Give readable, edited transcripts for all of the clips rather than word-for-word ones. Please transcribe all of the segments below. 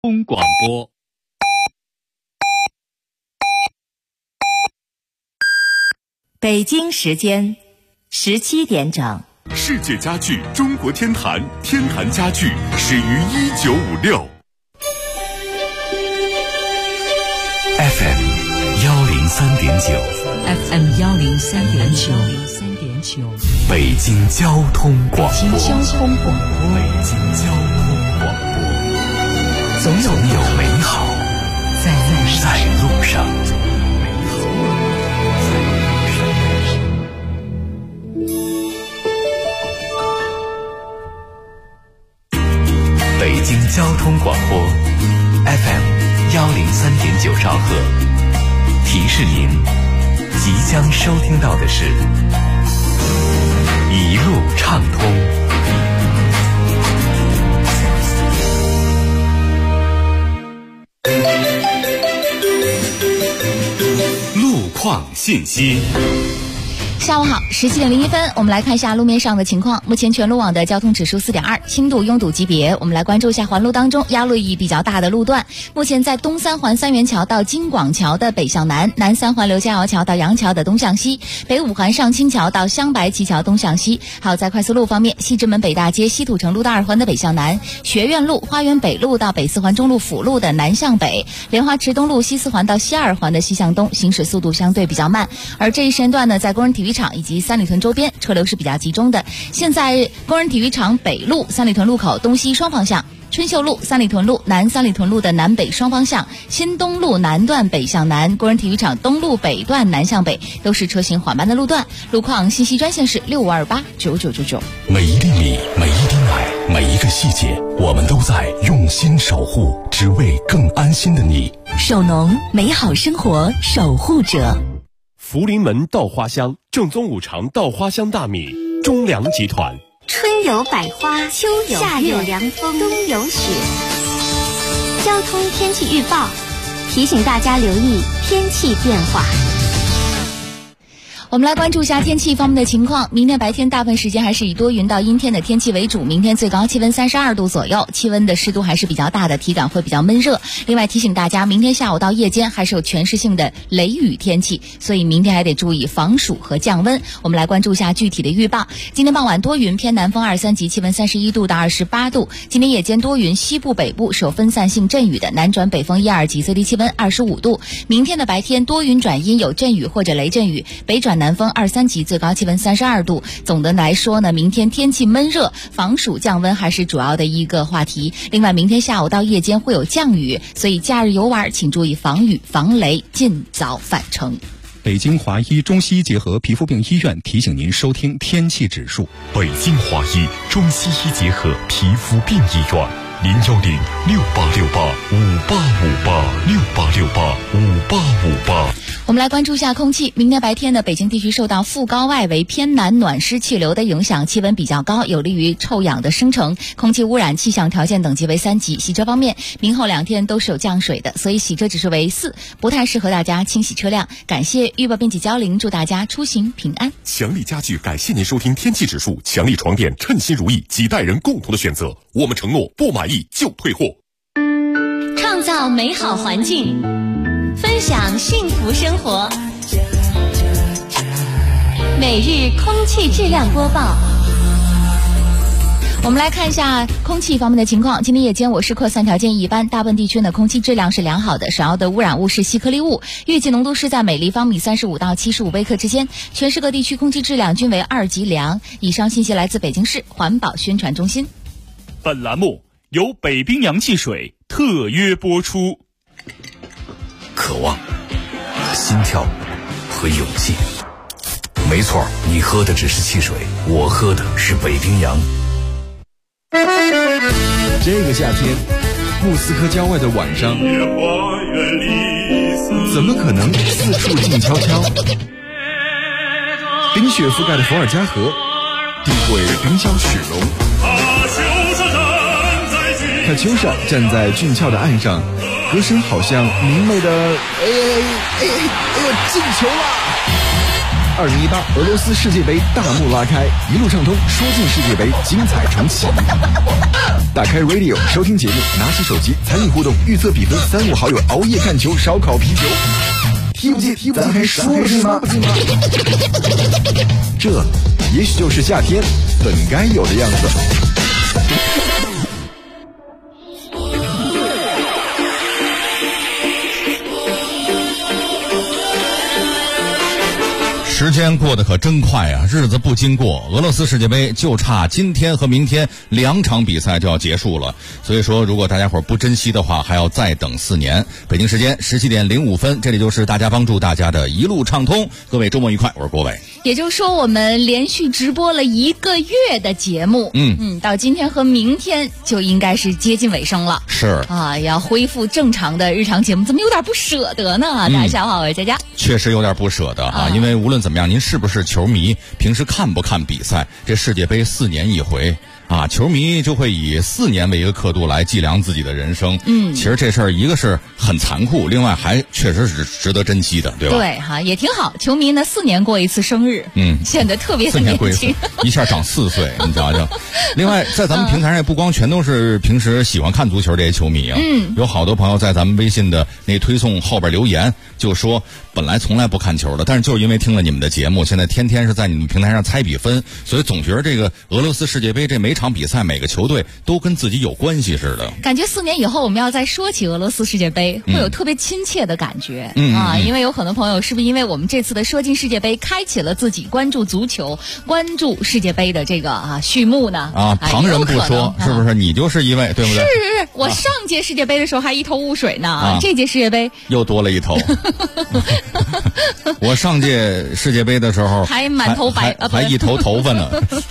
通广播。 北京时间17点整。 世界家具中国天坛，天坛家具始于1956。FM 103.9，FM 103.9， 北京交通广播， 北京交通广播， 总有美好在路上。北京交通广播 FM 103.9兆赫，提示您即将收听到的是一路畅通。路况信息。 下午好，17点01分，我们来看一下路面上的情况。目前全路网的交通指数4.2，轻度拥堵级别。我们来关注一下环路当中压路意义比较大的路段。目前在东三环三元桥到京广桥的北向南，南三环刘家窑桥到杨桥的东向西，北五环上清桥到镶白旗桥东向西。还有在快速路方面，西直门北大街西土城路到二环的北向南，学院路、花园北路到北四环中路辅路的南向北，莲花池东路西四环到西二环的西向东，行驶速度相对比较慢。而这一时间段呢，在工人体育场以及三里屯周边车流是比较集中的。现在工人体育场北路三里屯路口东西双方向，春秀路、三里屯路、南三里屯路的南北双方向，新东路南段北向南，工人体育场东路北段南向北，都是车行缓慢的路段。路况信息专线是65289999。 每一粒米，每一滴奶，每一个细节，我们都在用心守护，只为更安心的你。 首农，美好生活守护者。 福临门稻花香，正宗五常稻花香大米，中粮集团。 春有百花，秋有夏有凉风，冬有雪。交通天气预报提醒大家留意天气变化。 我们来关注一下天气方面的情况。明天白天大部分时间还是以多云到阴天的天气为主，明天最高气温32度左右，气温的湿度还是比较大的，体感会比较闷热。另外提醒大家，明天下午到夜间还是有全市性的雷雨天气，所以明天还得注意防暑和降温。我们来关注一下具体的预报。今天傍晚多云，偏南风2、3级，气温31度到28度。今天夜间多云，西部北部是有分散性阵雨的，南转北风1、2级，最低气温25度。明天的白天多云转阴，有阵雨或者雷阵雨，北转南风2、3级，最高气温32度。总的来说呢，明天天气闷热，防暑降温还是主要的一个话题。另外明天下午到夜间会有降雨，所以假日游玩请注意防雨防雷，尽早返程。 北京华医中西医结合皮肤病医院提醒您收听天气指数。 北京华医中西医结合皮肤病医院，010-6868-5858，6868-5858。 我们来关注一下空气。明天白天呢，北京地区受到副高外围偏南暖湿气流的影响，气温比较高，有利于臭氧的生成，空气污染气象条件等级为3级。洗车方面，明后2天都是有降水的，所以洗车指数为4，不太适合大家清洗车辆。感谢预报编辑焦玲，祝大家出行平安。 强力家具感谢您收听天气指数，强力床垫称心如意，几代人共同的选择，我们承诺不满意就退货。 创造美好环境，分享幸福生活。每日空气质量播报。 我们来看一下空气方面的情况。今天夜间我市扩散条件一般，大部分地区呢空气质量是良好的，首要的污染物是细颗粒物，预计浓度是在每立方米35到75微克之间，全市各地区空气质量均为2级良。以上信息来自北京市环保宣传中心。 本栏目由北冰洋汽水特约播出。 渴望、心跳和勇气。没错，你喝的只是汽水，我喝的是北冰洋。 这个夏天，莫斯科郊外的晚上，怎么可能四处静悄悄？冰雪覆盖的伏尔加河，地会冰消雪融。卡秋莎站在俊俏的岸上，歌声好像明媚的，进球了！ 2018俄罗斯世界杯大幕拉开，一路畅通，说进世界杯，精彩重启。打开 Radio 收听节目，拿起手机参与互动，预测比分，3、5好友熬夜看球，烧烤啤酒。踢不进，咱还说不进吗？这也许就是夏天本该有的样子。 时间过得可真快啊，日子不经过，俄罗斯世界杯就差今天和明天2场比赛就要结束了。所以说，如果大家伙不珍惜的话，还要再等4年。北京时间17点05分，这里就是大家帮助大家的一路畅通。各位周末愉快，我是郭伟。 也就是说，我们连续直播了1个月的节目，到今天和明天就应该是接近尾声了。 是啊，要恢复正常的日常节目，怎么有点不舍得呢？大家下午好，我是佳佳。 确实有点不舍得啊，因为无论怎么样，您是不是球迷，平时看不看比赛？这世界杯4年一回啊，球迷就会以4年为一个刻度来计量自己的人生。其实这事儿一个是很残酷，另外还确实是值得珍惜的，对吧？ 对哈，也挺好。球迷呢4年过一次生日，显得特别的年轻， 一下长4岁，你瞧瞧。另外，在咱们平台上也不光全都是平时喜欢看足球这些球迷啊，有好多朋友在咱们微信的那推送后边留言，就说本来从来不看球的，但是就是因为听了你们的节目，现在天天是在你们平台上猜比分，所以总觉得这个俄罗斯世界杯这每场比赛每个球队都跟自己有关系似的。 感觉4年以后我们要再说起俄罗斯世界杯，会有特别亲切的感觉因为有很多朋友是不是因为我们这次的说进世界杯开启了自己关注足球、关注世界杯的这个序幕呢？ 旁人不说，是不是你就是一位，对不对？ 是，我上届世界杯的时候还一头雾水呢，这届世界杯又多了一头。我上届世界杯的时候还满头白， 还一头头发呢。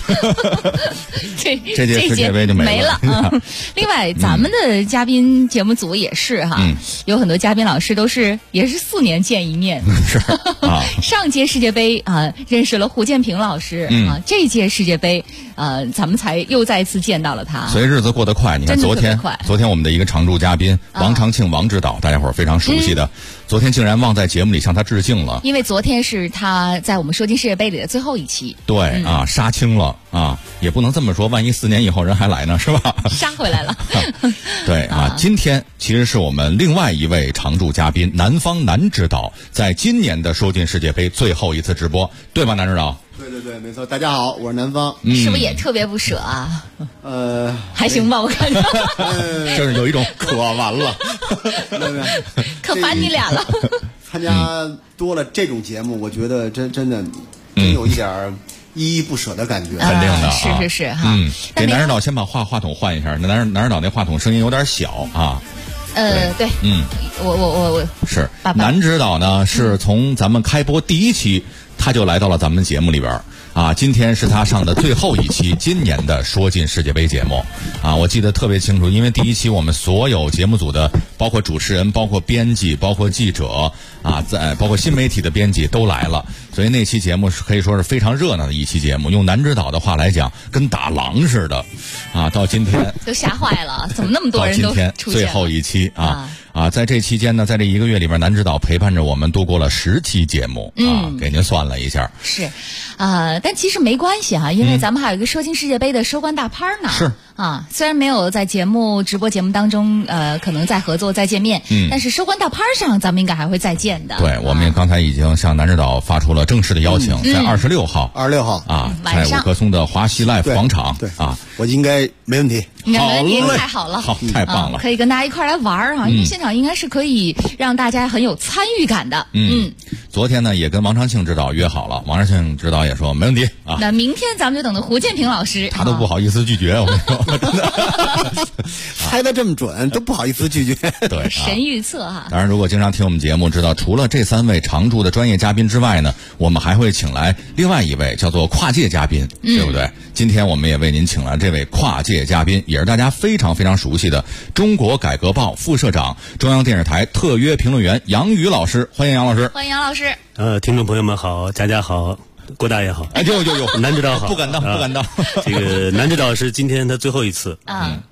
这届世界杯就没了。 另外，咱们的嘉宾节目组也是有很多嘉宾老师也是4年见一面。 是啊， 上届世界杯认识了胡建平老师这届世界杯咱们才又再一次见到了他。 所以日子过得快，你看昨天我们的一个常驻嘉宾王长庆王指导，大家伙儿非常熟悉的，昨天竟然忘在节目里向他致敬了。 因为昨天是他在我们说进世界杯里的最后一期。 对杀青了也不能这么说，万一4年以后人还来呢，是吧？ 杀回来了。 对今天其实是我们另外一位常驻嘉宾南方南指导在今年的说进世界杯最后一次直播，对吧，南指导？ 对，没错。大家好，我是南方。 是不是也特别不舍啊？还行吧，我感觉。 就是有一种可完了， 可烦你俩了。 参加多了这种节目，我觉得真的有一点依依不舍的感觉。 肯定的， 是给南指导先把话筒换一下，南指导那话筒声音有点小啊。 对，我是南指导呢，是从咱们开播第1期他就来到了咱们节目里边今天是他上的最后一期今年的说进世界杯节目我记得特别清楚，因为第1期我们所有节目组的包括主持人、包括编辑、包括记者包括新媒体的编辑都来了，所以那期节目是可以说是非常热闹的一期节目，用南指导的话来讲跟打狼似的到今天都吓坏了，怎么那么多人都出现了？ 到今天最后一期在这期间呢，在这1个月里边，南指导陪伴着我们度过了10期节目给您算了一下。 是但其实没关系因为咱们还有一个说进世界杯的收官大拍呢。 是虽然没有在直播节目当中可能再合作再见面，但是收官大拍上咱们应该还会再见的。 对，我们也刚才已经向南指导发出了正式的邀请，在26号在五棵松的华西 Live 广场。 对我应该没问题。 好嘞，太好了， 太棒了， 可以跟大家一块来玩因为现场应该是可以让大家很有参与感的。 昨天呢也跟王长庆指导约好了，王长庆指导也说没问题那明天咱们就等着胡建平老师， 他都不好意思拒绝，我跟你说。真的猜得这么准都不好意思拒绝。 对， 神预测当然如果经常听我们节目知道，除了这3位常驻的专业嘉宾之外呢，我们还会请来另外一位叫做跨界嘉宾，对不对？今天我们也为您请来这位跨界嘉宾，也是大家非常非常熟悉的中国改革报副社长、中央电视台特约评论员杨宇老师。欢迎杨老师。 欢迎杨老师。 听众朋友们好，佳佳好，郭大爷好。 有， 南指导好。 不敢当。 这个南指导是今天的最后一次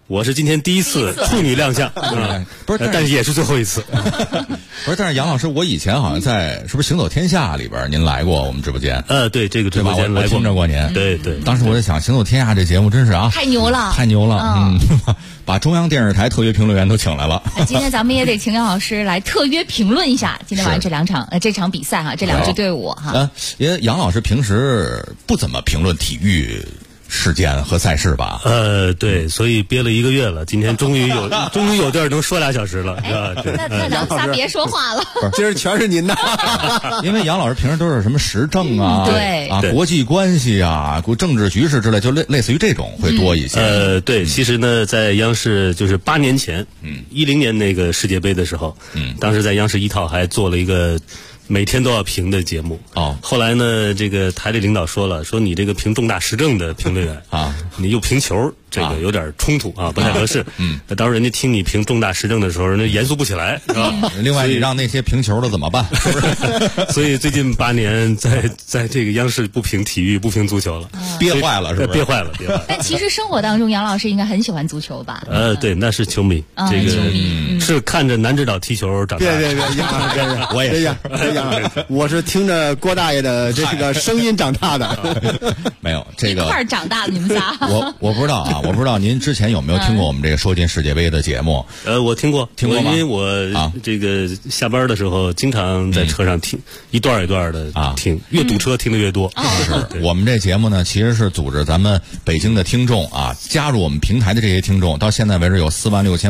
我是今天第一次处女亮相， 不是， 但是也是最后一次。 不是，但是杨老师，我以前好像在是不是《行走天下》里边您来过我们直播间？ 对，这个直播间来过， 我听着过您。 对。 当时我在想，《行走天下》这节目真是啊， 太牛了， 太牛了，把中央电视台特约评论员都请来了。 今天咱们也得请杨老师来特约评论一下今天晚上这场比赛哈，这两支队伍哈。 因为杨老师平时不怎么评论体育事件和赛事吧？ 对，所以憋了1个月了，今天终于有地儿能说2小时了，是吧？ 那咱们仨别说话了， 今儿全是您的。 因为杨老师平时都是什么时政啊， 对国际关系啊，政治局势之类，就类似于这种会多一些。 对，其实呢，在央视就是8年前，10年那个世界杯的时候，当时在央视1套还做了一个每天都要评的节目。后来呢，这个台里领导说你这个评重大时政的评论员你又评球，这个有点冲突不太合适。那当时人家听你评重大时政的时候，人家严肃不起来，是吧？ 另外，你让那些评球的怎么办？是不是？所以最近8年在这个央视不评体育，不评足球了， 憋坏了，是不是？ 憋坏了。 但其实生活当中，杨老师应该很喜欢足球吧？ 对，那是球迷，这个球迷是看着男指导踢球长大。 别， 我也是。 我是听着郭大爷的这个声音长大的。 没有这个一块儿长大的你们仨。 我不知道我不知道您之前有没有听过我们这个说进世界杯的节目？ 我听过吗？因为我这个下班的时候经常在车上听一段一段的听，越堵车听得越多。 是我们这节目呢，其实是组织咱们北京的听众加入我们平台的这些听众，到现在为止有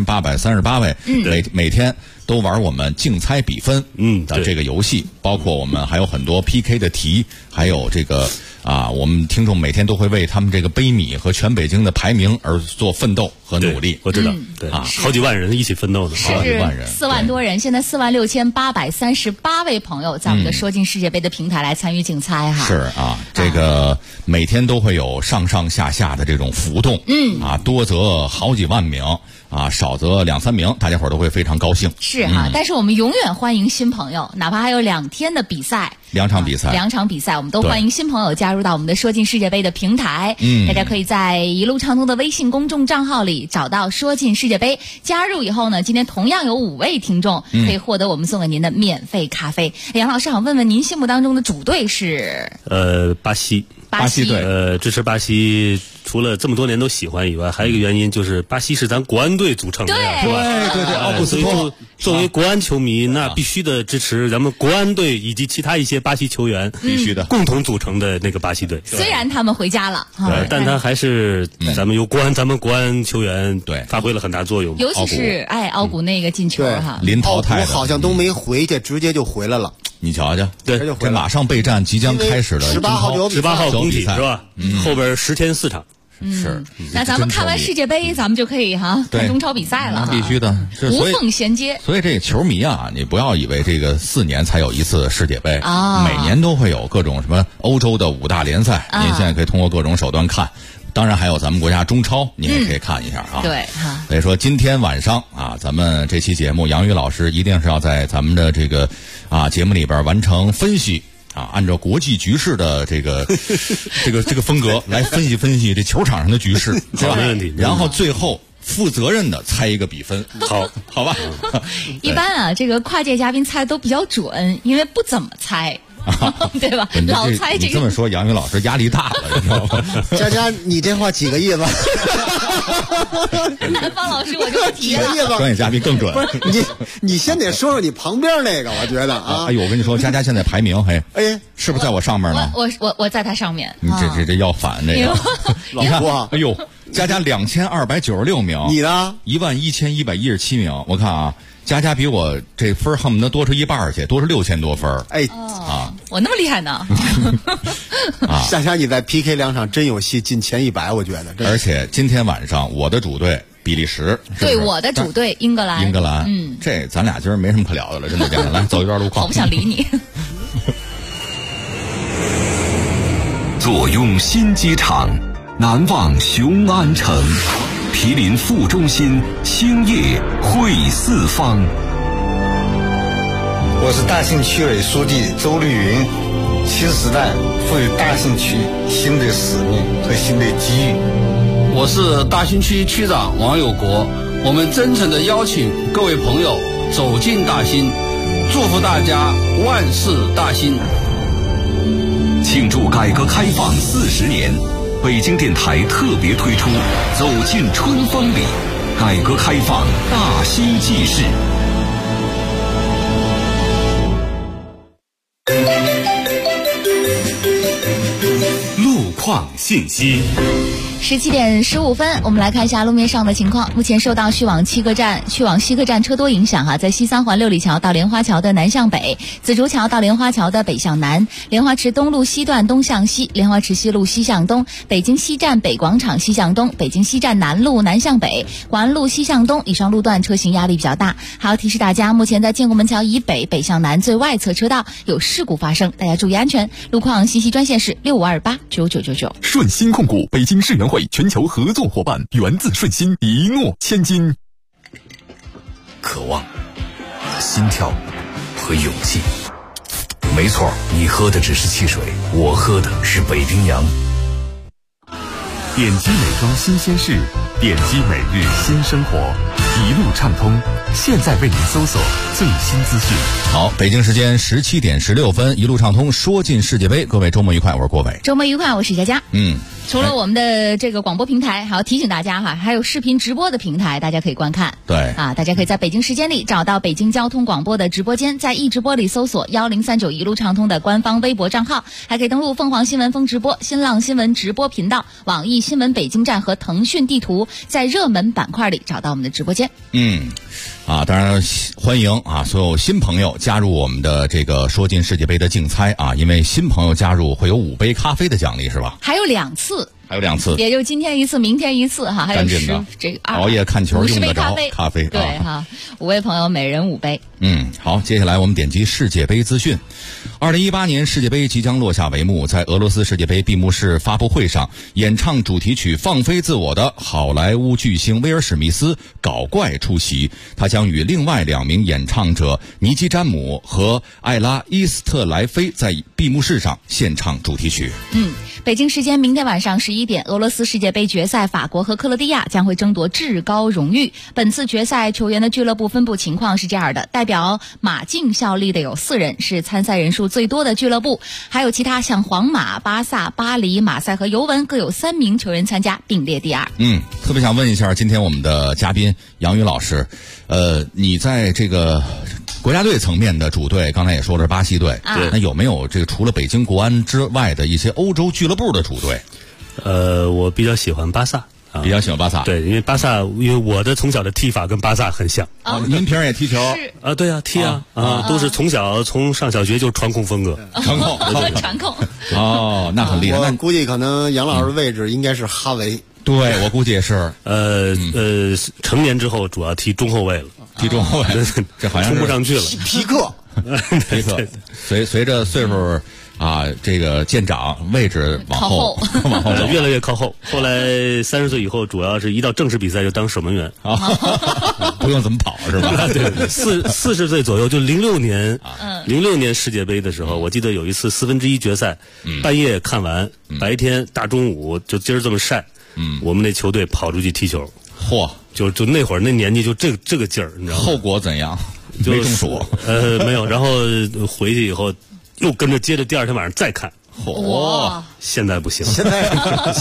46838位，每天都玩我们竞猜比分的这个游戏，包括我们还有很多 PK 的题，还有这个我们听众每天都会为他们这个杯米和全北京的排名而做奋斗和努力。 我知道，对好几万人一起奋斗呢， 好几万人 ，4万多人，现在46838位朋友在我们的说进世界杯的平台来参与竞猜哈。 是这个每天都会有上上下下的这种浮动，多则好几万名。少则2、3名，大家伙儿都会非常高兴。 是但是我们永远欢迎新朋友，哪怕还有2天的比赛 ，2场比赛， 我们都欢迎新朋友加入到我们的说进世界杯的平台。大家可以在一路畅通的微信公众账号里找到说进世界杯，加入以后呢，今天同样有5位听众可以获得我们送给您的免费咖啡。杨老师，想问问您心目当中的主队是？ 巴西队。 支持巴西。除了这么多年都喜欢以外，还有一个原因就是巴西是咱国安队组成的，是吧？ 对，奥布斯托。 作为国安球迷，那必须的支持咱们国安队以及其他一些巴西球员， 必须的共同组成的那个巴西队。 虽然他们回家了， 但他还是咱们国安球员发挥了很大作用。 尤其是奥古那个进球临淘汰的， 好像都没回去，直接就回来了。 你瞧瞧， 对， 这马上备战即将开始的 18 号工体是吧？后边10天4场。 是， 那咱们看完世界杯，咱们就可以看中超比赛了。 必须的， 无缝衔接。 所以这个球迷你不要以为这个4年才有一次世界杯每年都会有各种什么欧洲的5大联赛，您现在可以通过各种手段看。当然还有咱们国家中超，您也可以看一下对所以说今天晚上咱们这期节目，杨宇老师一定是要在咱们的这个节目里边完成分析。按照国际局势的这个风格来分析这球场上的局势，是吧？ 没问题。 然后最后负责任的猜一个比分，好吧？ 一般这个跨界嘉宾猜都比较准，因为不怎么猜。对吧？老猜你这么说，杨宇老师压力大了，你知道吗？ 佳，你这话几个意思？ 南方老师我就提了， 专业嘉宾更准。 不是你先得说说你旁边那个，我觉得哎呦，我跟你说，佳现在排名是不是在我上面呢？ 我在他上面。 你这要反这个， 老郭， 哎呦，佳2296名， 你呢 ？11117名，我看佳比我这分恨不得多出一半去，多出6000多分。 我那么厉害呢？ 佳你在 PK 2场真有戏进前100，我觉得。 而且今天晚上我的主队比利时， 对我的主队英格兰， 这咱俩今儿没什么可聊的了，真的。来走一段路况。 我不想理你。 坐拥新机场，难忘雄安城。毗邻副中心，兴业汇四方。 我是大兴区委书记周绿云。新时代赋予大兴区新的使命和新的机遇。 我是大兴区区长王有国，我们真诚地邀请各位朋友走进大兴，祝福大家万事大兴。 庆祝改革开放40年，北京电台特别推出《走进春风里》，改革开放大兴纪事。 路况信息。 17点15分，我们来看一下路面上的情况。目前受到去往西客站车多影响在西三环六里桥到莲花桥的南向北，紫竹桥到莲花桥的北向南，莲花池东路西段东向西，莲花池西路西向东，北京西站北广场西向东，北京西站南路南向北，广安路西向东，以上路段车型压力比较大。还要提示大家，目前在建国门桥以北北向南最外侧车道有事故发生，大家注意安全。路况信息专线是65289999。 顺鑫控股北京世园会全球合作伙伴，源自顺鑫，一诺千金。 渴望、心跳和勇气。没错，你喝的只是汽水，我喝的是北冰洋。 点击美妆新鲜事，点击每日新生活，一路畅通，现在为您搜索最新资讯。 好，北京时间17点16分，一路畅通，说进世界杯。各位周末愉快，我是郭伟。 周末愉快，我是佳佳。除了我们的这个广播平台，还要提醒大家还有视频直播的平台，大家可以观看。 对大家可以在北京时间里找到北京交通广播的直播间，在易直播里搜索1039一路畅通的官方微博账号，还可以登录凤凰新闻风直播、新浪新闻直播频道、网易新闻北京站和腾讯地图，在热门板块里找到我们的直播间。 当然欢迎所有新朋友加入我们的这个说进世界杯的竞猜因为新朋友加入会有5杯咖啡的奖励是吧？ 还有2次，也就今天一次，明天一次还有熬夜看球用得着咖啡。 对5位朋友每人5杯。 好，接下来我们点击世界杯资讯。2018年世界杯即将落下帷幕，在俄罗斯世界杯闭幕式发布会上，演唱主题曲《放飞自我》的好莱坞巨星威尔史密斯搞怪出席，他将与另外2名演唱者尼基詹姆和艾拉伊斯特莱菲在闭幕式上献唱主题曲。 北京时间明天晚上11点，俄罗斯世界杯决赛，法国和克罗地亚将会争夺至高荣誉。本次决赛球员的俱乐部分布情况是这样的：代表马竞效力的有4人，是参赛人数最多的俱乐部，还有其他像皇马、巴萨、巴黎、马赛和尤文各有3名球员参加，并列第2。 特别想问一下今天我们的嘉宾杨宇老师，你在这个国家队层面的主队，刚才也说了是巴西队，那有没有这个除了北京国安之外的一些欧洲俱乐部的主队？ 我比较喜欢巴萨。 比较喜欢巴萨， 对，因为我的从小的踢法跟巴萨很像。 您平时也踢球对踢都是从上小学就传控风格， 传控。那很厉害。 我估计可能杨老师的位置应该是哈维。 对，我估计也是。 成年之后主要踢中后卫了， 这好像冲不上去了。 皮克， 随着岁数这个见长，位置往后走， 越来越靠后。后来30岁以后，主要是一到正式比赛就当守门员不用怎么跑是吧？ 对，40岁左右，就06年世界杯的时候，我记得有一次1/4决赛，半夜看完，白天大中午就今儿这么晒，我们那球队跑出去踢球，就那会儿那年纪就这个劲儿，你知道吗？ 后果怎样？没中暑？ 没有，然后回去以后。又跟着接着第2天晚上再看，现在不行， 现在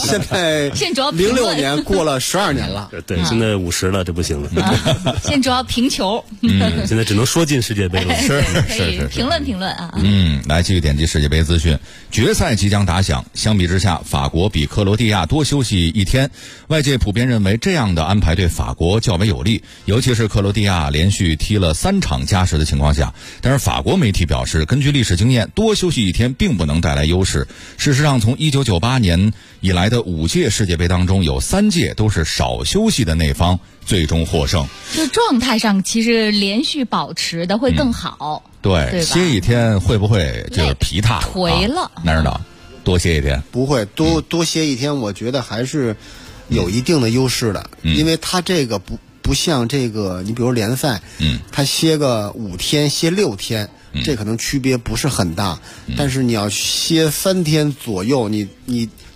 06年过了12年了， 对，现在50了，这不行了。 现在主要评球， 现在只能说进世界杯了。 是评论啊。 来继续点击世界杯资讯，决赛即将打响。相比之下，法国比克罗地亚多休息1天，外界普遍认为这样的安排对法国较为有利，尤其是克罗地亚连续踢了3场加时的情况下。但是法国媒体表示，根据历史经验，多休息1天并不能带来优势。事实上，从1998年以来的5届世界杯当中，有3届都是少休息的那方最终获胜。 就状态上，其实连续保持的会更好。 对，歇1天会不会就是疲沓颓了？ 哪知道，多歇1天不会，多歇1天，我觉得还是有一定的优势的，因为他这个不像这个，你比如联赛，他歇个5天，歇6天。这可能区别不是很大，但是你要歇3天左右，你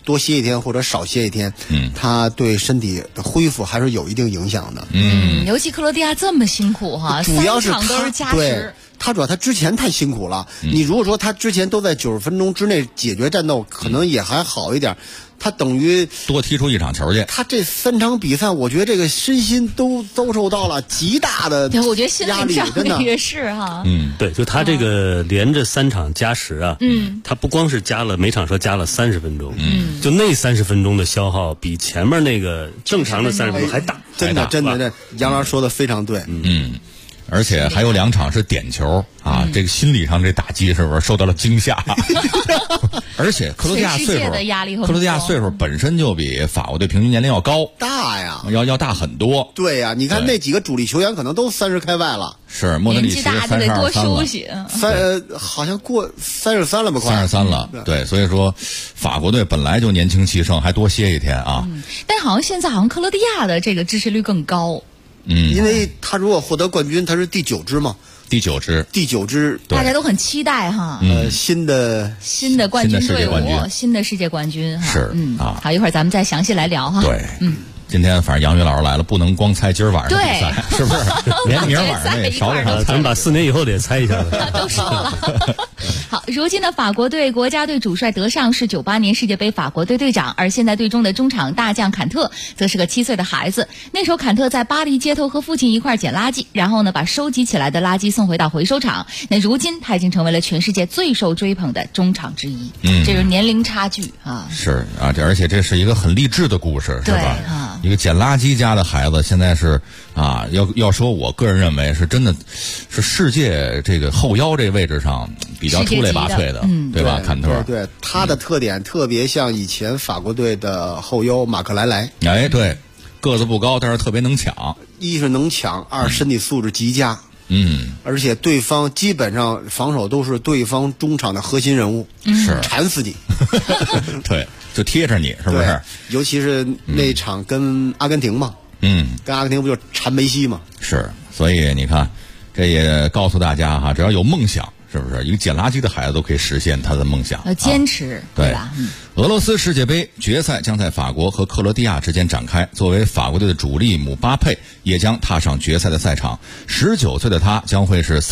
多歇一天或者少歇一天，它对身体的恢复还是有一定影响的。 尤其克罗地亚这么辛苦哈， 主要是 3场都是加时。 他主要他之前太辛苦了，你如果说他之前都在90分钟之内解决战斗，可能也还好一点。他等于多踢出1场球去。 他这3场比赛，我觉得这个身心都遭受到了极大的对，我觉得心理上真的也是哈。 对，就他这个连着3场加时啊，他不光是加了每场说加了30分钟，就那30分钟的消耗比前面那个正常的30分钟还大， 真的，这杨老师说的非常对。 而且还有2场是点球啊，这个心理上这打击是不是受到了惊吓？而且克罗地亚岁数本身就比法国队平均年龄要高， 大呀， 要大很多。 对呀，你看那几个主力球员可能都30开外了。 是莫德里奇32、 得多休息。 好像过33了吧？快 33了。对，所以说法国队本来就年轻气盛，还多歇一天啊。 但好像现在克罗地亚的这个支持率更高。 因为他如果获得冠军，他是第9支嘛。 第9支， 大家都很期待哈。 新的冠军队伍，新的世界冠军哈。 是好，一会儿咱们再详细来聊哈。 对，今天反正杨宇老师来了，不能光猜今儿晚上的比赛，是不是？连明儿晚上也少点咱们把4年以后的也猜一下吧。 都说了。好，如今的法国队国家队主帅德尚是98年世界杯法国队队长，而现在队中的中场大将坎特则是个7岁的孩子。那时候坎特在巴黎街头和父亲一块捡垃圾，然后呢把收集起来的垃圾送回到回收厂。那如今他已经成为了全世界最受追捧的中场之一。这是年龄差距啊。 是啊，而且这是一个很励志的故事，是吧？ 啊。 一个捡垃圾家的孩子，现在是啊，要说，我个人认为是真的，是世界这个后腰这位置上比较出类拔萃的，对吧？坎特， 对他的特点特别像以前法国队的后腰马克莱莱。 哎，对，个子不高，但是特别能抢。 一是能抢，二身体素质极佳。而且对方基本上防守都是对方中场的核心人物， 是缠死你。 对，就贴着你，是不是？ 尤其是那场跟阿根廷嘛，跟阿根廷不就缠梅西嘛？ 是，所以你看，这也告诉大家哈，只要有梦想，是不是一个捡垃圾的孩子都可以实现他的梦想？ 坚持，对吧？ 俄罗斯世界杯决赛将在法国和克罗地亚之间展开。作为法国队的主力，姆巴佩也将踏上决赛的赛场。19岁的他将会是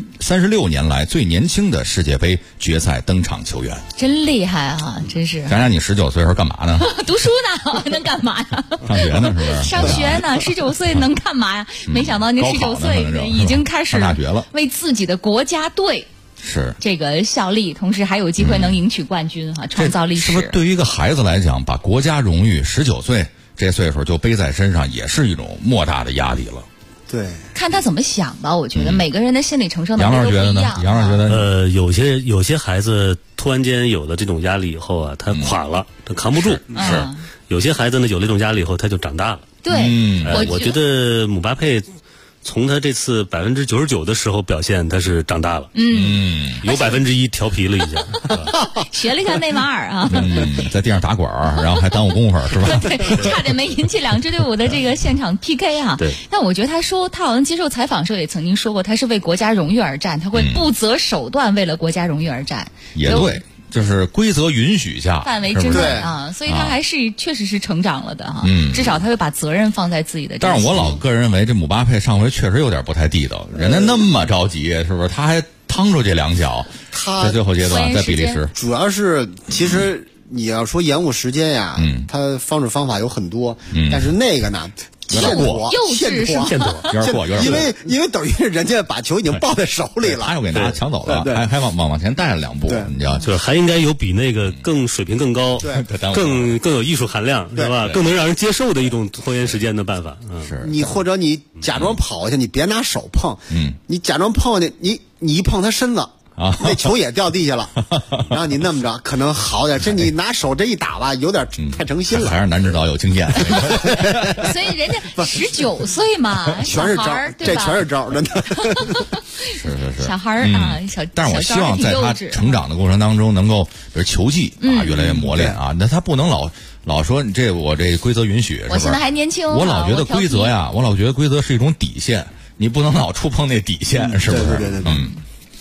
36年来最年轻的世界杯决赛登场球员。 真厉害啊！真是。 想想你19岁时候干嘛呢？ 读书呢，能干嘛呀？ 上学呢，是不是？ 上学呢，19岁能干嘛呀？没想到您19岁已经开始上大学了， 为自己的国家队。 是这个效力，同时还有机会能赢取冠军哈，创造历史。 是不是对于一个孩子来讲，把国家荣誉19岁这岁数就背在身上，也是一种莫大的压力了？ 对， 看他怎么想吧。我觉得每个人的心理承受能力都不一样。 杨老师觉得呢？ 有些孩子突然间有了这种压力以后啊，他垮了，他扛不住。 是有些孩子呢，有了这种压力以后，他就长大了。 对， 我觉得姆巴佩。从他这次99%的时候表现，他是长大了。有1%调皮了一下， 学了一下内马尔啊。 在地上打滚，然后还耽误功夫，是吧？ 对，差点没引起2支队伍的这个现场 PK 啊。 对。 但我觉得他好像接受采访时候也曾经说过，他是为国家荣誉而战，他会不择手段为了国家荣誉而战。 也对。就是规则允许下范围之内啊，所以他还是确实是成长了的哈。至少他会把责任放在自己的。 但是我老个人认为，这姆巴佩上回确实有点不太地道，人家那么着急，是不是？他还趟出去2脚，在最后阶段在比利时。 主要是其实你要说延误时间呀，他方式方法有很多，但是那个呢。 欠妥， 有点过， 因为等于是人家把球已经抱在手里了， 他又给拿抢走了，还往前带了2步，你知道， 就是还应该有比那个更水平更高，更有艺术含量，是吧？更能让人接受的一种拖延时间的办法。 是你或者你假装跑下，你别拿手碰，你假装碰去，你一碰他身子。那球也掉地下了，然后你那么着可能好点，这你拿手这一打吧，有点太诚心了。 还是男指导有经验， 所以人家19岁嘛， 全是招，这全是招，真的。 是小孩啊， 但是我希望在他成长的过程当中，能够比如球技越来越磨练啊。那他不能老说你我这规则允许， 我现在还年轻， 我老觉得规则是一种底线，你不能老触碰那底线，是不是？ 对。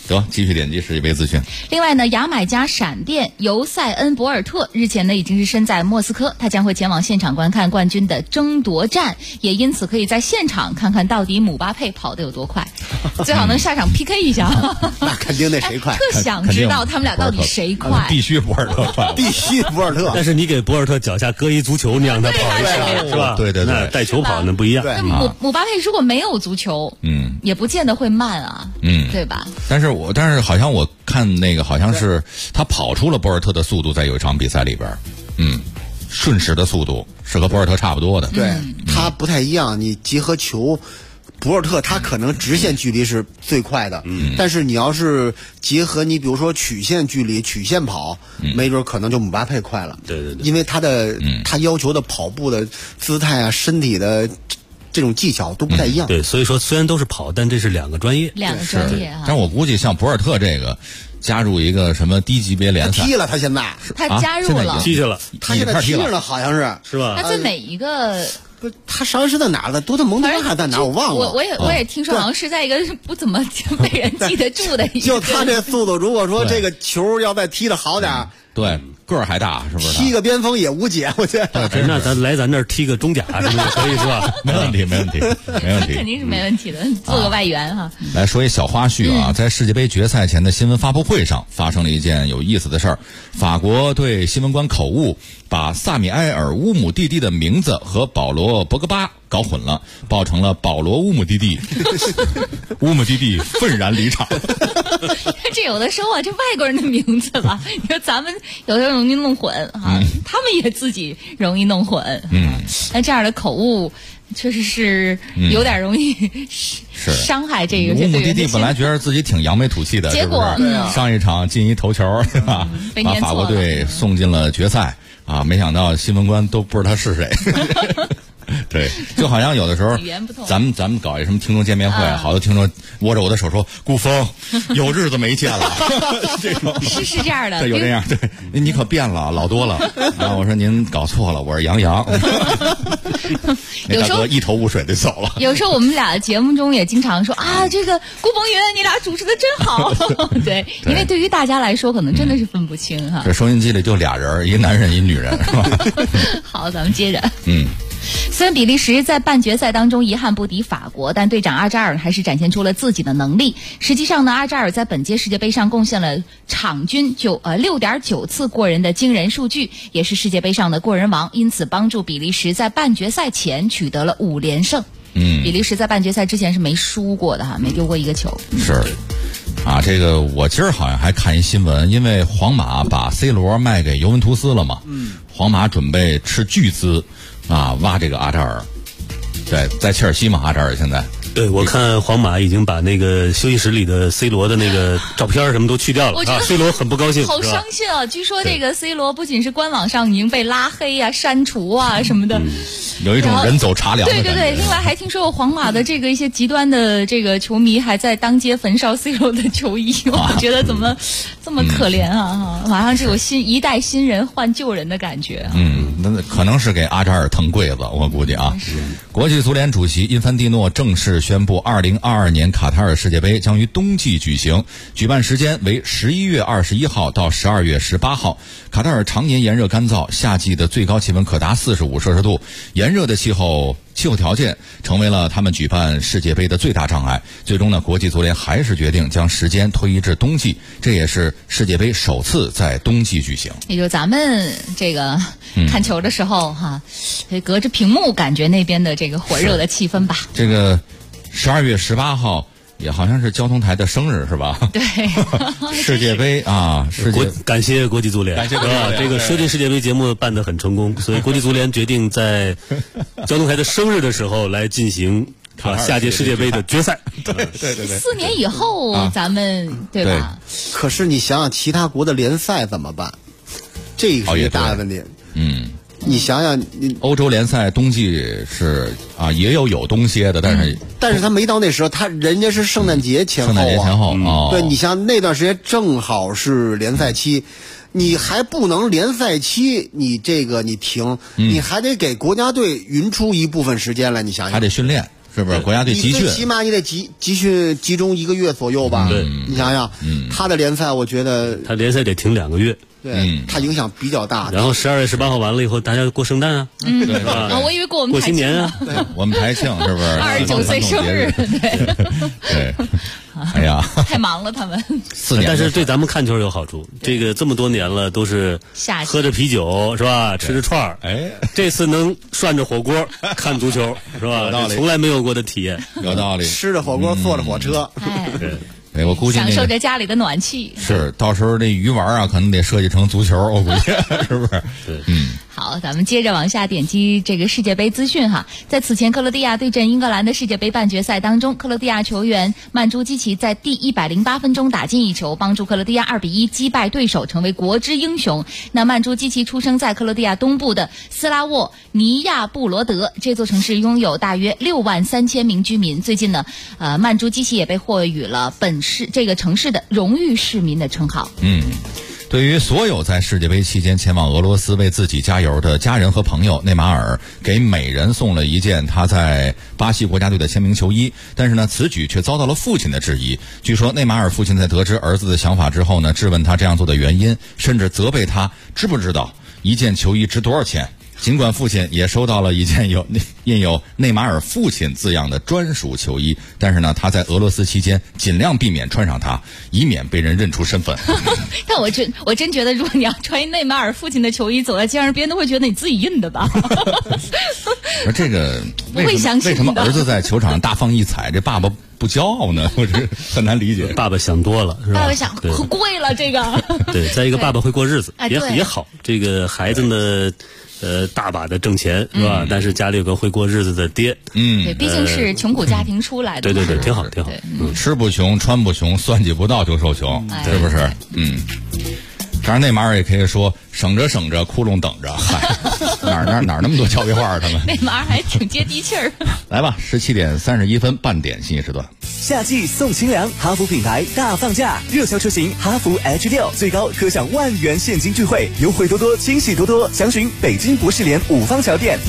得继续点击世界杯资讯。 另外呢，牙买加闪电尤塞恩·博尔特日前呢已经是身在莫斯科，他将会前往现场观看冠军的争夺战，也因此可以在现场看看到底姆巴佩跑得有多快，最好能下场 PK 一下。 那肯定那谁快， 特想知道他们俩到底谁快。 必须博尔特快， 必须博尔特。 但是你给博尔特脚下搁一足球，你让他跑一下，是吧？ 对对对， 那带球跑那不一样。 那姆巴佩如果没有足球，也不见得会慢啊，对吧？ 但是好像我看那个好像是他跑出了博尔特的速度，在有一场比赛里边，瞬时的速度是和博尔特差不多的。 对，他不太一样。你结合球，博尔特他可能直线距离是最快的，但是你要是结合你比如说曲线距离、曲线跑，没准可能就姆巴佩快了。 对对对， 因为他要求的跑步的姿态啊、身体的这种技巧都不太一样。 对，所以说虽然都是跑，但这是两个专业。 但我估计像博尔特这个加入一个什么低级别联赛， 他踢了，他现在他加入了， 踢去了， 他现在踢着了，好像是吧？ 他在哪一个？ 不，他上一是在哪了？多特蒙德还在哪？我忘了。 我也听说，好像是在一个不怎么被人记得住的一个。 就他这速度，如果说这个球要再踢得好点， 对，个儿还大，是不是？ 踢个边锋也无解，我觉得。 那咱来咱这儿踢个中甲，是不是可以是吧？ 没问题，没问题，没问题。 肯定是没问题的，做个外援哈。 来说一小花絮啊，在世界杯决赛前的新闻发布会上，发生了一件有意思的事儿。法国对新闻官口误，把萨米埃尔乌姆蒂蒂的名字和保罗博格巴搞混了，报成了保罗乌姆蒂蒂。乌姆蒂蒂愤然离场。 这有的时候啊，这外国人的名字吧，你说咱们有的容易弄混啊，他们也自己容易弄混。那这样的口误确实是有点容易伤害这个。 乌姆蒂蒂本来觉得自己挺扬眉吐气的， 结果上一场进一头球，对吧？把法国队送进了决赛啊！没想到新闻官都不知道他是谁。对，就好像有的时候，咱们搞一什么听众见面会，好多听众握着我的手说：“顾峰，有日子没见了。”这种是这样的， 对，有这样，对，你可变了，老多了。然后我说您搞错了，我是杨洋。那大哥一头雾水的走了。 有时候我们俩节目中也经常说啊，这个顾鹏云，你俩主持的真好。对，因为对于大家来说，可能真的是分不清哈。 这收音机里就俩人，一男人一女人，是吧？ 好，咱们接着。虽然比利时在半决赛当中遗憾不敌法国，但队长阿扎尔还是展现出了自己的能力。实际上呢，阿扎尔在本届世界杯上贡献了场均6.9次过人的惊人数据，也是世界杯上的过人王，因此帮助比利时在半决赛前取得了5连胜。比利时在半决赛之前是没输过的哈，没丢过一个球。 是。啊，这个我今儿好像还看一新闻，因为皇马把 C 罗卖给尤文图斯了嘛，皇马准备斥巨资啊挖这个阿扎尔，对，在切尔西嘛，阿扎尔现在。 对，我看皇马已经把那个休息室里的 C 罗的那个照片什么都去掉了，啊 ，C 罗很不高兴， 好伤心啊！据说这个 C 罗不仅是官网上已经被拉黑啊、删除啊什么的， 有一种人走茶凉的感觉。 对，另外还听说有皇马的这个一些极端的这个球迷还在当街焚烧 C 罗的球衣，我觉得怎么这么可怜啊！马上就有一代新人换旧人的感觉。 那可能是给阿扎尔腾柜子，我估计啊。国际足联主席因凡蒂诺正式宣布，2022年卡塔尔世界杯将于冬季举行，举办时间为11月21号到12月18号。卡塔尔常年炎热干燥，夏季的最高气温可达45摄氏度，炎热的气候条件成为了他们举办世界杯的最大障碍。最终呢，国际足联还是决定将时间推移至冬季，这也是世界杯首次在冬季举行。 也就咱们这个看球的时候哈，隔着屏幕感觉那边的这个火热的气氛吧。 这个12月18号也好像是交通台的生日是吧？ 对， 世界杯啊， 感谢国际足联， 感谢国际足联， 这个说进世界杯节目办得很成功，所以国际足联决定在交通台的生日的时候来进行下届世界杯的决赛。 对 4年以后咱们对吧？ 可是你想想其他国的联赛怎么办？这是一个大问题。你想想， 欧洲联赛冬季是啊，也有冬歇的， 但是他没到那时候，人家是圣诞节前后，对，你像那段时间正好是联赛期，你还不能联赛期你停，你还得给国家队匀出一部分时间来，你想想， 还得训练。 是不是？国家队集训， 最起码你得集训集中1个月左右吧？ 对， 你想想，他的联赛，我觉得他联赛得停2个月。 对，他影响比较大。 然后12月18号完了以后，大家过圣诞啊， 对吧？我以为过我们过新年啊， 我们台庆是不是 ？29岁生日， 对。哎呀， 太忙了，他们 4年， 但是对咱们看球有好处。这个这么多年了，都是喝着啤酒是吧？吃着串儿， 哎， 这次能涮着火锅看足球是吧？从来没有过的体验， 有道理。 吃着火锅，坐着火车， 对，我估计享受着家里的暖气。 是，到时候这鱼丸啊，可能得设计成足球，我估计是不是？ 对， 好，咱们接着往下点击这个世界杯资讯哈。在此前克罗地亚对阵英格兰的世界杯半决赛当中，克罗地亚球员曼朱基奇在第108分钟打进一球，帮助克罗地亚2-1击败对手，成为国之英雄。那曼朱基奇出生在克罗地亚东部的斯拉沃尼亚布罗德，这座城市拥有大约63000名居民。最近呢，曼朱基奇也被获予了这个城市的荣誉市民的称号。 对于所有在世界杯期间前往俄罗斯为自己加油的家人和朋友，内马尔给每人送了一件他在巴西国家队的签名球衣。但是呢，此举却遭到了父亲的质疑。据说内马尔父亲在得知儿子的想法之后呢，质问他这样做的原因，甚至责备他知不知道一件球衣值多少钱。尽管父亲也收到了一件印有内马尔父亲字样的专属球衣，但是呢，他在俄罗斯期间尽量避免穿上它，以免被人认出身份。 但我真觉得，如果你要穿内马尔父亲的球衣走在街上，别人都会觉得你自己印的吧？ 而这个为什么儿子在球场上大放异彩，这爸爸不骄傲呢？我这很难理解。 爸爸想多了，是吧？ 爸爸想可贵了这个。 对，再一个爸爸会过日子，也好。这个孩子呢，大把的挣钱是吧？但是家里有个会过日子的爹， 对，毕竟是穷苦家庭出来的。 对，挺好，挺好。 吃不穷，穿不穷，算计不到就受穷，是不是？当然，内马尔也可以说省着省着，窟窿等着。嗨，哪那么多俏皮话他们？ 内马尔还挺接地气儿。 来吧，17点31分，半点信息时段。 夏季送清凉，哈弗品牌大放价，热销车型哈弗 H6最高可享10000元现金钜惠，优惠多多，惊喜多多。详询北京博士联5方桥店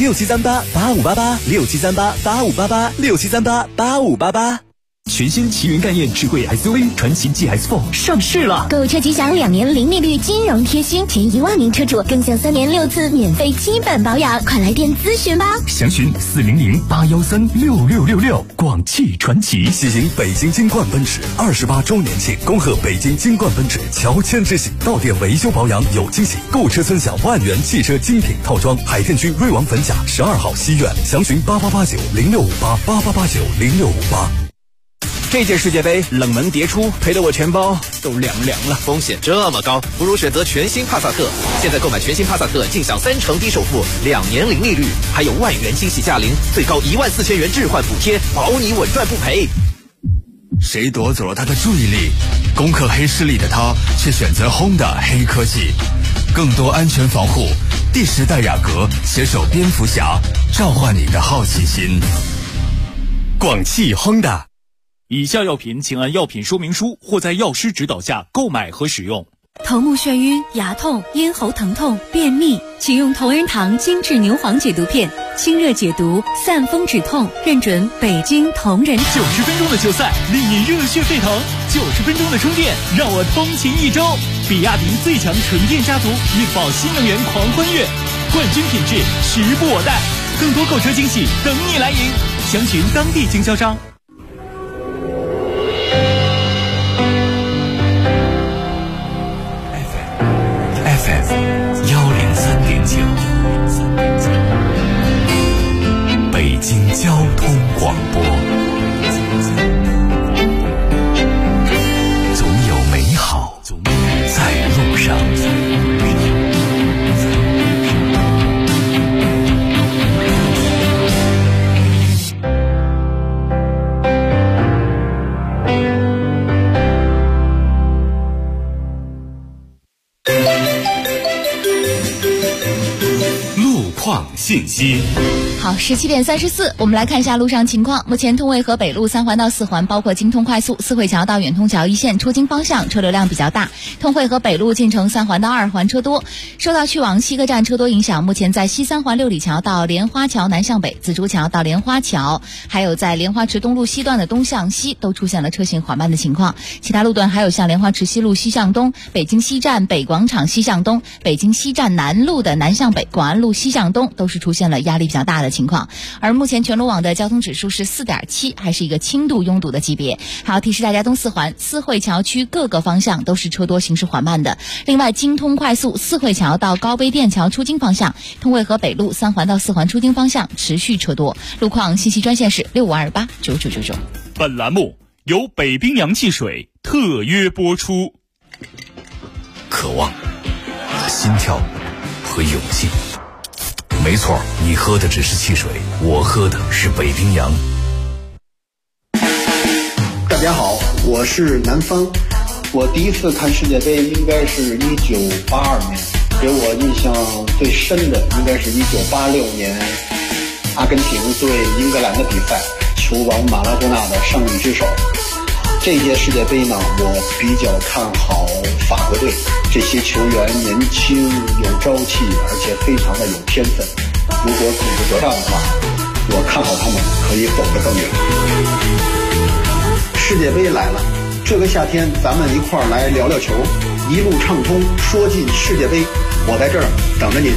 67388588，67388588，67388588。 全新奇云概念智慧 SUV 传祺 GS4 上市了， 购车即享2年零利率金融贴心，前1万名车主更享3年6次免费基本保养，快来电咨询吧。 详询400-813-6666。广汽传祺喜迎北京金冠奔驰28周年庆，恭贺北京金冠奔驰乔迁之喜，到店维修保养有惊喜，购车尊享10000元汽车精品套装。海淀区瑞王汾甲12号西苑，详询88890658，88890658。 这届世界杯冷门迭出，赔得我钱包都凉了。 风险这么高，不如选择全新帕萨特。现在购买全新帕萨特，尽享3成低首付，2年零利率，还有10000元惊喜驾龄，最高14000元置换补贴，保你稳赚不赔。 谁夺走了他的注意力？攻克黑势力的他，却选择 Honda 黑科技，更多安全防护。第10代雅阁携手蝙蝠侠，召唤你的好奇心。 广汽 Honda。 以下药品请按药品说明书或在药师指导下购买和使用。 头目眩晕、牙痛、咽喉疼痛、便秘，请用同仁堂精致牛黄解毒片，清热解毒，散风止痛，认准北京同仁堂。 90分钟的球赛令你热血沸腾，90分钟的充电让我通勤1周。比亚迪最强纯电家族，引爆新能源狂欢乐，冠军品质时不我待，更多购车惊喜等你来赢，详询当地经销商。 103.9，北京交通广播。总有美好在路上。 况信息。 好，17点34，我们来看一下路上情况。目前通渭河北路3环到4环，包括京通快速、四惠桥到远通桥一线出京方向车流量比较大。通惠河北路进城3环到2环车多。受到去往西客站车多影响，目前在西3环六里桥到莲花桥南向北、紫竹桥到莲花桥，还有在莲花池东路西段的东向西都出现了车行缓慢的情况。其他路段还有像莲花池西路西向东、北京西站北广场西向东、北京西站南路的南向北、广安路西向东都是出现了压力比较大的情况。而目前全路网的交通指数是4.7，还是一个轻度拥堵的级别。还要提示大家，东四环四惠桥区各个方向都是车多行驶缓慢的。另外，京通快速四惠桥到高碑店桥出京方向，通渭河北路3环到4环出京方向持续车多。路况信息专线是6528999999。 本栏目由北冰洋汽水特约播出。 渴望、心跳和勇气。没错，你喝的只是汽水，我喝的是北冰洋。 大家好，我是南方。我第一次看世界杯应该是1982年，给我印象最深的应该是1986年阿根廷对英格兰的比赛，球王马拉多纳的上帝之手。这届世界杯呢，我比较看好法国队，这些球员年轻有朝气，而且非常的有天分。如果组织得当的话，我看好他们可以走得更远。世界杯来了，这个夏天咱们一块儿来聊聊球，一路畅通，说进世界杯，我在这儿等着您。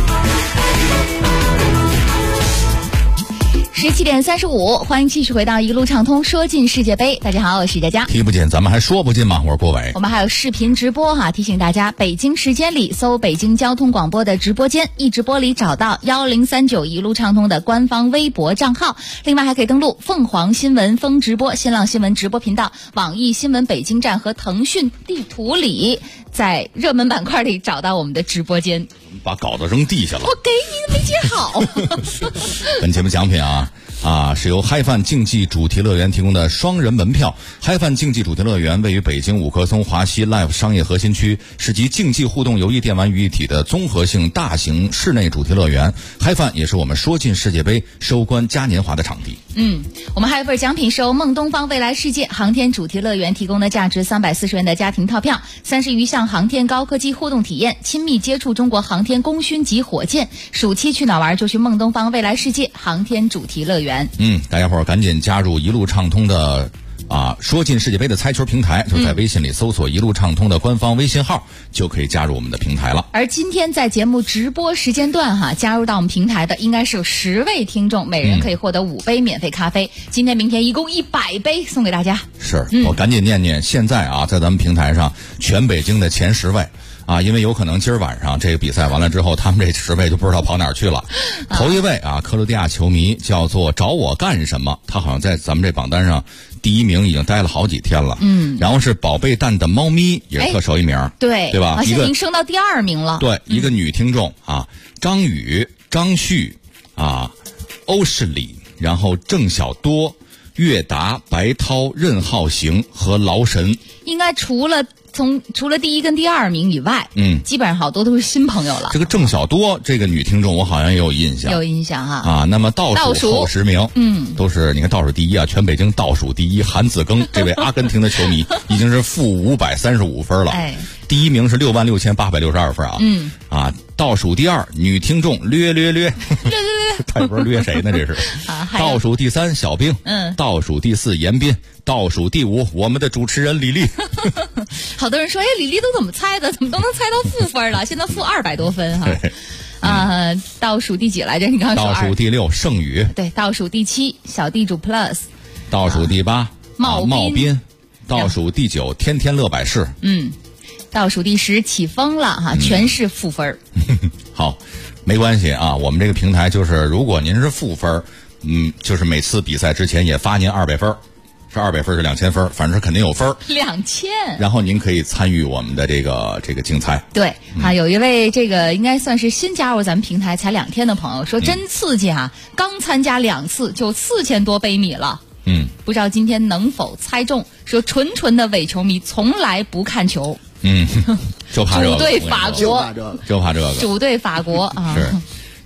17点35，欢迎继续回到一路畅通说进世界杯。大家好，我是佳佳。 听不进，咱们还说不进吗？我是郭伟。 我们还有视频直播哈，提醒大家，北京时间里搜北京交通广播的直播间，一直播里找到1039一路畅通的官方微博账号。另外还可以登录凤凰新闻风直播、新浪新闻直播频道、网易新闻北京站和腾讯地图里，在热门板块里找到我们的直播间。 把稿子扔地下了， 我给你没接好。 本节目奖品是由嗨饭竞技主题乐园提供的双人门票。嗨饭竞技主题乐园位于北京五棵松华西 Life 商业核心区，是集竞技互动游艺电玩于一体的综合性大型室内主题乐园。嗨饭也是我们说进世界杯收官嘉年华的场地。 我们还有一份奖品，是由梦东方未来世界航天主题乐园提供的价值340元的家庭套票，30余项航天高科技互动体验，亲密接触中国航天功勋级火箭。暑期去哪儿玩就去梦东方未来世界航天主题乐园。 大家伙儿赶紧加入一路畅通的说进世界杯的猜球平台，就在微信里搜索一路畅通的官方微信号，就可以加入我们的平台了。 而今天在节目直播时间段加入到我们平台的应该是有10位听众，每人可以获得5杯免费咖啡。今天明天一共100杯送给大家。 是，我赶紧念念现在在咱们平台上全北京的前10位。因为有可能今儿晚上这个比赛完了之后，他们这10位就不知道跑哪儿去了。头一位克罗地亚球迷叫做找我干什么，他好像在咱们这榜单上第1名已经待了好几天了。然后是宝贝蛋的猫咪也是特首1名， 对吧？ 现在已经升到第2名了。 对，一个女听众张宇、张旭欧世礼，然后郑小多、岳达、白涛、任浩行和劳神。 应该除了第1跟第2名以外，基本上好多都是新朋友了。 这个郑小多这个女听众我好像也有印象，那么倒数后10名，都是你看倒数第一全北京倒数第一韩子庚这位阿根廷的球迷已经是负535分了。第1名是66862分倒数第2女听众略他也不知道略谁呢这是。倒数第3小兵，倒数第4严斌，倒数第5我们的主持人李丽。 好多人说李丽都怎么猜的，怎么都能猜到负分了，现在负200多分倒数第几来着？你刚刚说倒数第6盛宇， 对，倒数第7小地主 plus， 倒数第8茂斌，倒数第9天天乐百氏， 倒数第10起风了全是负分。 好，没关系我们这个平台就是如果您是负分，就是每次比赛之前也发您200分，是200分是2000分，反正是肯定有分 2000。 然后您可以参与我们的这个竞猜。 对有一位这个应该算是新加入咱们平台才2天的朋友说真刺激刚参加2次就4000多杯米了。不知道今天能否猜中，说纯的伪球迷从来不看球。 就怕这个。 主队法国， 就怕这个。 主队法国是。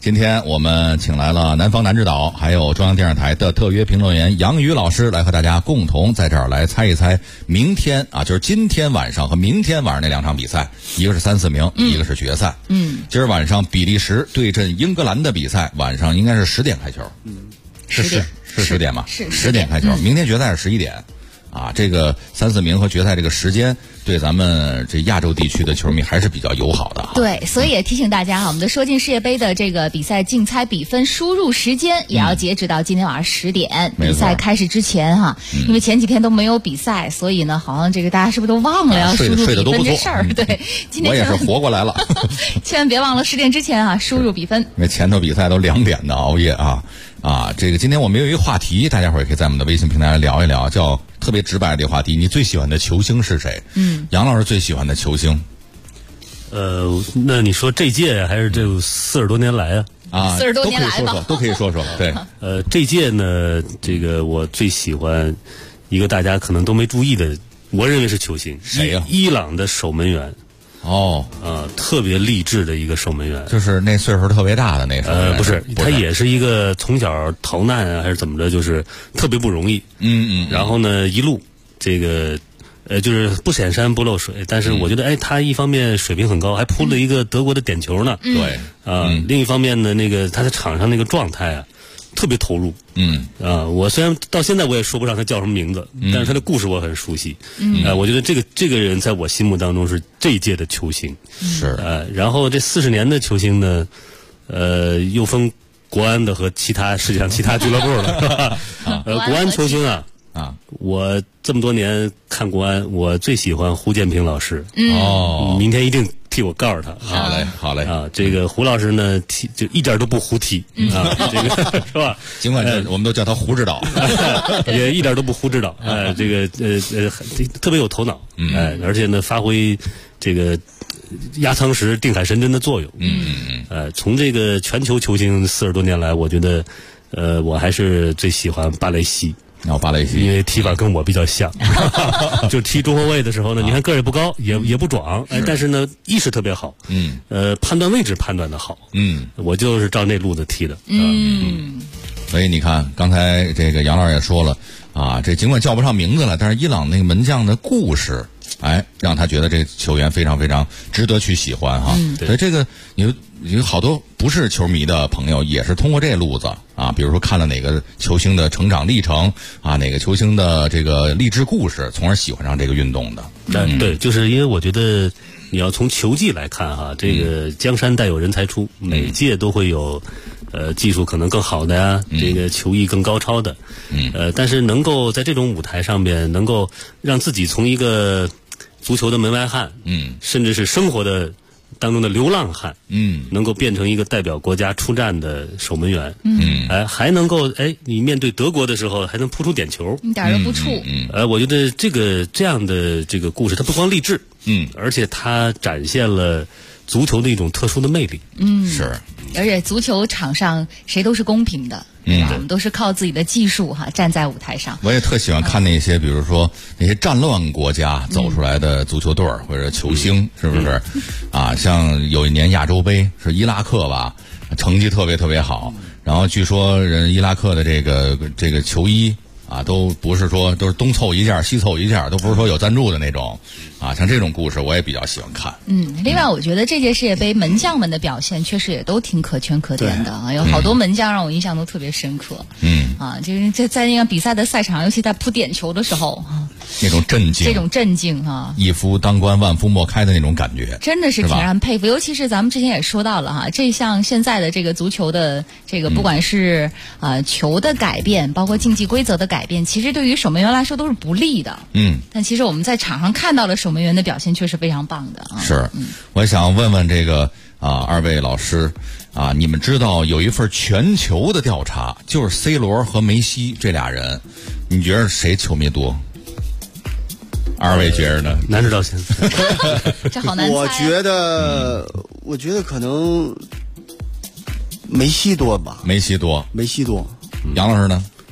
今天我们请来了南方男指导，还有中央电视台的特约评论员杨宇老师，来和大家共同在这儿来猜一猜明天啊，就是今天晚上和明天晚上那2场比赛，一个是3、4名，一个是决赛。今儿晚上比利时对阵英格兰的比赛，晚上应该是10点开球。是10点吗？ 是 10点开球。明天决赛是11点。啊，这个3、4名和决赛这个时间，对咱们这亚洲地区的球迷还是比较友好的。 对，所以也提醒大家哈，我们的说进世界杯的这个比赛竞猜比分输入时间也要截止到今天晚上10点，比赛开始之前哈，因为前几天都没有比赛，所以呢，好像这个大家是不是都忘了要输入比分这事儿？对，今天我也是活过来了， 千万别忘了10点之前啊输入比分。 因为前头比赛都2点的熬夜啊，这个今天我们有一个话题，大家伙儿也可以在我们的微信平台来聊一聊，叫特别直白的话题，你最喜欢的球星是谁？杨老师最喜欢的球星， 那你说这届还是这40多年来啊 ？40多年来吧， 都可以说说。对， 这届呢，这个我最喜欢一个大家可能都没注意的，我认为是球星， 谁呀？ 伊朗的守门员。特别励志的一个守门员， 就是那岁数特别大的那守门员。 不是，他也是一个从小逃难啊，还是怎么着，就是特别不容易。然后呢，一路这个就是不显山不漏水，但是我觉得他一方面水平很高，还扑了一个德国的点球呢。 对另一方面呢，那个他在场上那个状态啊，特别投入。我虽然到现在我也说不上他叫什么名字，但是他的故事我很熟悉。我觉得这个人在我心目当中是这一届的球星。 是然后这40年的球星呢，又分国安的和世界上其他俱乐部的。国安球星我这么多年看国安，我最喜欢胡建平老师。明天一定替我告诉他。 好嘞这个胡老师呢，就一点都不胡踢这个是吧？ 尽管我们都叫他胡指导， 也一点都不胡指导。这个特别有头脑。而且呢，发挥这个压舱石、定海神针的作用。从这个全球球星40多年来，我觉得我还是最喜欢巴雷西。 巴雷西， 因为踢法跟我比较像，就踢中后卫的时候呢，你看个儿也不高，也不壮，但是呢意识特别好，判断位置判断的好，我就是照那路子踢的， 所以你看，刚才这个杨老师也说了这尽管叫不上名字了，但是伊朗那个门将的故事，让他觉得这个球员非常非常值得去喜欢哈。所以这个有好多不是球迷的朋友也是通过这路子比如说看了哪个球星的成长历程哪个球星的这个励志故事，从而喜欢上这个运动的。 对，就是因为我觉得你要从球技来看这个江山代有人才出，每届都会有技术可能更好的呀，这个球艺更高超的，但是能够在这种舞台上面能够让自己从一个足球的门外汉，甚至是生活的当中的流浪汉，能够变成一个代表国家出战的守门员，还能够你面对德国的时候还能扑出点球， 一点都不怵。 我觉得这样的这个故事，它不光励志，而且它展现了足球的一种特殊的魅力。 是， 而且足球场上谁都是公平的。我们都是靠自己的技术站在舞台上。 我也特喜欢看那些，比如说那些战乱国家走出来的足球队或者球星，是不是？像有一年亚洲杯是伊拉克吧，成绩特别特别好，然后据说人伊拉克的这个球衣都不是说都是东凑一件西凑一件，都不是说有赞助的那种像这种故事我也比较喜欢看。 另外我觉得这届世界杯门将们的表现确实也都挺可圈可点的有好多门将让我印象都特别深刻。就是在那个比赛的赛场，尤其在扑点球的时候那种震惊一夫当关万夫莫开的那种感觉， 真的是挺让人佩服。尤其是咱们之前也说到了这项现在的这个足球的这个不管是球的改变，包括竞技规则的改变，其实对于守门员来说都是不利的。但其实我们在场上看到了守门员的表现确实非常棒的是，我想问问这个二位老师你们知道有一份全球的调查，就是 C 罗和梅西这俩人，你觉得谁球迷多？二位觉得呢？ 难知道现在这好难猜。 我觉得可能梅西多吧。 梅西多。 杨老师呢？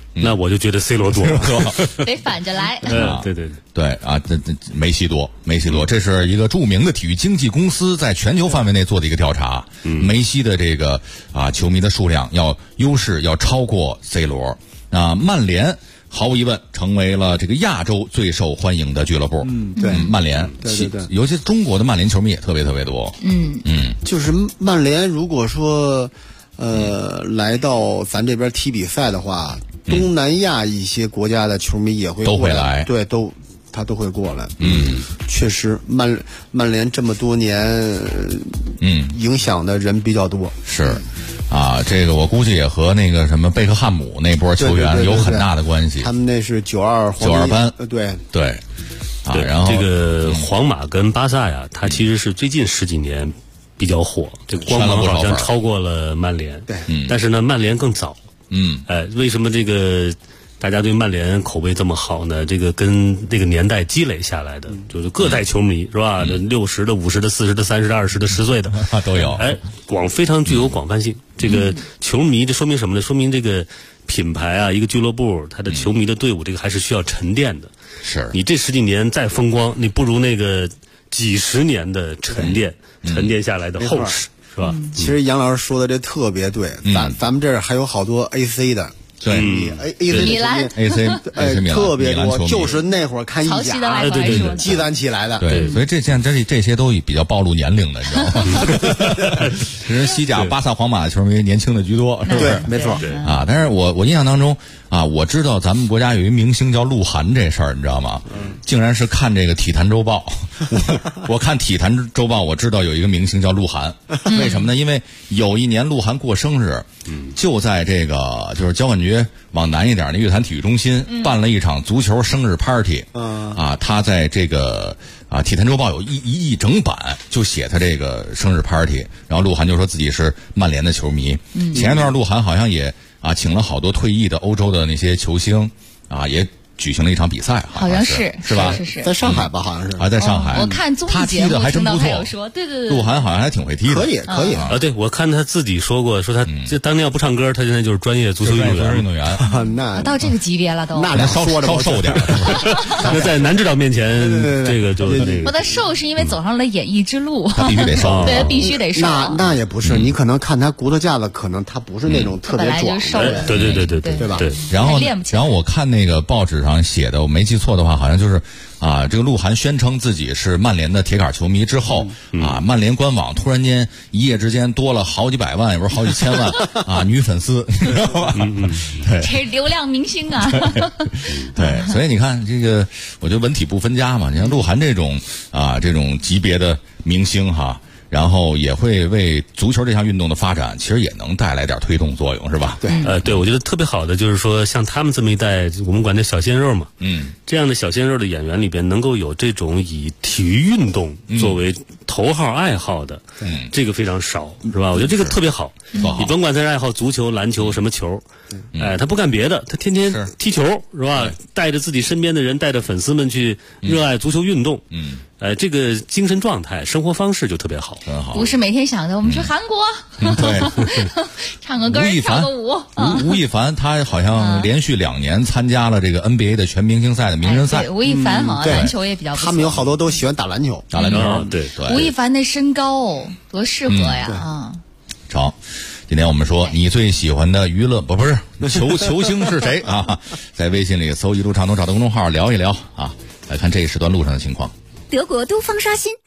那我就觉得 C 罗多， 得反着来。 对啊，这梅西多，这是一个著名的体育经纪公司在全球范围内做的一个调查，梅西的这个球迷的数量优势要超过 C 罗。曼联毫无疑问成为了这个亚洲最受欢迎的俱乐部。 对， 曼联， 对， 尤其中国的曼联球迷也特别多。 就是曼联如果说来到咱这边踢比赛的话，东南亚一些国家的球迷也会都会来， 对，他都会过来。确实，曼联这么多年，影响的人比较多。 是。这个我估计也和那个什么贝克汉姆那波球员有很大的关系。 他们那是92 班， 对。 然后这个皇马跟巴萨呀，它其实是最近10几年比较火，这个光芒好像超过了曼联。 对， 但是呢，曼联更早。为什么这个大家对曼联口碑这么好呢？这个跟那个年代积累下来的，就是各代球迷是吧？60的、50的、40的、30的、20的、10岁的都有。 非常具有广泛性。这个球迷，这说明什么呢？说明这个品牌一个俱乐部，它的球迷的队伍，这个还是需要沉淀的。 是你这10几年再风光，你不如那个几十年的沉淀下来的厚实，是吧？ 其实杨老师说的这特别对，咱们这儿还有好多 AC 的。 对米兰 AC 特别多，就是那会儿看意甲积攒起来的。 对，所以这些都比较暴露年龄的，你知道吗？其实西甲、巴萨、皇马的球迷年轻的居多，是不是？ 对，没错。 但是我印象当中我知道咱们国家有一明星叫鹿晗这事儿，你知道吗？竟然是看这个《体坛周报》，我看《体坛周报》，我知道有一个明星叫鹿晗，为什么呢？因为有一年鹿晗过生日，就在这个就是交管局往南一点的乐坛体育中心办了一场足球生日 party。他在这个《体坛周报》有一整版就写他这个生日 party， 然后鹿晗就说自己是曼联的球迷。前一段鹿晗好像也请了好多退役的欧洲的那些球星也举行了一场比赛， 好像是吧？ 是在上海吧？好像是在上海。 我看综艺节目他踢的还真不错， 说对， 鹿晗好像还挺会踢的， 可以对，我看他自己说过，说他这当年要不唱歌，他现在就是专业足球运动员。 那到这个级别了都， 那稍瘦点。 那在男指导面前，这个就那个。 他瘦是因为走上了演艺之路， 他必须得瘦， 对，必须得瘦。 那也不是，你可能看他骨头架子，可能他不是那种特别壮的， 对吧？ 然后我看那个报纸上写的，我没记错的话，好像就是这个鹿晗宣称自己是曼联的铁杆球迷之后，曼联官网突然间一夜之间多了好几百万，也不是好几千万女粉丝，你知道吧？ 对，这是流量明星啊。 对，所以你看这个，我觉得文体不分家嘛。你像鹿晗这种级别的明星然后也会为足球这项运动的发展，其实也能带来点推动作用，是吧？ 对，我觉得特别好的就是说，像他们这么一代，我们管这小鲜肉嘛，这样的小鲜肉的演员里边，能够有这种以体育运动作为头号爱好的，这个非常少，是吧？我觉得这个特别好。你甭管他是爱好足球、篮球什么球，他不干别的，他天天踢球，是吧？带着自己身边的人，带着粉丝们去热爱足球运动，这个精神状态、生活方式就特别好， 很好。 不是每天想着我们去韩国， 对， 唱个歌、跳个舞。 吴亦凡他好像连续2年参加了这个 NBA 的全明星赛的名人赛。 吴亦凡好像篮球也比较不错。 他们有好多都喜欢打篮球， 对。 吴亦凡那身高多适合呀！ 成，今天我们说你最喜欢的娱乐不是球星是谁在微信里搜一路畅通，找到公众号聊一聊来看这一时段路上的情况。 德国东方刷新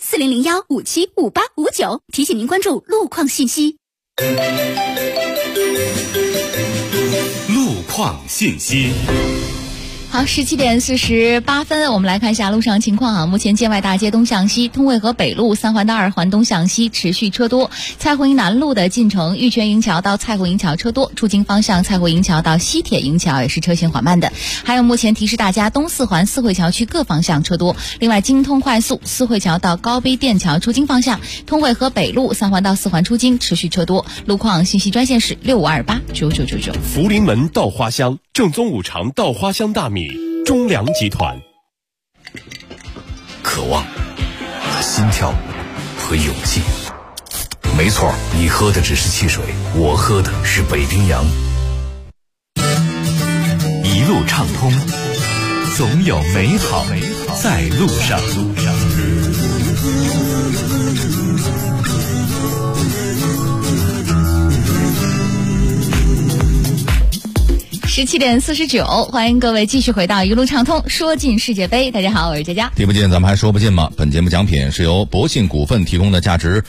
4001575859，提醒您关注路况信息。 路况信息。 好，17点48分，我们来看一下路上情况目前建外大街东向西、通惠河北路、3环到2环东向西持续车多，蔡胡营南路的进城玉泉营桥到蔡胡营桥车多，出京方向蔡胡营桥到西铁营桥也是车行缓慢的。还有目前提示大家，东4环四惠桥区各方向车多。另外，京通快速四惠桥到高碑店桥出京方向，通惠河北路3环到4环出京持续车多。路况信息专线是65289999。 福临门稻花香，正宗五常稻花香大米。中粮集团。 渴望、心跳和勇气。没错，你喝的只是汽水，我喝的是北冰洋。 路畅通，总有美好在路上。 17点49，欢迎各位继续回到一路畅通，说尽世界杯。大家好，我是佳佳。 听不进，咱们还说不尽吗？本节目奖品是由博信股份提供的价值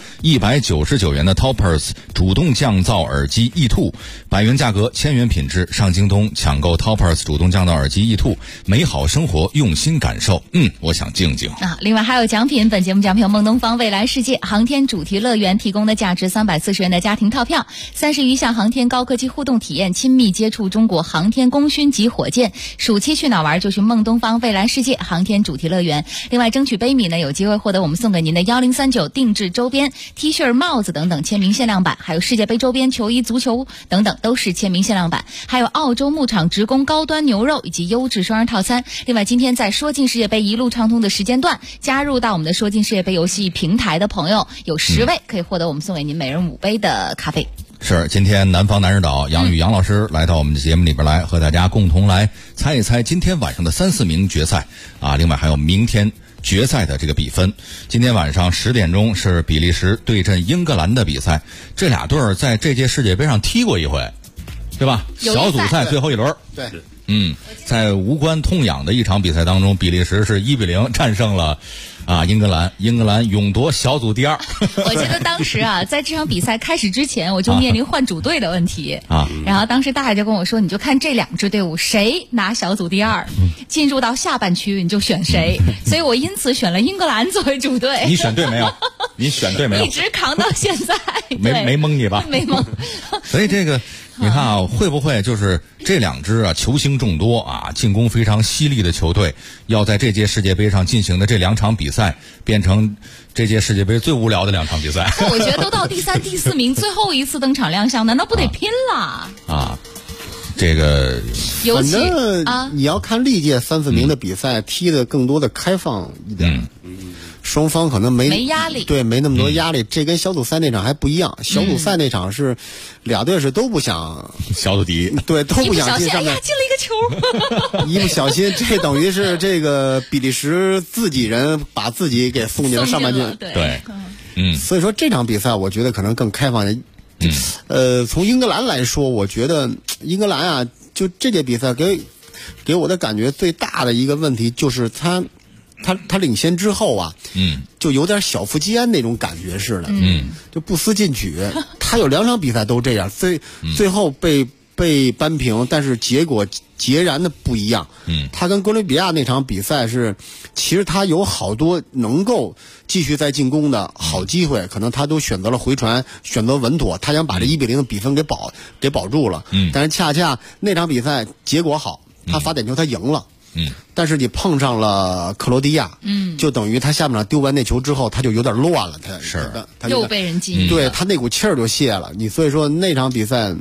199元的 Toppers 主动降噪耳机 E2，100元价格，1000元品质，上京东抢购 Toppers 主动降噪耳机 E2，美好生活用心感受。我想静静啊。另外还有奖品，本节目奖品由梦东方未来世界航天主题乐园提供的价值340元的家庭套票，30余项航天高科技互动体验，亲密接触中国航天功勋级火箭。暑期去哪玩就去梦东方未来世界航天主题乐园。另外争取杯米呢，有机会获得我们送给您的1039定制周边 T 恤、帽子等等签名限量版，还有世界杯周边、球衣、足球等等都是签名限量版，还有澳洲牧场直供高端牛肉以及优质双人套餐。另外今天在说尽世界杯一路畅通的时间段，加入到我们的说尽世界杯游戏平台的朋友有10位可以获得我们送给您每人5杯的咖啡。 是，今天南方男人岛杨宇杨老师来到我们的节目里边来，和大家共同来猜一猜今天晚上的3、4名决赛啊，另外还有明天决赛的这个比分。今天晚上10点钟是比利时对阵英格兰的比赛，这俩队儿在这届世界杯上踢过一回，对吧？小组赛最后一轮。 对。 在无关痛痒的一场比赛当中，比利时是1-0战胜了英格兰，英格兰勇夺小组第2。 我记得当时在这场比赛开始之前，我就面临换主队的问题然后当时大爷就跟我说，你就看这2支队伍谁拿小组第2，进入到下半区你就选谁。所以我因此选了英格兰作为主队。 你选对没有？你选对没有？ 一直扛到现在。 没蒙你吧？ 没蒙。 所以这个你看会不会就是这2支球星众多进攻非常犀利的球队，要在这届世界杯上进行的这2场比赛，变成这届世界杯最无聊的2场比赛？ 我觉得都到第3、第4名，最后一次登场亮相，难道不得拼了？ 这个尤其你要看历届3、4名的比赛，踢的更多的开放一点。双方可能没压力， 对，没那么多压力。这跟小组赛那场还不一样。小组赛那场是俩队是都不想小组第一， 对，都不想进上面。 进了一个球， 一不小心，这等于是这个比利时自己人把自己给送进了上半区。 对， 所以说这场比赛我觉得可能更开放。从英格兰来说，我觉得英格兰就这届比赛给我的感觉最大的一个问题就是他领先之后就有点小富即安那种感觉似的，就不思进取。他有2场比赛都这样，最后被扳平，但是结果截然的不一样。他跟哥伦比亚那场比赛其实他有好多能够继续再进攻的好机会，可能他都选择了回传，选择稳妥，他想把这1-0的比分给保住了。但是恰恰那场比赛结果好，他罚点球他赢了。但是你碰上了克罗地亚，就等于他下半场丢完那球之后，他就有点乱了，他又被人击， 对他那股气儿就泄了。所以说那场比赛，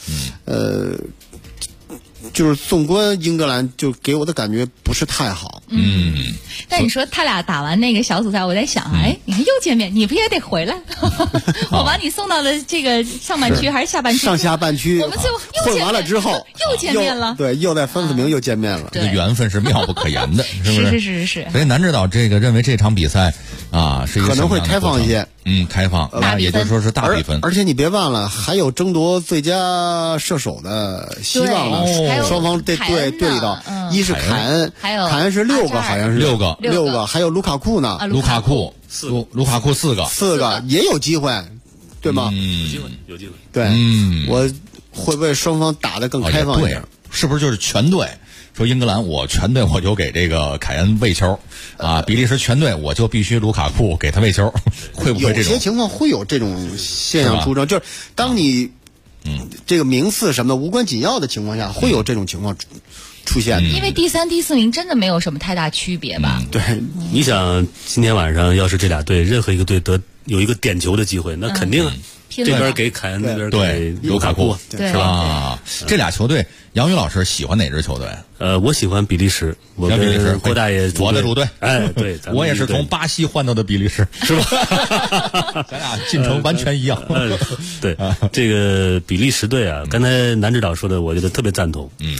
就是纵观英格兰，就给我的感觉不是太好。 但你说他俩打完那个小组赛，我在想，你看又见面，你不也得回来？我把你送到了这个上半区还是下半区？ 上下半区， 我们就混完了之后又见面了。 对，又在3、4名又见面了。 这个缘分是妙不可言的，是不是？ 是。 所以南指导认为这场比赛是一个可能会开放一些。 开放，也就是说是大比分。 而且你别忘了，还有争夺最佳射手的希望呢。双方队里头，一是凯恩，凯恩是6个，好像是 6个， 还有卢卡库呢。 卢卡库4个， 也有机会，对吗？ 有机会。 对，我会不会双方打得更开放一点？ 是不是就是全队？说英格兰我全队我就给这个凯恩喂球比利时全队我就必须卢卡库给他喂球，会不会这种？ 有些情况会有这种现象出征，就是当你这个名次什么的无关紧要的情况下，会有这种情况出现的。 因为第3、第4名真的没有什么太大区别吧？ 对， 你想今天晚上要是这俩队任何一个队有一个点球的机会，那肯定这边给凯恩，那边给卢卡库， 是吧？这俩球队，杨宇老师喜欢哪支球队？ 我喜欢比利时，我跟郭大爷我的主队。 对， 我也是从巴西换到的比利时，是吧？咱俩进程完全一样。 对，这个比利时队刚才南指导说的，我觉得特别赞同。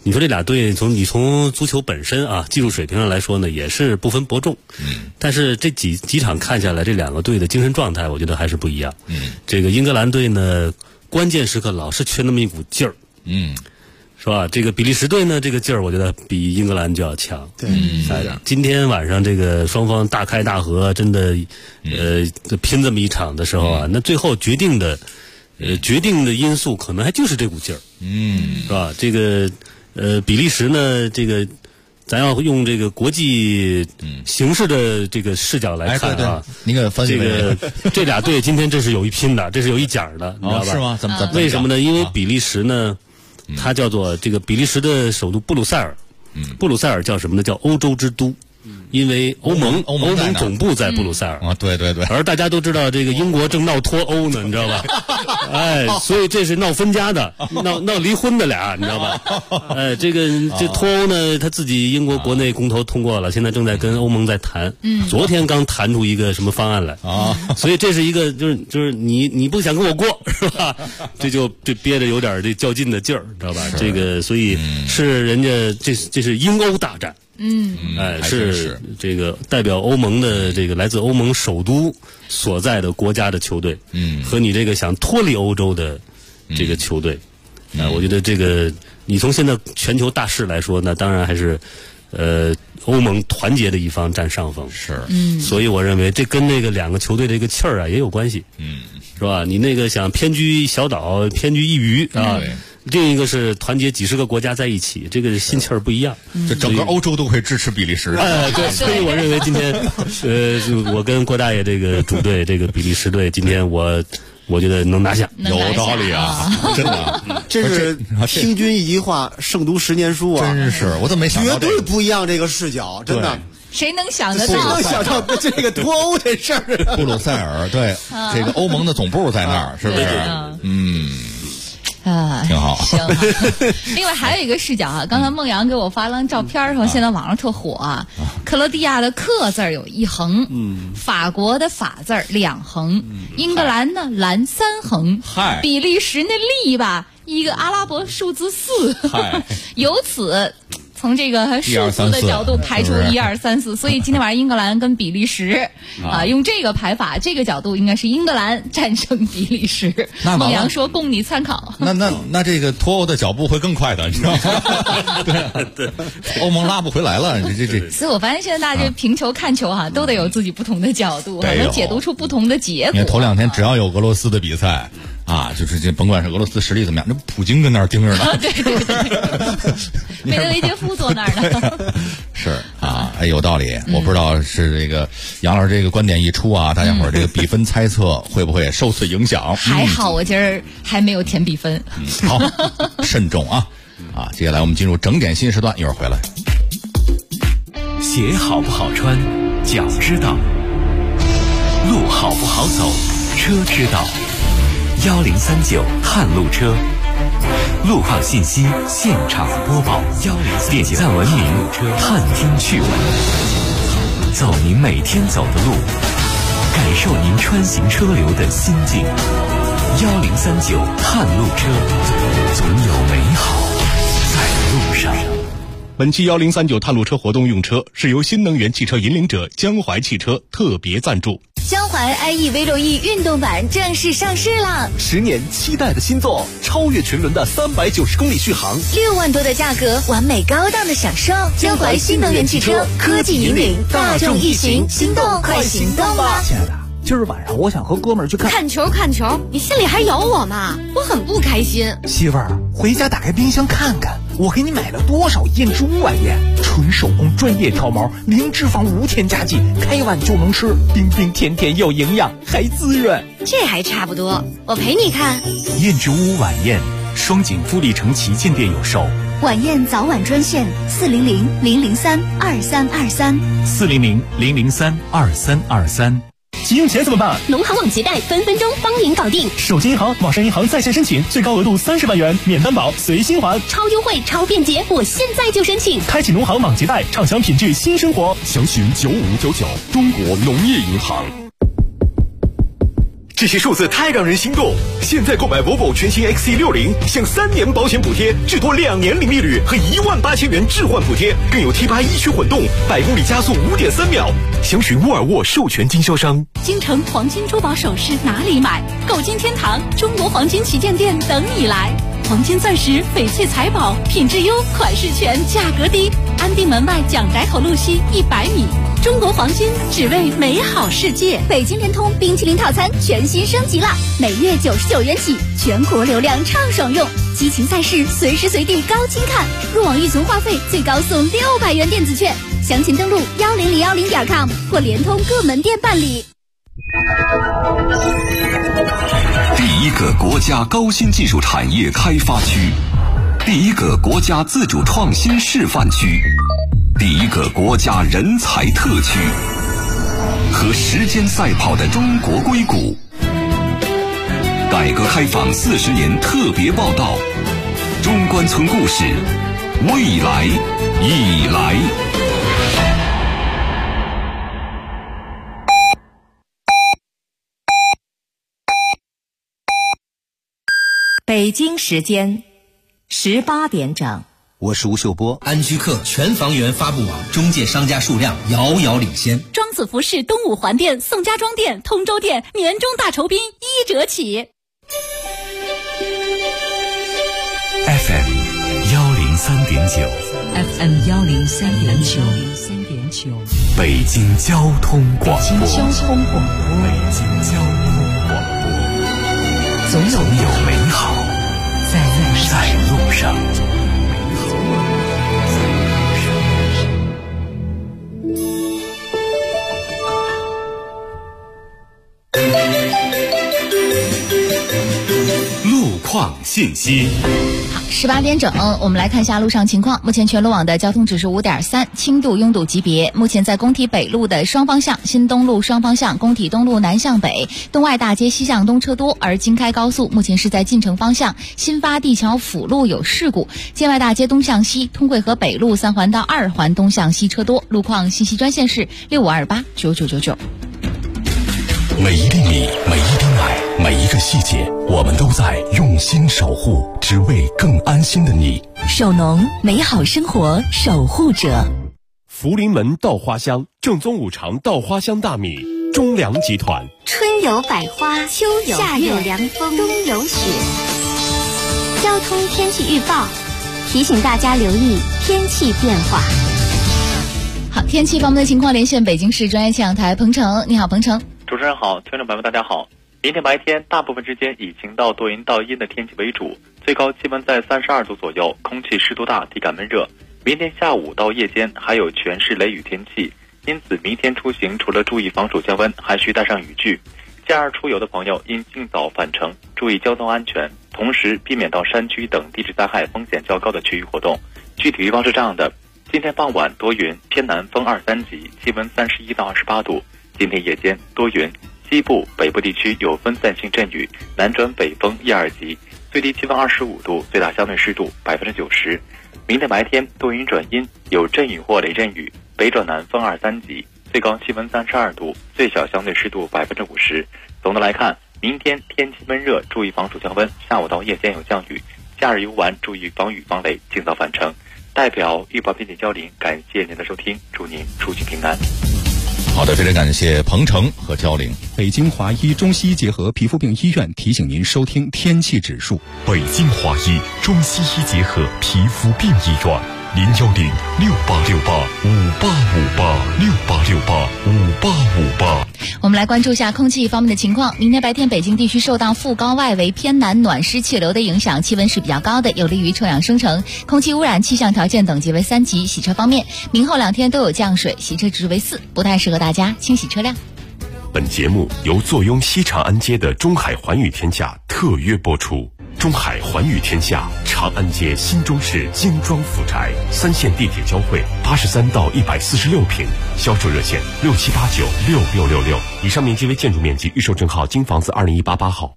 你说这俩队你从足球本身啊技术水平上来说呢，也是不分伯仲。但是这几场看下来，这两个队的精神状态，我觉得还是不一样。这个英格兰队呢，关键时刻老是缺那么一股劲儿。是吧？这个比利时队呢，这个劲儿我觉得比英格兰就要强。 对， 今天晚上这个双方大开大合，真的拼这么一场的时候啊，那最后决定的因素可能还就是这股劲儿。是吧？这个比利时呢，这个咱要用这个国际形势的这个视角来看啊， 您给分析这俩队今天这是有一拼的，这是有一讲的，你知道吧？ 是吗？怎么为什么呢？因为比利时呢，它叫做这个比利时的首都布鲁塞尔。布鲁塞尔叫什么呢？叫欧洲之都。因为欧盟总部在布鲁塞尔啊，对， 而大家都知道这个英国正闹脱欧呢，你知道吧？所以这是闹分家的，闹离婚的俩，你知道吧？这脱欧呢，他自己英国国内公投通过了，现在正在跟欧盟在谈。昨天刚谈出一个什么方案来啊？所以这是一个就是你不想跟我过是吧？这憋着有点这较劲的劲儿，知道吧？这个所以是人家这是英欧大战。是这个代表欧盟的这个来自欧盟首都所在的国家的球队，和你这个想脱离欧洲的这个球队，我觉得这个你从现在全球大势来说，那当然还是欧盟团结的一方占上风。 是， 所以我认为这跟那个两个球队这个气儿啊也有关系，是吧？你那个想偏居小岛、偏居一隅啊。另一个是团结几十个国家在一起，这个心气儿不一样。 这整个欧洲都会支持比利时。 对，所以我认为今天，我跟郭大爷这个主队这个比利时队，今天我觉得能拿下， 有道理啊，真的。 这是听君一句话，胜读10年书啊！ 真是，我怎么没想到？ 绝对不一样，这个视角，真的。 谁能想得到？ 谁能想到这个脱欧这事儿？ 布鲁塞尔，对，这个欧盟的总部在那儿，是不是？挺好。 行。另外还有一个视角啊，刚才孟阳给我发了照片，说现在网上特火啊。克罗地亚的克字有1横，法国的法字2横，英格兰呢蓝3横，比利时那利吧一个阿拉伯数字4，由此。从这个数字的角度排出1、2、3、4，所以今天晚上英格兰跟比利时用这个排法，这个角度应该是英格兰战胜比利时。孟阳说供你参考。 那这个脱欧的脚步会更快的，你知道吗？对，欧盟拉不回来了，这。 所以我发现现在大家评球看球都得有自己不同的角度，能解读出不同的结果。 你看头2天只要有俄罗斯的比赛。就是这，甭管是俄罗斯实力怎么样，那普京跟那儿盯着呢。 对，梅德韦杰夫坐那儿呢。 是有道理。我不知道是这个杨老师这个观点一出啊，大家伙儿这个比分猜测会不会受此影响？ 还好我今儿还没有填比分。 好，慎重啊！接下来我们进入整点新时段，一会儿回来。 鞋好不好穿，脚知道；路好不好走，车知道。1039探路车，路况信息现场播报。点赞文明，探听趣闻，走您每天走的路，感受您穿行车流的心境。1039探路车，总有美好在路上。 本期1039探路车活动用车是由新能源汽车引领者江淮汽车特别赞助。 江淮 iE V6E 运动版正式上市了 ，10年期待的新作，超越群伦的390公里续航 ，6万多的价格，完美高档的享受。江淮新能源汽车科技引领大众一行，心动快行动吧！ 亲爱的，今儿晚上我想和哥们儿去看球，你心里还有我吗？我很不开心。 媳妇儿，回家打开冰箱看看，我给你买了多少燕之屋晚宴，纯手工专业挑毛，零脂肪无添加剂，开碗就能吃，冰冰甜甜又营养，还滋润。 这还差不多，我陪你看。 燕之屋晚宴，双井富力城旗舰店有售。 晚宴早晚专线 400-003-2323，400-003-2323。 急用钱怎么办？ 农行网结贷分分钟帮您搞定。 手机银行、网上银行在线申请，最高额度30万元，免担保，随心还， 超优惠、超便捷，我现在就申请。 开启农行网结贷，畅享品质新生活。 详询9599，中国农业银行。 这些数字太让人心动！现在购买 Volvo 全新 XC60，享3年保险补贴，至多2年零利率和18000元置换补贴，更有 T8 1驱混动，100公里加速5.3秒。详询沃尔沃授权经销商。 京城黄金珠宝首饰哪里买？购金天堂中国黄金旗舰店等你来。黄金钻石、翡翠财宝，品质优，款式全，价格低。安定门外蒋宅口路西100米。中国黄金，只为美好世界。 北京联通冰淇淋套餐全新升级了，每月99元起，全国流量畅爽用，激情赛事随时随地高清看，入网预存话费最高送600元电子券，详情登录10010.com 或联通各门店办理。 第一个国家高新技术产业开发区，第一个国家自主创新示范区，第一个国家人才特区，和时间赛跑的中国硅谷。改革开放40年特别报道，中关村故事，未来已来。 北京时间18点整。 我是吴秀波。安居客全房源发布网中介商家数量遥遥领先。 庄子服饰东五环店、宋家庄店、通州店年终大酬宾1折起。 FM 103.9 FM 103.9 北京交通广播。 北京交通广播。总有美好在路上。路况信息。 好，18点整，我们来看一下路上情况。目前全路网的交通指数5.3，轻度拥堵级别。目前在工体北路的双方向、新东路双方向、工体东路南向北、东外大街西向东车多，而京开高速目前是在进城方向新发地桥辅路有事故，建外大街东向西、通惠河北路3环到2环东向西车多。路况信息专线是65289999。 每一粒米，每一滴奶，每一个细节，我们都在用心守护，只为更安心的你。 首农，美好生活守护者。 福临门稻花香，正宗5常稻花香大米，中粮集团。 春有百花，秋有夏有凉风，冬有雪。交通天气预报提醒大家留意天气变化。 好，天气方面的情况，连线北京市专业气象台彭程。你好，彭程。 主持人好，听众朋友们大家好。明天白天大部分时间以晴到多云到阴的天气为主，最高气温在32度左右，空气湿度大，体感闷热。明天下午到夜间还有全市雷雨天气，因此明天出行除了注意防暑降温，还需带上雨具。假日出游的朋友应尽早返程，注意交通安全，同时避免到山区等地质灾害风险较高的区域活动。具体预报是这样的：今天傍晚多云，偏南风2、3级，气温31到28度。今天夜间多云，西部、北部地区有分散性阵雨，南转北风1、2级，最低气温25度，最大相对湿度90%。明天白天多云转阴，有阵雨或雷阵雨，北转南风2、3级，最高气温32度，最小相对湿度50%。总的来看，明天天气闷热，注意防暑降温，下午到夜间有降雨。假日游玩注意防雨防雷，尽早返程。代表预报编辑焦林，感谢您的收听，祝您出行平安。 好的，非常感谢彭程和焦玲。 北京华医中西医结合皮肤病医院提醒您收听天气指数。 北京华医中西医结合皮肤病医院，010-6868-5858，6868-5858。 我们来关注一下空气方面的情况。明天白天北京地区受到副高外围偏南暖湿气流的影响，气温是比较高的，有利于臭氧生成。空气污染气象条件等级为3级。洗车方面，明后2天都有降水，洗车指数为4，不太适合大家清洗车辆。 本节目由坐拥西长安街的中海环宇天下特约播出。中海环宇天下，长安街新中式精装府宅，3线地铁交汇，83到146平，销售热线67896666。以上面积为建筑面积，预售证号京房子20188号。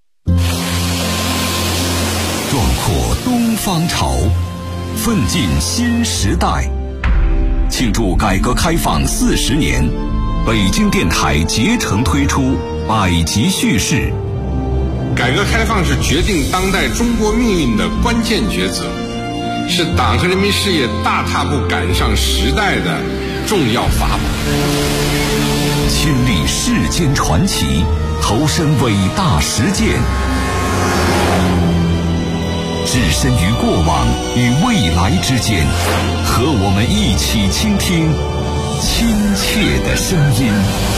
壮阔东方潮，奋进新时代。庆祝改革开放40年，北京电台竭诚推出百集叙事。 改革开放是决定当代中国命运的关键抉择，是党和人民事业大踏步赶上时代的重要法宝。 亲历世间传奇，投身伟大实践，置身于过往与未来之间，和我们一起倾听亲切的声音。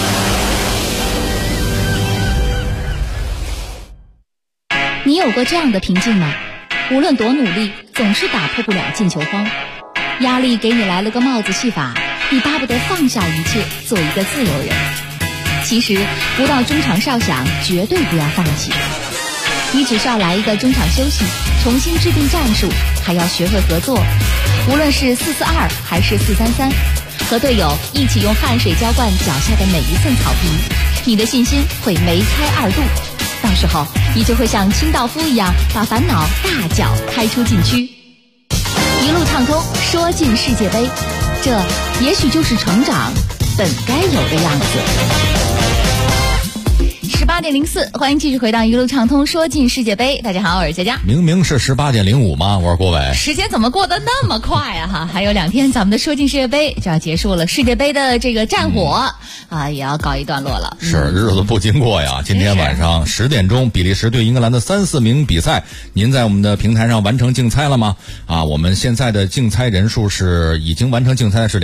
你有过这样的平静吗？无论多努力，总是打破不了进球荒。压力给你来了个帽子戏法，你巴不得放下一切，做一个自由人。其实不到中场哨响，绝对不要放弃。你只需要来一个中场休息，重新制定战术，还要学会合作。无论是4-4-2还是4-3-3，和队友一起用汗水浇灌脚下的每一寸草皮，你的信心会梅开2度。到时候你就会像清道夫一样，把烦恼大脚开出禁区，一路畅通，说进世界杯。这也许就是成长本该有的样子。18点04，欢迎继续回到一路畅通说进世界杯。大家好，我是佳佳。 明明是18点05吗？我是郭伟。 时间怎么过得那么快啊？哈，还有2天，咱们的说进世界杯就要结束了，世界杯的这个战火也要告一段落了。 是，日子不经过呀。今天晚上10点钟，比利时对英格兰的3、4名比赛，您在我们的平台上完成竞猜了吗？我们现在的竞猜人数是已经完成竞猜是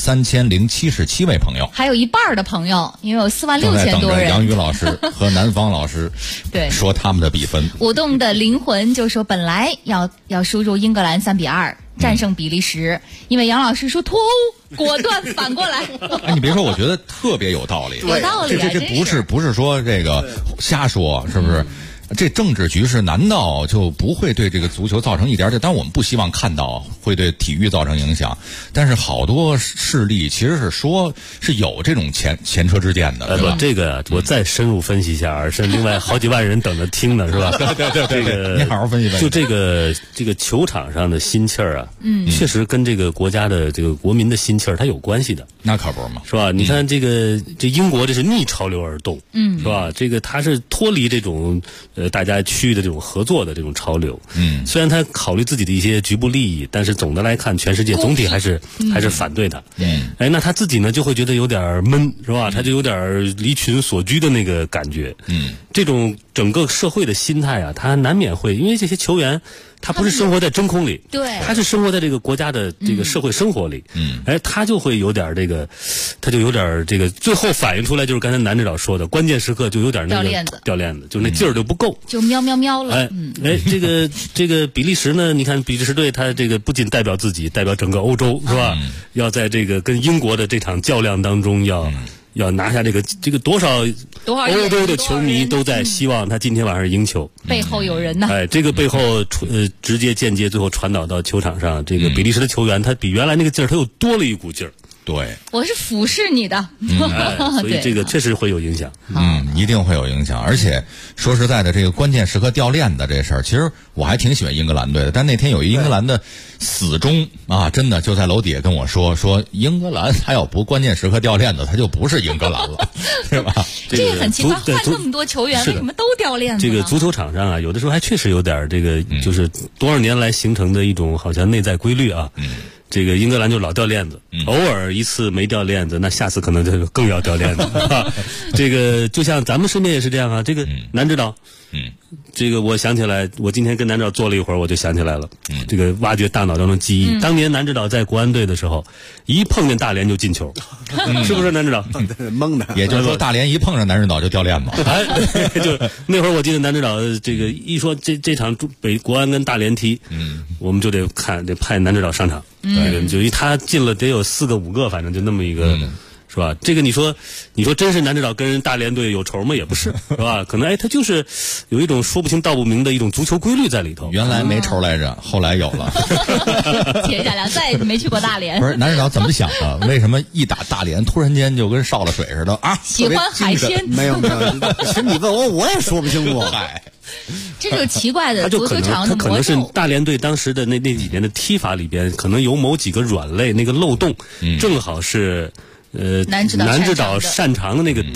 23077位朋友， 还有一半的朋友，因为有46000多人。 杨宇老师和南方老师对说他们的比分。 舞动的灵魂就说本来要输入英格兰3-2战胜比利时，因为杨老师说脱欧，果断反过来。 你别说，我觉得特别有道理。 有道理啊， 这不是说这个瞎说，是不是？这政治局势难道就不会对这个足球造成一点点？当然我们不希望看到会对体育造成影响，但是好多势力其实是说是有这种前车之鉴的，对吧？ 这个我再深入分析一下，是另外好几万人等着听呢，是吧？ 对， 这个你好好分析分析。 就这个球场上的心气儿啊，确实跟这个国家的这个国民的心气儿它有关系的。 那可不是嘛， 是吧？你看这英国这是逆潮流而动，是吧？这个它是脱离这种大家区域的这种合作的这种潮流，虽然他考虑自己的一些局部利益，但是总的来看，全世界总体还是反对他。那他自己呢就会觉得有点闷，是吧？他就有点离群索居的那个感觉。这种整个社会的心态啊，他难免会因为这些球员。他不是生活在真空里， 对， 他是生活在这个国家的这个社会生活里，他就会有点这个，最后反映出来就是刚才南指导说的，关键时刻就有点那个掉链子，就那劲儿就不够， 就喵喵喵了。 这个比利时呢，你看比利时队，他这个不仅代表自己，代表整个欧洲，是吧？要在这个跟英国的这场较量当中要拿下这个多少欧洲的球迷都在希望他今天晚上赢球， 背后有人呢。 这个背后直接间接最后传导到球场上，这个比利时的球员他比原来那个劲儿他又多了一股劲儿。 对， 我是俯视你的， 所以这个确实会有影响。 一定会有影响。而且说实在的，这个关键时刻掉链子这事儿，其实我还挺喜欢英格兰队的。但那天有一英格兰的死忠真的就在楼底下跟我说英格兰他要不关键时刻掉链子，他就不是英格兰了，对吧？ 这个很奇怪，换那么多球员，为什么都掉链子？ 这个足球场上啊，有的时候还确实有点这个，就是多少年来形成的一种好像内在规律啊。这个英格兰就老掉链子，偶尔一次没掉链子，那下次可能就更要掉链子。这个就像咱们身边也是这样啊。这个南指导，这个我想起来，我今天跟南指导坐了一会儿，我就想起来了。这个挖掘大脑当中记忆，当年南指导在国安队的时候，一碰见大连就进球，是不是南指导？ 懵的。 也就是说，大连一碰上南指导就掉链子。 就那会儿我记得南指导这个一说这场国安跟大连踢，我们就得派南指导上场。就因为他进了得有4个5个，反正就那么一个，是吧？这个你说真是南指导跟人大连队有仇吗？也不是，是吧？可能他就是有一种说不清道不明的一种足球规律在里头。 原来没仇来着，后来有了。 铁下梁再也没去过大连。 不是南指导怎么想的？为什么一打大连，突然间就跟烧了水似的啊？ 喜欢海鲜？ 没有，其实你问我也说不清楚。 这就是奇怪的足球场的魔咒。 他可能是大连队当时的那几年的踢法里边，可能有某几个软肋那个漏洞，正好是南指导擅长的那个点。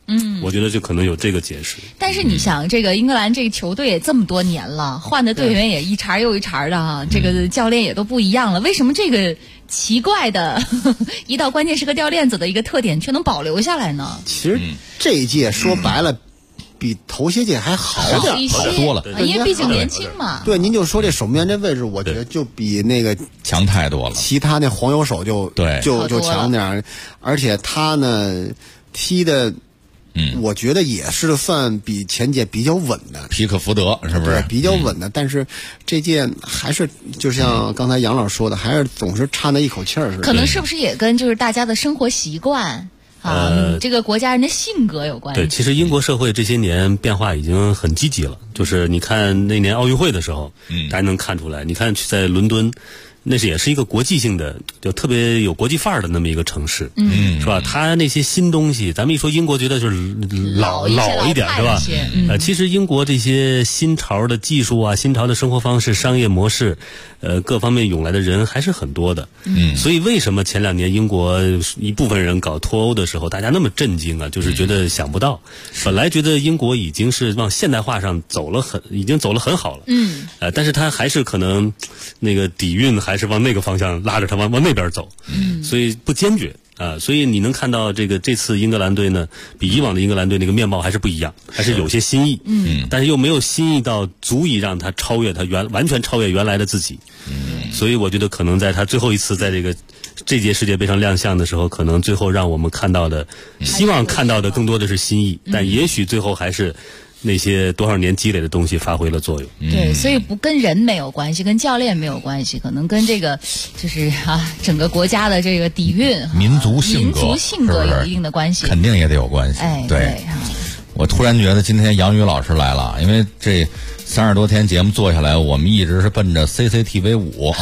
我觉得就可能有这个解释。 但是你想，这个英格兰这个球队也这么多年了，换的队员也一茬又一茬的哈，这个教练也都不一样了，为什么这个奇怪的一到关键时刻掉链子的一个特点却能保留下来呢？ 其实这一届说白了，比头些届还好点， 好多了， 因为毕竟年轻嘛。 对，您就说这守门员这位置，我觉得就比那个强太多了。 其他那黄油手就强点，而且他呢踢的。我觉得也是算比前届比较稳的， 皮克福德是不是比较稳的？但是这届还是就像刚才杨老师说的，还是总是差那一口气儿似的。 可能是不是也跟就是大家的生活习惯这个国家人的性格有关系？ 对，其实英国社会这些年变化已经很积极了。就是你看那年奥运会的时候，大家能看出来。你看在伦敦。那是也是一个国际性的，就特别有国际范儿的那么一个城市，是吧？它那些新东西，咱们一说英国，觉得就是老一点，是吧？其实英国这些新潮的技术啊、新潮的生活方式、商业模式，各方面涌来的人还是很多的。所以为什么前2年英国一部分人搞脱欧的时候，大家那么震惊啊？就是觉得想不到，本来觉得英国已经是往现代化上已经走了很好了。但是它还是可能那个底蕴还是往那个方向拉着它往那边走，所以不坚决啊，所以你能看到这次英格兰队呢，比以往的英格兰队那个面貌还是不一样，还是有些新意，但是又没有新意到足以让他超越他完全超越原来的自己，所以我觉得可能在他最后一次在这届世界杯上亮相的时候，可能最后让我们看到的，希望看到的更多的是新意，但也许最后还是。那些多少年积累的东西发挥了作用。 对，所以不跟人没有关系，跟教练没有关系，可能跟这个就是整个国家的这个底蕴、 民族性格有一定的关系， 肯定也得有关系。对。我突然觉得今天杨宇老师来了，因为这30多天节目做下来，我们一直是奔着 CCTV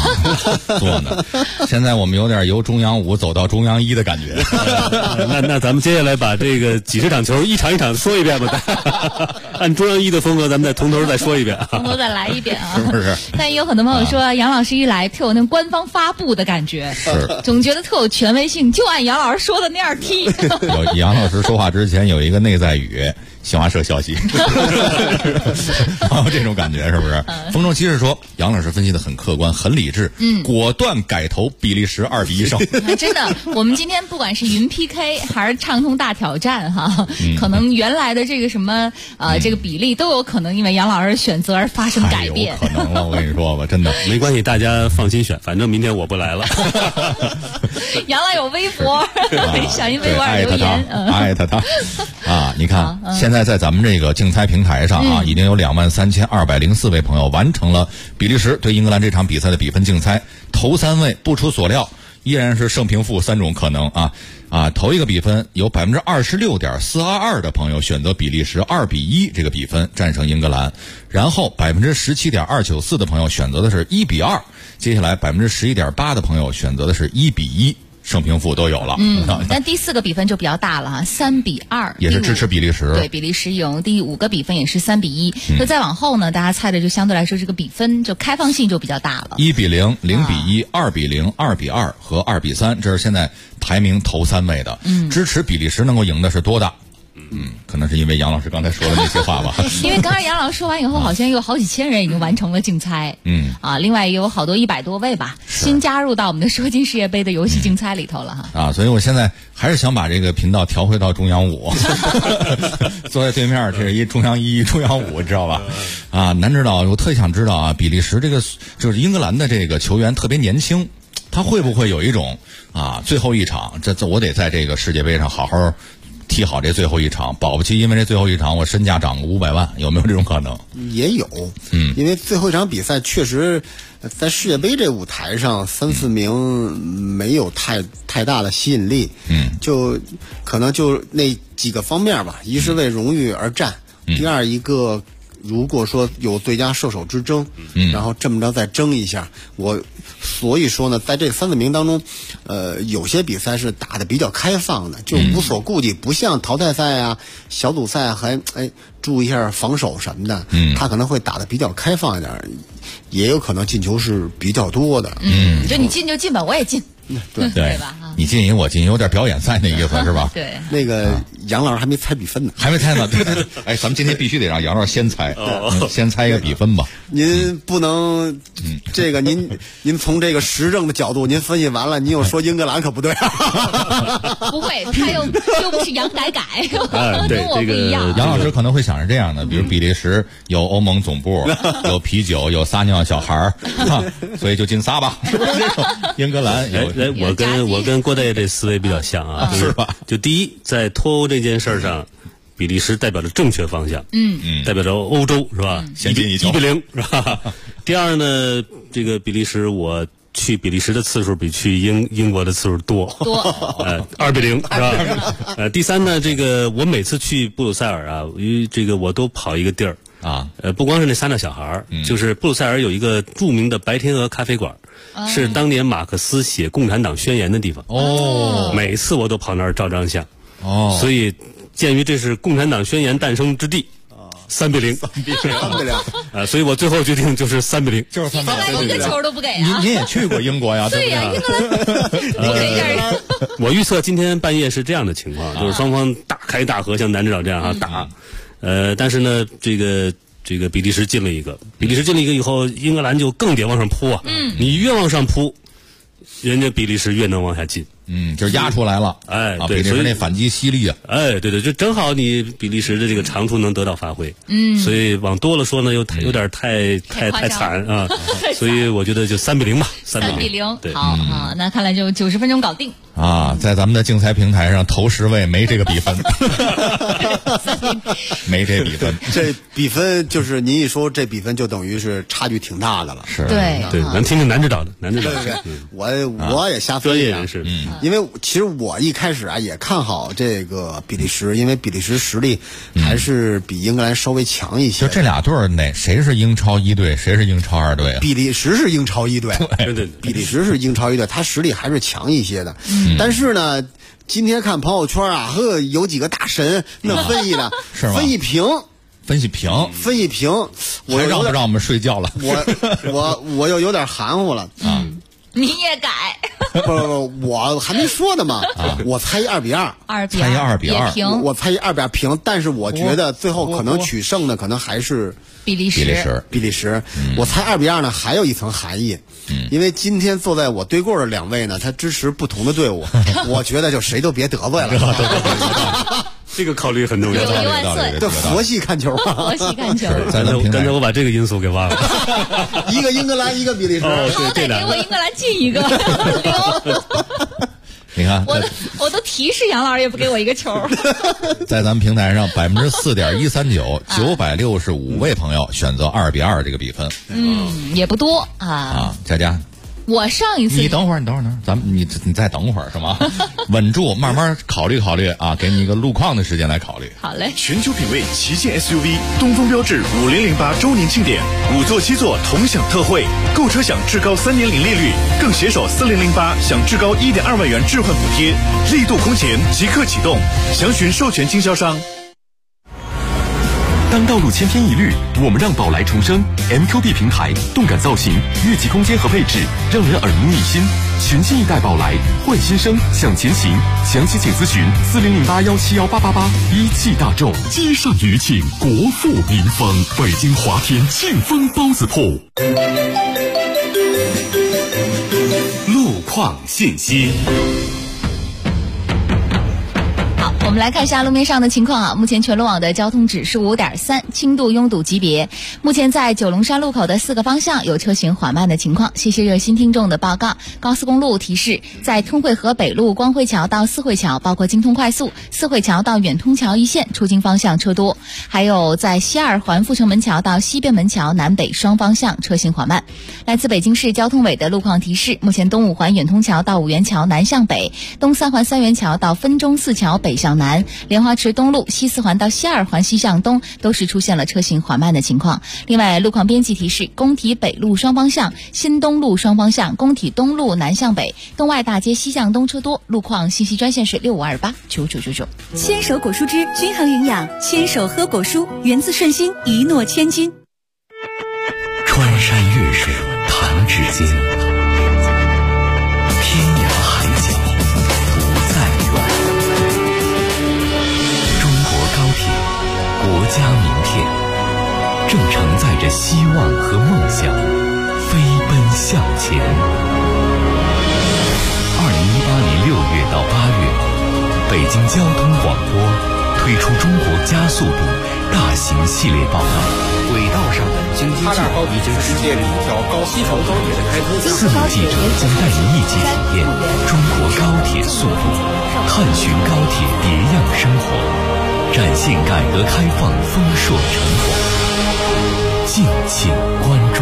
5做呢。现在我们有点由中央5走到中央1的感觉。 那咱们接下来把这个几十场球一场一场说一遍吧。按中央1的风格，咱们再从头再说一遍， 从头再来一遍啊！ 是不是？ 但也有很多朋友说，杨老师一来特有那官方发布的感觉，总觉得特有权威性，就按杨老师说的那样踢。 有杨老师说话之前有一个内在语。新华社消息，这种感觉是不是？风中骑士说，杨老师分析的很客观，很理智，果断改投比利时2-1胜。 真的，我们今天不管是云 PK 还是畅通大挑战可能原来的这个什么这个比例都有可能因为杨老师选择而发生改变。 有可能了，我跟你说吧，真的没关系，大家放心选，反正明天我不来了。 杨老有微博，响应微博留言， 艾特他啊！你看现在。在咱们这个竞猜平台上已经有23204位朋友完成了比利时对英格兰这场比赛的比分竞猜。头3位不出所料，依然是胜平负3种可能头一个比分有26.422%的朋友选择比利时2-1这个比分战胜英格兰，然后17.294%的朋友选择的是1-2，接下来11.8%的朋友选择的是1-1。胜平负都有了， 但第4个比分就比较大了3-2， 也是支持比利时。 对，比利时赢。第5个比分也是3-1。那再往后呢，大家猜的就相对来说这个比分就开放性就比较大了。 1-0、0-1、2-0、2-2和2-3，这是现在排名头3位的。支持比利时能够赢的是多大？可能是因为杨老师刚才说的那些话吧。 因为刚才杨老师说完以后，好像有好几千人已经完成了竞猜。另外也有好多100多位吧，新加入到我们的说金世界杯的游戏竞猜里头了所以我现在还是想把这个频道调回到中央5。坐在对面这是一中央1、中央5，知道吧？难知道，我特想知道比利时这个就是英格兰的这个球员特别年轻，他会不会有一种最后一场，这我得在这个世界杯上好好踢好这最后一场，保不齐因为这最后一场我身价涨个500万，有没有这种可能？ 也有，因为最后一场比赛确实在世界杯这舞台上3、4名没有太大的吸引力，就可能就那几个方面吧，一是为荣誉而战，第二一个如果说有最佳射手之争，然后这么着再争一下，所以说呢，在这3、4名当中，有些比赛是打得比较开放的，就无所顾忌，不像淘汰赛小组赛还注意一下防守什么的，他可能会打得比较开放一点，也有可能进球是比较多的。 就你进就进吧，我也进。 对吧？你进一我进一，有点表演赛那意思是吧？ 对， 那个杨老师还没猜比分呢， 还没猜呢。对，哎，咱们今天必须得让杨老师先猜，先猜一个比分吧。 您不能，这个您从这个时政的角度您分析完了，您又说英格兰可不对啊。 不会，他又不是杨改，跟我不一样。 杨老师可能会想是这样的，比如比利时有欧盟总部，有啤酒，有撒尿小孩儿，所以就进仨吧。英格兰有， 我跟郭大爷这思维比较像啊， 是吧？ 就第一，在脱欧这件事上，比利时代表着正确方向，代表着欧洲是吧？ 先进一球 1-0是吧？第二呢，这个比利时我去比利时的次数比去英国的次数多，2-0是吧？第三呢，这个我每次去布鲁塞尔啊，因为这个我都跑一个地儿啊， 不光是那撒尿小孩儿，就是布鲁塞尔有一个著名的白天鹅咖啡馆。是当年马克思写《共产党宣言》的地方每次我都跑那儿照张相所以鉴于这是《共产党宣言》诞生之地，3-0，所以我最后决定就是3-0， 就是3-0， 一个球都不给啊！ 您也去过英国呀？ 对呀，英格兰不给人。 我预测今天半夜是这样的情况，就是双方大开大合，像南指导这样打，但是呢，这个比利时进了一个以后，英格兰就更得往上扑啊！你越往上扑，人家比利时越能往下进。 就压出来了。 哎， 对，比利时那反击犀利啊！ 哎，对，就正好你比利时的这个长处能得到发挥。所以往多了说呢，有点太惨啊！所以我觉得就3-0吧，3-0。对， 好啊，那看来就90分钟搞定。 在咱们的竞猜平台上头10位没这个比分，没这比分。 这比分就是您一说这比分，就等于是差距挺大的了。 是， 对，咱听听南指导的， 我也瞎分析。 专业人士， 因为其实我一开始也看好这个比利时，因为比利时实力还是比英格兰稍微强一些。 就这俩队儿，谁是英超1队，谁是英超2队？ 比利时是英超1队， 对， 比利时是英超1队，他实力还是强一些的。但是呢，今天看朋友圈有几个大神那分析的，分析评， 我让不让我们睡觉了？ 我又有点含糊了啊。 你也改？ 不，我还没说呢嘛。我猜2-2， 猜2-2 平， 我猜2-2平，但是我觉得最后可能取胜的可能还是比利时。 我猜2-2呢，还有一层含义，因为今天坐在我对过的2位呢，他支持不同的队伍，我觉得就谁都别得罪了。 这个考虑很重要， 有1万岁， 这佛系看球嘛， 佛系看球。 刚才我把这个因素给忘了， 一个英格兰，一个比利时， 好歹给我英格兰进一个你看， 我都提示杨老师也不给我一个球。 在咱们平台上4.139，965位朋友选择2-2这个比分， 也不多啊。 佳佳。 我上一次， 你等会儿，咱们你再等会儿是吗？稳住，慢慢考虑啊，给你一个路况的时间来考虑。 好嘞。 全球品味旗舰 SUV 东风标致5008周年庆典，5座7座同享特惠，购车享至高3年零利率，更携手4008享至高1.2万元置换补贴，力度空前即刻启动，详询授权经销商。 当道路千篇一律，我们让宝来重生。MQB 平台，动感造型，越级空间和配置，让人耳目一新。全新一代宝来，换新生，向前行。详细请咨询4008171888。一汽大众，积善余庆，国富民丰。北京华天庆丰包子铺。路况信息。 我们来看一下路面上的情况目前全路网的交通指数5.3，轻度拥堵级别。目前在九龙山路口的4个方向有车行缓慢的情况。谢谢热心听众的报告。高速公路提示，在通惠河北路光惠桥到四惠桥，包括京通快速、四惠桥到远通桥一线出京方向车多，还有在西二环阜成门桥到西边门桥南北双方向车行缓慢。来自北京市交通委的路况提示，目前东五环远通桥到五元桥南向北，东三环三元桥到分钟寺桥北向南，莲花池东路西四环到西二环西向东都是出现了车行缓慢的情况。另外，路况编辑提示，工体北路双方向、新东路双方向、工体东路南向北、东外大街西向东车多。路况信息专线是65289999。 牵手果蔬汁均衡营养，牵手喝果蔬，源自顺心，一诺千金。 穿山越水弹指间，天涯家名片，正承载着希望和梦想，飞奔向前。2018年6月到8月，北京交通广播推出中国加速度大型系列报道。 轨道上的经济计划已经世界第一条西成高铁的开通。 4名记者将带您一起体验中国高铁速度，探寻高铁别样生活，展现改革开放丰硕成果。敬请关注。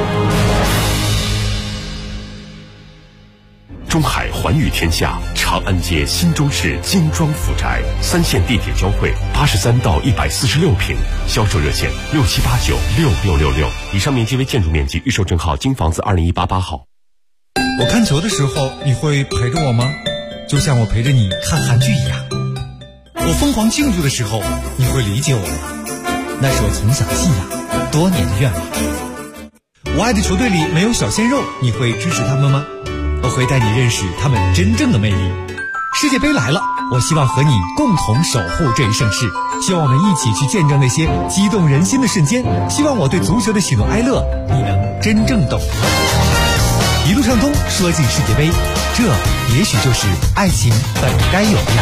中海环宇天下长安街新中市精装府宅，3线地铁交汇，83到146平，销售热线67896666。以上面积为建筑面积，预售证号京房子20188号。 我看球的时候，你会陪着我吗？就像我陪着你看韩剧一样。我疯狂庆祝的时候，你会理解我吗？那是我从小的信仰，多年的愿望。我爱的球队里没有小鲜肉，你会支持他们吗？我会带你认识他们真正的魅力。世界杯来了，我希望和你共同守护这一盛世，希望我们一起去见证那些激动人心的瞬间，希望我对足球的喜怒哀乐你能真正懂。一路畅通，说进世界杯，这也许就是爱情本该有的样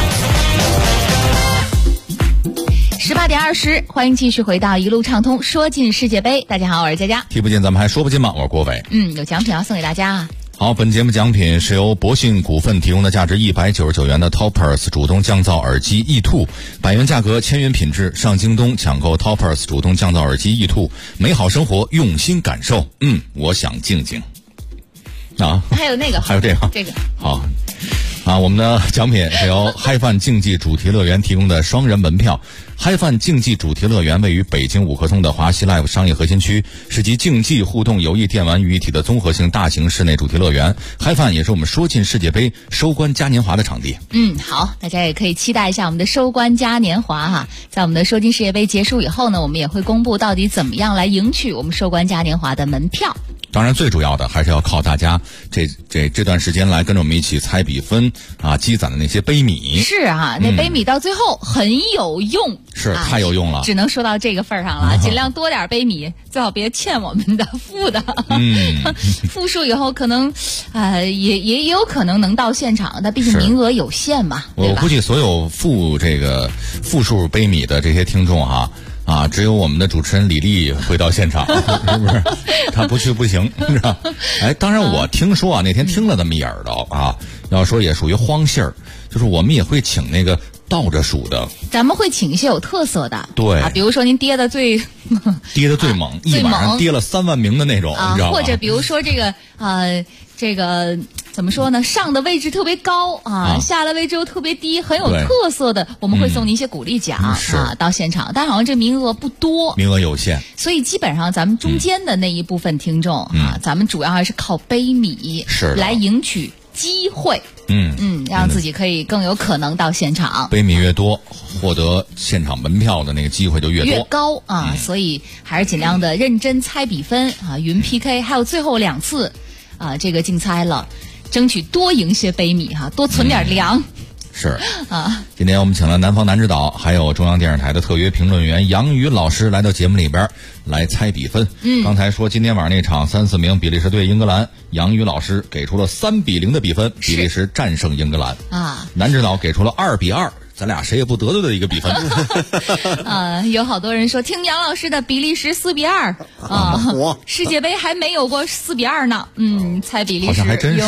子。18点20，欢迎继续回到一路畅通，说进世界杯。大家好，我是佳佳。 听不见咱们还说不尽吗？我是郭伟。 有奖品要送给大家啊。 好，本节目奖品是由博信股份提供的价值199元的 Toppers 主动降噪耳机 E2，100元价格，1000元品质，上京东抢购 Toppers 主动降噪耳机 E2，美好生活用心感受。我想静静。 还有那个， 还有这个，好。我们的奖品是由嗨饭竞技主题乐园提供的双人门票。嗨饭竞技主题乐园位于北京五棵松的华西 Live 商业核心区，是集竞技、互动、游艺、电玩于一体的综合性大型室内主题乐园。嗨饭也是我们说进世界杯收官嘉年华的场地。 好，大家也可以期待一下我们的收官嘉年华哈。在我们的说进世界杯结束以后呢，我们也会公布到底怎么样来赢取我们收官嘉年华的门票。 当然最主要的还是要靠大家这段时间来跟着我们一起猜比分积攒的那些杯米。 是啊，那杯米到最后很有用， 是太有用了， 只能说到这个份上了。尽量多点杯米，最好别欠我们的负的。负数以后可能也有可能能到现场，但毕竟名额有限嘛。 我估计所有负数杯米的这些听众只有我们的主持人李丽会到现场，是不是？他不去不行，是吧？当然我听说那天听了那么一耳朵要说也属于荒信儿，就是我们也会请那个倒着数的， 咱们会请一些有特色的， 对比如说您跌的最猛，一晚上跌了3万名的那种，你知道吗？ 或者比如说这个怎么说呢？上的位置特别高下的位置又特别低，很有特色的，我们会送您一些鼓励奖到现场。但好像这名额不多， 名额有限， 所以基本上咱们中间的那一部分听众咱们主要还是靠杯米来赢取机会。让自己可以更有可能到现场。 杯米越多，获得现场门票的那个机会就越高所以还是尽量的认真猜比分云 PK， 还有最后2次这个竞猜了，争取多赢些杯米多存点粮。 是今天我们请了南方男指导还有中央电视台的特约评论员杨宇老师来到节目里边来猜比分。刚才说今天晚上那场3-4名比利时对英格兰，杨宇老师给出了3-0的比分，比利时战胜英格兰男指导给出了2-2，咱俩谁也不得罪的一个比分。 有好多人说听杨老师的比利时4-2世界杯还没有过4-2呢。猜比利时好像还真是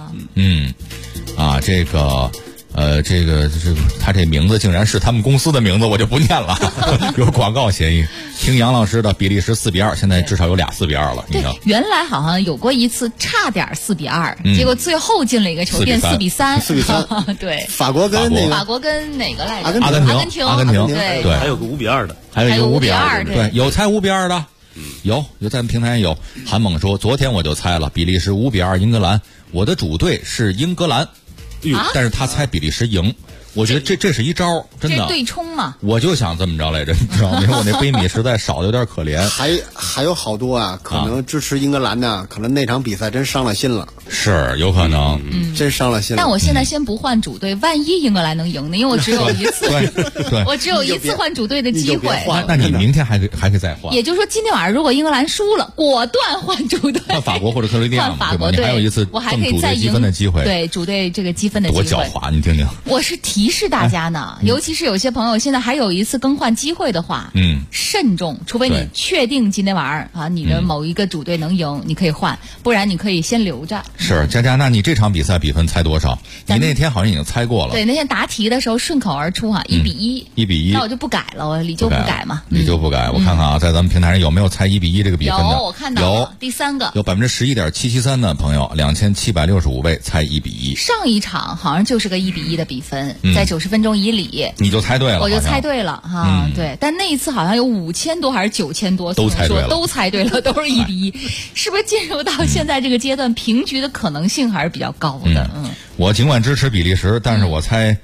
这个他这名字竟然是他们公司的名字，我就不念了，有广告嫌疑。听杨老师的比利时4-2，现在至少有俩4-2了。 对，原来好像有过一次差点4-2，结果最后进了一个球变4-3。对， 法国跟哪个来着？ 阿根廷。对， 还有个5-2的， 还有一个 5-2 的。对，有猜5-2的，有在平台有。韩猛说，昨天我就猜了比利时5-2英格兰，我的主队是英格兰。但是他猜比利时赢， 我觉得这是一招，真的。 这对冲嘛。 我就想这么着来着，你知道吗？因为我那杯米实在少的有点可怜。 还有好多啊，可能支持英格兰呢，可能那场比赛真伤了心了。 是有可能， 真伤了心了。 但我现在先不换主队，万一英格兰能赢呢？因为我只有一次， 对， 我只有一次换主队的机会。 那你明天还可以再换。 也就是说，今天晚上如果英格兰输了，果断换主队， 换法国或者克罗地亚， 换法国队， 你还有一次我还可以再赢积分的机会。 对，主队这个积分的机会。 多狡猾，你听听。 我是提示大家呢，尤其是有些朋友现在还有一次更换机会的话，慎重，除非你确定今天晚上啊你的某一个主队能赢，你可以换，不然你可以先留着。 是佳佳，那你这场比赛比分猜多少？你那天好像已经猜过了。 对，那天答题的时候顺口而出哈，1-1，1-1，那我就不改了，我理就不改嘛， 理就不改。我看看啊，在咱们平台上有没有猜1-1这个比分的？ 有，我看到了，第3个有11.773%的朋友，2765位猜1-1。 上一场好像就是个1-1的比分，在90分钟以里， 你就猜对了， 我就猜对了哈。对，但那一次好像有5000多还是9000多，都猜对了，都是1-1，是不是进入到现在这个阶段，平局的可能性还是比较高的？ 我尽管支持比利时，但是我猜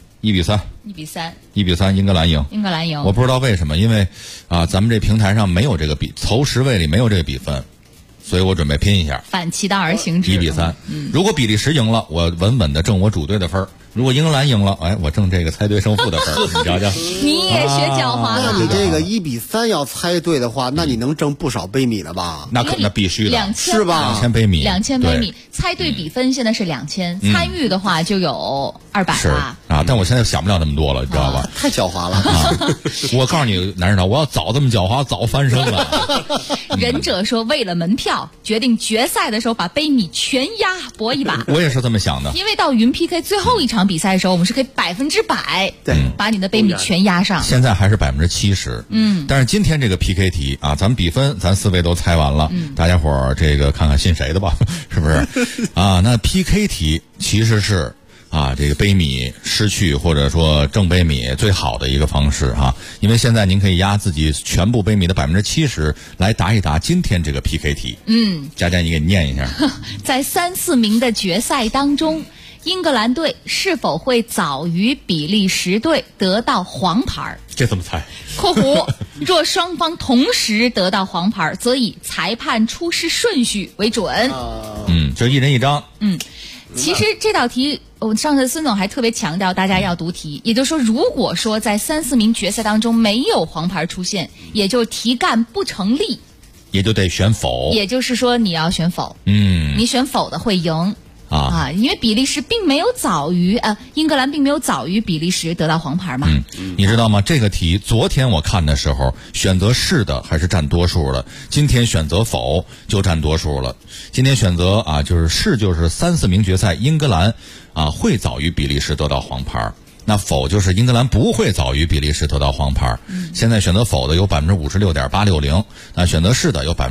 1-3，英格兰赢。我不知道为什么，因为咱们这平台上没有这个头10位里没有这个比分，所以我准备拼一下， 反其道而行之。 1-3。如果比利时赢了，我稳稳的挣我主队的分儿。如果英格兰赢了，我挣这个猜对胜负的分儿。你瞧瞧， 你也学狡猾了。 你这个1-3要猜对的话，那你能挣不少杯米了吧？ 那必须的， 是吧 ？2000杯米 ，2000杯米，猜对比分现在是2000，参与的话就有200 吧。但我现在想不了那么多了，你知道吧？ 太狡猾了。 我告诉你，男人我要早这么狡猾，早翻身了。 忍者说，为了门票，决定决赛的时候把杯米全压搏一把。 我也是这么想的， 因为到云 PK 最后一场比赛的时候，我们是可以100%把你的杯米全压上。 现在还是70%，但是今天这个 PK 题啊，咱们比分咱4位都猜完了，大家伙儿这个看看信谁的吧，是不是？那 PK 题其实是这个杯米失去或者说挣杯米最好的一个方式因为现在您可以压自己全部杯米的70%来答一答今天这个 PK 题。佳佳，你给念一下。 在3、4名的决赛当中，英格兰队是否会早于比利时队得到黄牌？ 这怎么猜？ 括弧若双方同时得到黄牌，则以裁判出示顺序为准。 就一人一张。 其实这道题，我上次孙总还特别强调大家要读题，也就是说，如果说在3、4名决赛当中没有黄牌出现，也就题干不成立， 也就得选否。 也就是说，你要选否。你选否的会赢。因为比利时并没有早于英格兰并没有早于比利时得到黄牌嘛。 你知道吗？这个题昨天我看的时候，选择是的还是占多数了，今天选择否就占多数了。今天选择就是是，就是3、4名决赛英格兰会早于比利时得到黄牌。那否就是英格兰不会早于比利时得到黄牌。现在选择否的有56.860%，那选择是的有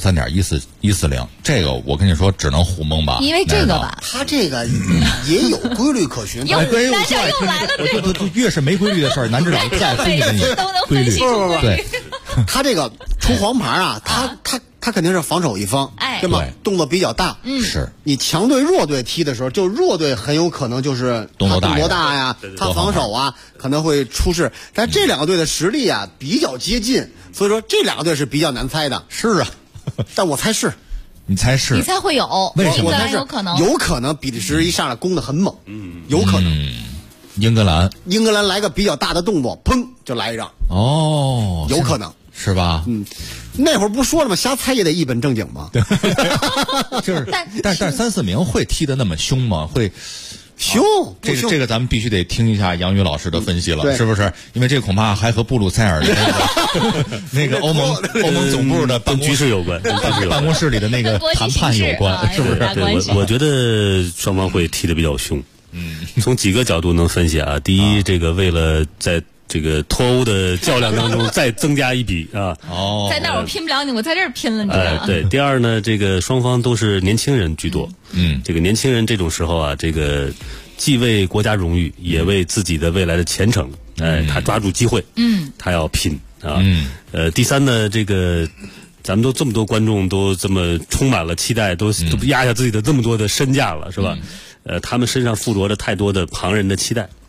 43.140%。这个我跟你说，只能胡蒙吧。 因为这个吧， 他这个也有规律可循。 男生又来了， 越是没规律的事儿，男指导再分析你规律。对， 他这个出黄牌他肯定是防守一方，对吗？动作比较大。 是你强队弱队踢的时候，就弱队很有可能就是动作大呀，他防守可能会出事。但这两个队的实力比较接近，所以说这两个队是比较难猜的。 是啊， 但我猜是。 你猜是？ 你猜会有？ 为什么？ 有可能比利时一上来攻得很猛，有可能。 英格兰来个比较大的动作，砰就来一张。有可能。 是吧？ 那会儿不说了吗？瞎猜也得一本正经嘛。 就是，但3、4名会踢得那么凶吗？会凶？ 这个咱们必须得听一下杨宇老师的分析了，是不是？因为这恐怕还和布鲁塞尔的那个欧盟总部的跟局势有关， 办公室里的那个谈判有关，是不是？ 对，我觉得双方会踢得比较凶。从几个角度能分析第一，这个为了在这个脱欧的较量当中再增加一笔在那儿我拼不了你，我在这儿拼了你。 对。第二呢，这个双方都是年轻人居多。这个年轻人这种时候这个既为国家荣誉，也为自己的未来的前程，他抓住机会，他要拼第三呢，这个咱们都这么多观众都这么充满了期待，都压下自己的这么多的身价了，是吧？他们身上附着着太多的旁人的期待。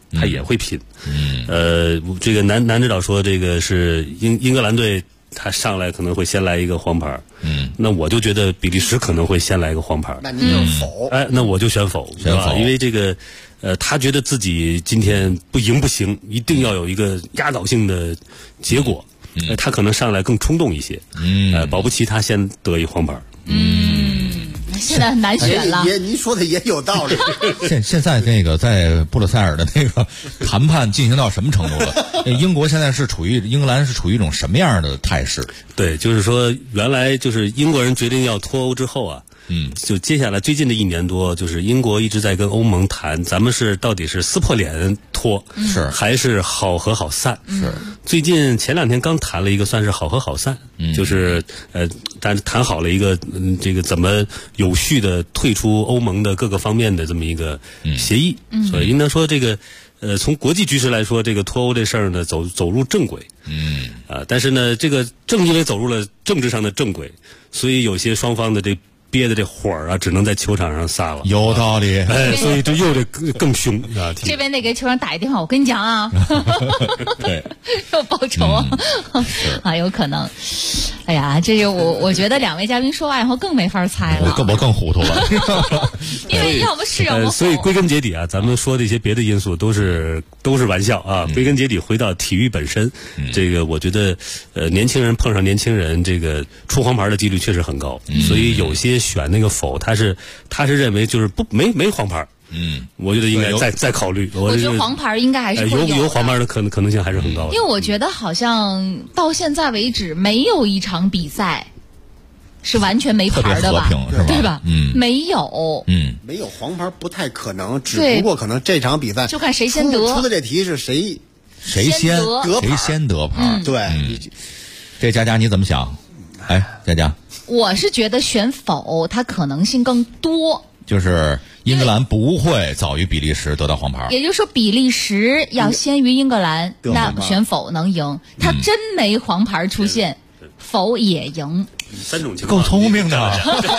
他也会拼。这个南指导说这个是英格兰队。他上来可能会先来一个黄牌，那我就觉得比利时可能会先来一个黄牌。 那你就否？ 那我就选否，是吧？因为这个，他觉得自己今天不赢不行，一定要有一个压倒性的结果。他可能上来更冲动一些。保不齐他先得一黄牌。 现在很难选了。 您说的也有道理。 现在那个在布鲁塞尔的那个谈判进行到什么程度了？英国现在英格兰是处于一种什么样的态势？ 对，就是说原来就是英国人决定要脱欧之后啊。就接下来最近的1年多，就是英国一直在跟欧盟谈，咱们到底是撕破脸脱，还是好合好散？最近前2天刚谈了一个算是好合好散，就是但是谈好了一个这个怎么有序的退出欧盟的各个方面的这么一个协议。所以应该说这个从国际局势来说，这个脱欧这事儿呢走入正轨。但是呢，这个正因为走入了政治上的正轨，所以有些双方的憋的这火啊，只能在球场上撒了。 有道理， 所以就又得更凶啊！ 这边得给球场打一电话，我跟你讲啊， 对， 要报仇啊，有可能。哎呀，这个我觉得2位嘉宾说完以后更没法猜了， 我更糊涂了。 因为要么是要么所以归根结底啊，咱们说的一些别的因素都是玩笑啊。归根结底回到体育本身，这个我觉得年轻人碰上年轻人，这个出黄牌的几率确实很高，所以有些选那个否，他是认为就是没黄牌。我觉得应该再考虑。 我觉得黄牌应该还是会有黄牌的可能性还是很高的。 因为我觉得好像到现在为止没有一场比赛是完全没牌的吧？对吧？没有。 没有黄牌不太可能，只不过可能这场比赛就看谁先得。 出的这题是谁先得牌？ 对， 这佳佳你怎么想？佳佳， 我是觉得选否，它可能性更多。 就是英格兰不会早于比利时得到黄牌， 也就是说比利时要先于英格兰，那选否能赢。他真没黄牌出现，否也赢。 3种情况够聪明的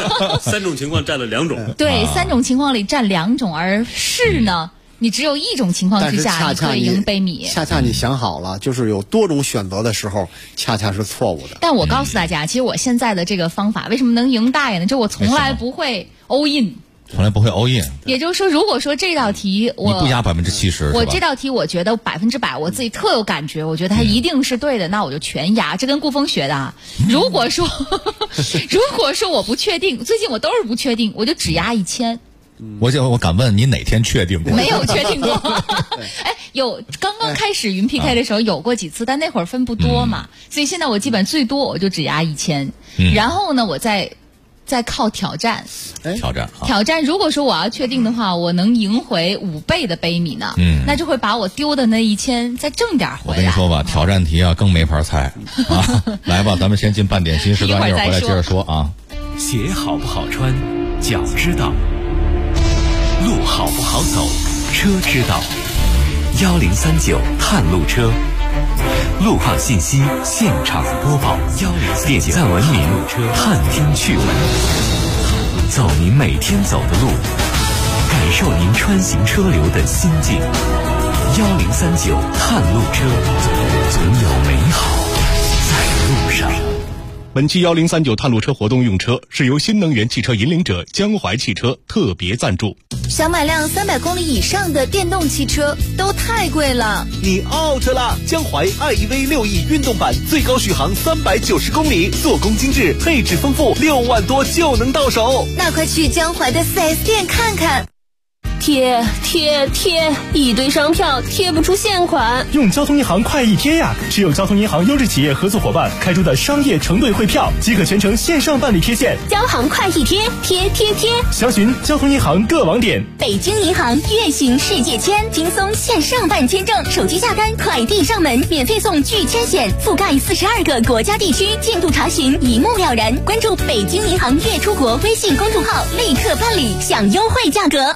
，3种情况占了2种。 对，3种情况里占2种，而是呢，你只有1种情况之下你可以赢杯米。 恰恰你想好了，就是有多种选择的时候，恰恰是错误的。 但我告诉大家，其实我现在的这个方法为什么能赢大爷呢？就我从来不会 all in。 从来不会 all in， 也就是说，如果说这道题你不压70%， 我这道题我觉得100%，我自己特有感觉，我觉得它一定是对的，那我就全压。这跟顾峰学的啊。如果说我不确定，最近我都是不确定，我就只压1000。 我敢问你哪天确定过？ 没有确定过。有刚刚开始云 PK 的时候有过几次，但那会儿分不多嘛，所以现在我基本最多我就只压1000，然后呢，我再靠挑战。挑战，如果说我要确定的话，我能赢回5倍的杯米呢，那就会把我丢的那1000再挣点回来。 我跟你说吧，挑战题啊更没法猜啊！来吧，咱们先进半点新时段，一会儿回来接着说啊。 鞋好不好穿，脚知道；路好不好走，车知道。1039探路车，路况信息现场播报。点赞文明，探听趣闻，走您每天走的路，感受您穿行车流的心境。1039探路车，总有美好在路上。 本期1039探路车活动用车是由新能源汽车引领者江淮汽车特别赞助。 想买辆300公里以上的电动汽车都太贵了， 你 out 了！江淮 iEV 6E 运动版最高续航390公里，做工精致，配置丰富，6万多就能到手。 那快去江淮的 4S 店看看。贴，一堆商票贴不出现款。 用交通银行快一贴呀！持有交通银行优质企业合作伙伴开出的商业承兑汇票，即可全程线上办理贴现。 交行快一贴，贴。 详询交通银行各网点。 北京银行月行世界签，轻松线上办签证，手机下单，快递上门，免费送拒签险，覆盖42个国家地区，进度查询一目了然。关注北京银行月出国微信公众号，立刻办理，享优惠价格。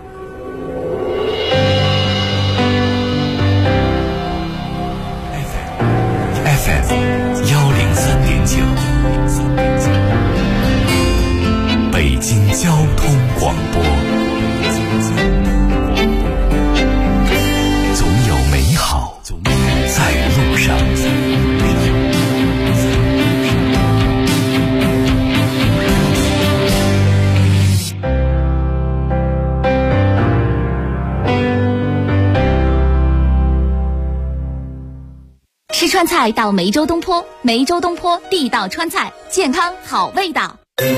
FM 103.9，北京交通广播。 吃川菜到梅州东坡，梅州东坡地道川菜，健康好味道。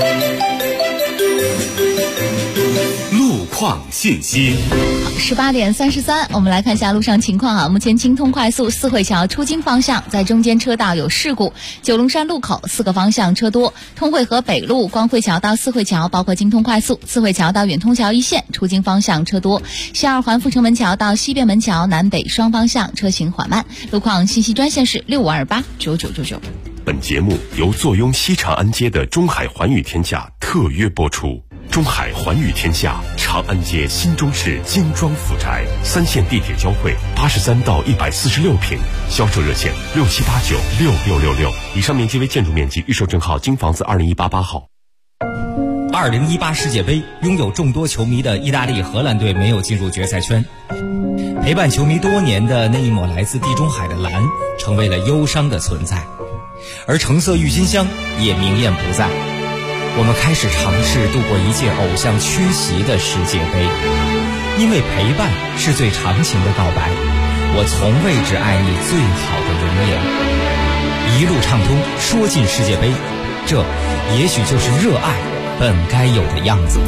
路况信息。 18:33，我们来看一下路上情况啊。目前京通快速四惠桥出京方向在中间车道有事故，九龙山路口4个方向车多。通惠河北路光惠桥到四惠桥，包括京通快速四惠桥到远通桥一线出京方向车多。西二环阜成门桥到西便门桥南北双方向车行缓慢。路况信息专线是6528999999。 本节目由坐拥西长安街的中海环宇天下特约播出。中海环宇天下长安街新中式精装府宅，3线地铁交汇，83到146平，销售热线67896666。以上面积为建筑面积，预售证号京房子2018-8号。 2018世界杯拥有众多球迷的意大利、荷兰队没有进入决赛圈，陪伴球迷多年的那一抹来自地中海的蓝成为了忧伤的存在，而橙色郁金香也明艳不在。我们开始尝试度过一届偶像缺席的世界杯，因为陪伴是最长情的告白，我从未只爱你最好的容颜。一路畅通，说进世界杯，这也许就是热爱本该有的样子。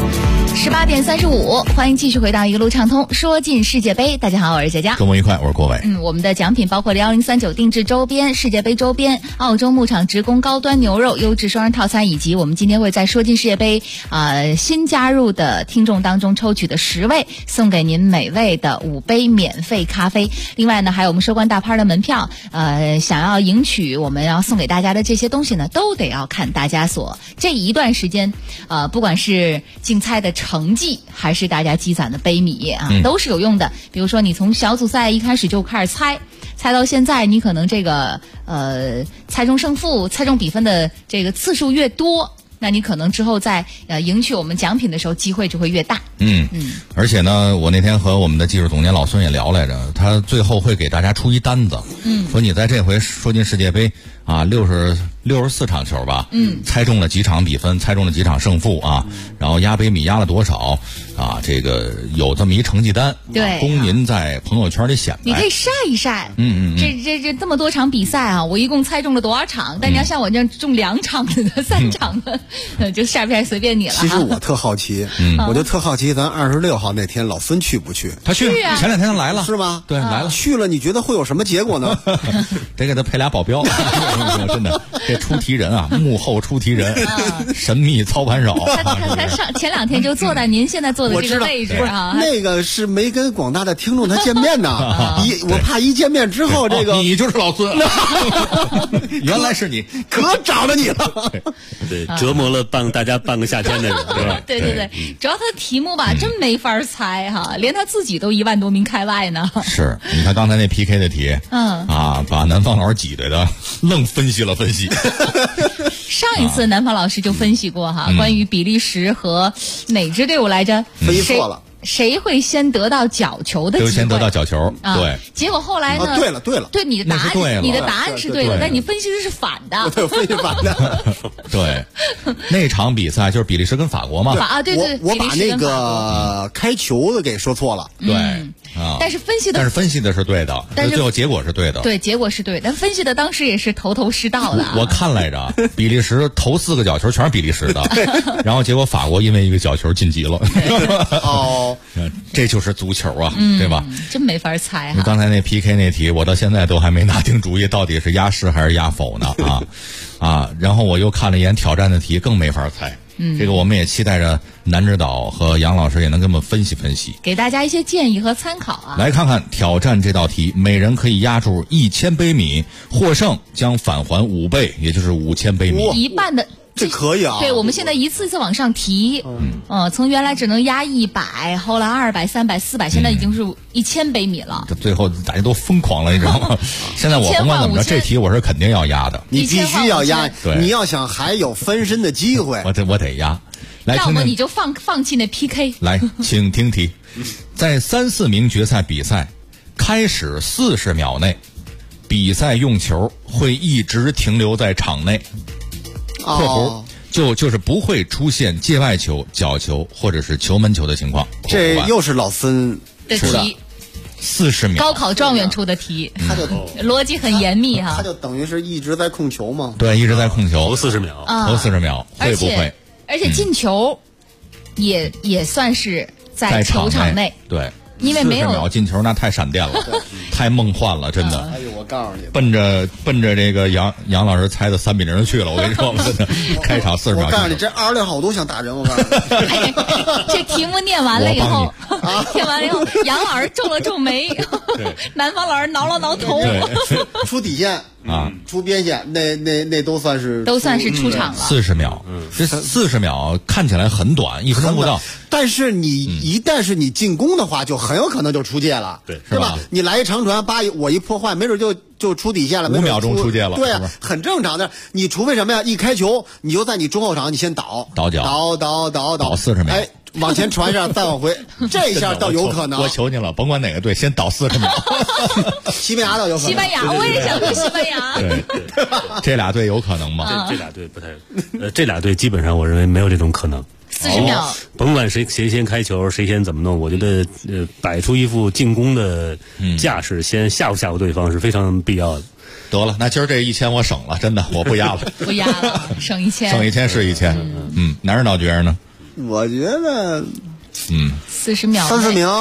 18:35，欢迎继续回到一路畅通，说进世界杯。大家好，我是佳佳。 周末愉快，我是郭伟。 我们的奖品包括了1039定制周边、世界杯周边、澳洲牧场职工高端牛肉优质双人套餐，以及我们今天会在说进世界杯新加入的听众当中抽取的10位，送给您美味的5杯免费咖啡。另外呢，还有我们收官大拍的门票。想要赢取我们要送给大家的这些东西呢，都得要看大家这一段时间不管是竞猜的成绩还是大家积攒的杯米都是有用的。比如说你从小组赛一开始就开始猜到现在，你可能这个猜中胜负、猜中比分的这个次数越多，那你可能之后在赢取我们奖品的时候机会就会越大。 而且呢，我那天和我们的技术总监老孙也聊来着，他最后会给大家出一单子，说你在这回说进世界杯64场球吧，猜中了几场比分，猜中了几场胜负啊，然后压杯米压了多少啊，这个有这么一成绩单， 对， 供您在朋友圈里显摆。 你可以晒一晒，这么多场比赛啊，我一共猜中了多少场？但你要像我这样中2场的、3场的，就晒不晒随便你了。 其实我特好奇，我就特好奇，咱26号那天老孙去不去？ 他去，前2天他来了， 是吗？ 对，来了。 去了，你觉得会有什么结果呢？ 得给他配俩保镖。真的，这出题人啊，幕后出题人，神秘操盘手。 他前2天就坐在您现在坐的这个位置啊。 那个是没跟广大的听众他见面呢，我怕一见面之后这个你就是老孙，原来是你， 可找着你了。 对，折磨了大家半个夏天的人，对吧？ 对，主要他的题目吧，真没法猜哈，连他自己都1万多名开外呢。 是，你看刚才那 PK 的题，把南方老师挤兑的，愣分析了分析。 上一次南方老师就分析过关于比利时和哪支队伍来着？ 分析错了。 谁会先得到角球的机会？ 先得到角球，对。 结果后来呢？ 对了， 对你的答案是对的，但你分析的是反的。 对，分析反的。 对，那场比赛就是比利时跟法国嘛。 对， 我把那个开球的给说错了。 对。 但是分析的是对的，但是最后结果是对的。 对，结果是对的，但分析的当时也是头是道的。 我看来着，比利时头4个角球全是比利时的，然后结果法国因为一个角球晋级了。这就是足球啊，对吧？ 真没法猜哈。 刚才那 PK 那题，我到现在都还没拿定主意，到底是压是还是压否呢？然后我又看了一眼挑战的题，更没法猜。这个我们也期待着南指导和杨老师也能给我们分析分析， 给大家一些建议和参考啊。 来看看挑战这道题，每人可以压住1000杯米，获胜将返还5倍，也就是5000杯米， 一半的。 这可以啊！ 对，我们现在一次次往上提，从原来只能压100，后来200、300、400，现在已经是1000杯米了。 最后大家都疯狂了，你知道吗？现在我甭管怎么着，这题我是肯定要压的。 你必须要压，你要想还有翻身的机会， 我得压。来， 要么你就放弃那 PK。 来，请听题：在3-4名决赛比赛开始40秒内，比赛用球会一直停留在场内。括弧就是不会出现界外球、角球或者是球门球的情况。 这又是老孙的题。 40秒， 高考状元出的题， 他就逻辑很严密哈。 他就等于是一直在控球嘛。 对，一直在控球， 头40秒， 头40秒会不会？ 而且进球也算是在球场内， 对。 因为没有 40秒进球，那太闪电了，太梦幻了，真的。 哎呦，我告诉你， 奔着这个杨老师猜的3-0去了，我跟你说，真的，开场40秒。 我告诉你，这26号我都想打人，我告诉你。 这题目念完了以后，念完了以后，杨老师皱了皱眉，南方老师挠了挠头， 出底线啊，出边线，那都算是出场了。 40秒，这40秒看起来很短，1分钟不到。 但是你一旦是你进攻的话，就很有可能就出界了，对吧？你来一长传，我一破坏，没准就出底线了 ，5秒钟出界了， 对啊，很正常的。你除非什么呀？一开球，你就在你中后场，你先倒脚，倒40秒， 哎，往前传一下，再往回，这一下倒有可能。 我求你了，甭管哪个队，先倒40秒。 西班牙倒有可能。 西班牙，我也想说西班牙。 对，这俩队有可能吗？ 这俩队不太，这俩队基本上我认为没有这种可能。 40秒， 甭管谁先开球，谁先怎么弄，我觉得摆出一副进攻的架势，先吓唬对方是非常必要的。 得了，那今儿这1000我省了，真的，我不压了。 不压了，省1000。 省1000是1000。男人倒觉得呢？ 我觉得 ，40秒 ，3-4名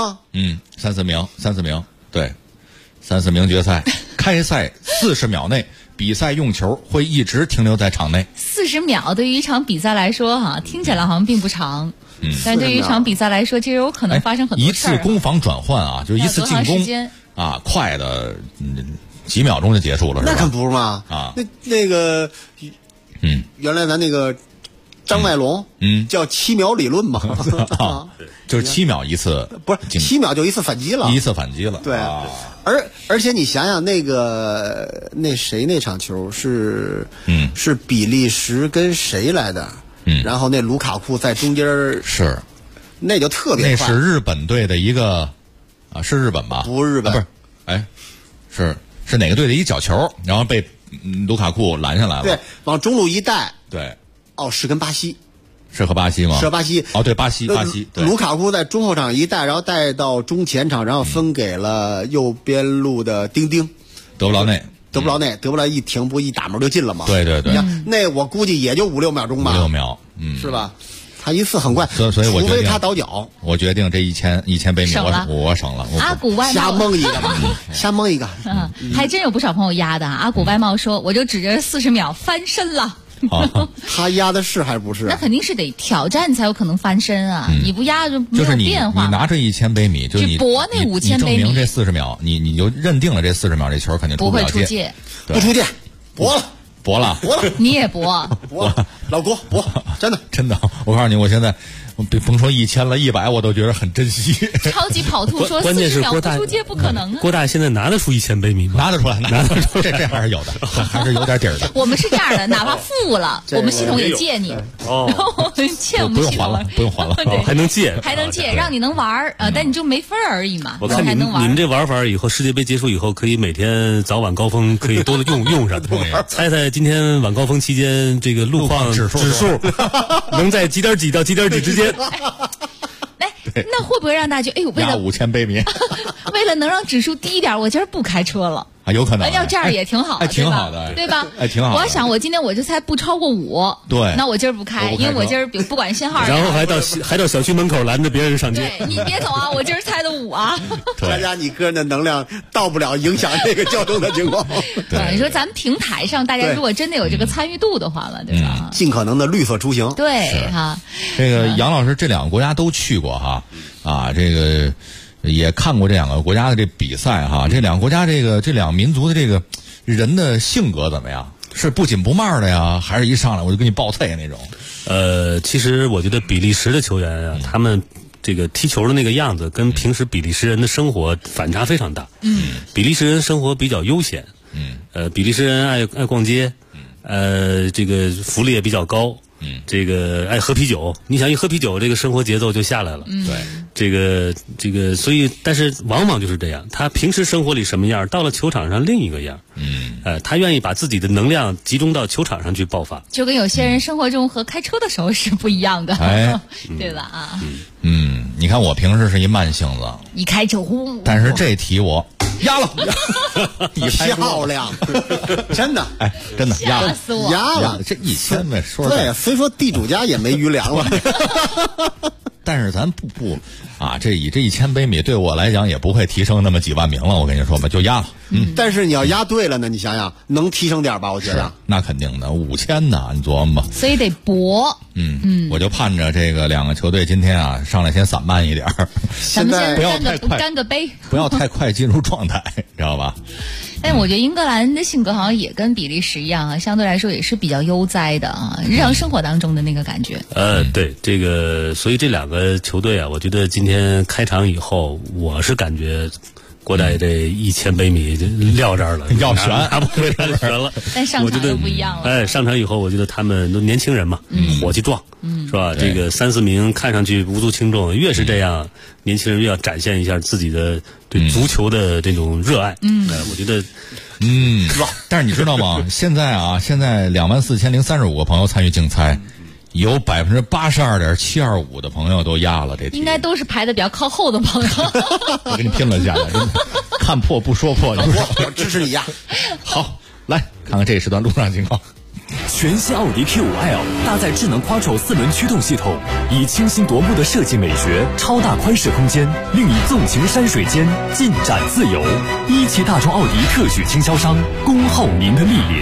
，3-4名，对，3-4名决赛，开赛40秒内。比赛用球会一直停留在场内。 40秒对于一场比赛来说，听起来好像并不长，但对于一场比赛来说，其实有可能发生很多事儿。 一次攻防转换啊，就是一次进攻啊，快的几秒钟就结束了，是吧？ 那可不是嘛啊！那个，原来咱那个张外龙，叫7秒理论嘛， 就是7秒一次， 不是7秒就一次反击了， 一次反击了， 对。而且你想想那谁那场球是比利时跟谁来的？然后那卢卡库在中间是， 那就特别快。 那是日本队的一个是日本吧？ 不是日本， 不是，是哪个队的一角球，然后被卢卡库拦下来了。 对，往中路一带。 对， 是跟巴西。 是和巴西吗？ 是巴西。 对，巴西。对， 卢卡库在中后场一带，然后带到中前场，然后分给了右边路的丁丁， 德布劳内。 德布劳一停不一打门就进了吗？ 对。 那我估计也就5-6秒钟吧。 5-6秒， 是吧？他一次很快， 所以我除非他倒脚。 我决定这1000杯米我省了。 阿古外贸瞎蒙一个吧，瞎蒙一个。 还真有不少朋友压的。阿古外贸说，我就指着40秒翻身了。 他压的是还不是？ 那肯定是得挑战才有可能翻身啊！你不压就没有变化。 你拿着1000杯米，就你搏那5000杯米， 证明这40秒，你就认定了这40秒这球肯定不会出界， 不出界，搏了， 你也搏， 老郭搏， 真的，我告诉你，我现在甭说1000了，100我都觉得很珍惜。 超级跑兔说40秒不出界不可能啊！ 郭大现在拿得出1000杯米吗？ 拿得出来，这还是有的，还是有点底儿的。 我们是这样的，哪怕负了，我们系统也借你，然后借我们系统不用还了， 还能借， 让你能玩但你就没分而已嘛。 我看你们这玩法以后，世界杯结束以后，可以每天早晚高峰可以多用上。猜猜今天晚高峰期间这个路况指数能在几点几到几点几之间？ 那会不会让大家为了 5000杯米， 为了能让指数低一点，我今儿不开车了？ 有可能， 要这样也挺好， 挺好的， 对吧？ 挺好。 我想，我今天我就猜不超过5， 对， 那我今儿不开，因为我今儿不管信号， 然后还到小区门口拦着别人上街。 对，你别走啊，我今儿猜的5啊。 大家，你个人的能量到不了影响这个交通的情况。 对，你说咱们平台上，大家如果真的有这个参与度的话了，对吧？ 尽可能的绿色出行。 对哈， 这个杨老师这2个国家都去过哈，这个。也看过这2个国家的这比赛哈，这2个国家这2个民族的这个人的性格怎么样？是不紧不慢的呀，还是一上来我就给你爆脆那种？ 其实我觉得比利时的球员啊，他们这个踢球的那个样子，跟平时比利时人的生活反差非常大。比利时人生活比较悠闲，比利时人爱逛街，这个福利也比较高。这个爱喝啤酒，你想一喝啤酒，这个生活节奏就下来了。对，这个，所以，但是往往就是这样，他平时生活里什么样，到了球场上另一个样。 他愿意把自己的能量集中到球场上去爆发， 就跟有些人生活中和开车的时候是不一样的，对吧？啊， 你看我平时是一慢性子， 一开车呼， 但是这题我压了， 漂亮，真的， 真的压了， 死我， 压了，这1000呗，说对，虽说地主家也没余粮了。 但是咱不啊，这1000杯米对我来讲也不会提升那么几万名了，我跟你说吧，就压了。 但是你要压对了呢，你想想能提升点吧？我觉得那肯定的，5000呢，你琢磨吧。 所以得搏。 我就盼着这个2个球队今天啊上来先散漫一点， 现在不要太快， 干个杯， 不要太快进入状态，知道吧？ 但我觉得英格兰的性格好像也跟比利时一样啊，相对来说也是比较悠哉的啊，日常生活当中的那个感觉。 对这个，所以这2个球队啊，我觉得今天开场以后，我是感觉国代这1000杯米撂这儿了， 要悬， 拿不回来悬了。 但上场就不一样了。 上场以后，我觉得他们都年轻人嘛，火气壮，是吧？这个3、4名看上去无足轻重，越是这样，年轻人越要展现一下自己的对足球的这种热爱。我觉得。 但是你知道吗？现在24035个朋友参与竞猜，有82.725%的朋友都压了这题， 应该都是排的比较靠后的朋友。 我跟你拼了一下了，真的看破不说破， 我支持你压。 好，来看看这一时段路上情况。 全新奥迪 Q5L 搭载智能 Quattro 4轮驱动系统，以清新夺目的设计美学、超大宽适空间，另以纵情山水间，尽展自由。一汽大众奥迪特许经销商，恭候您的莅临。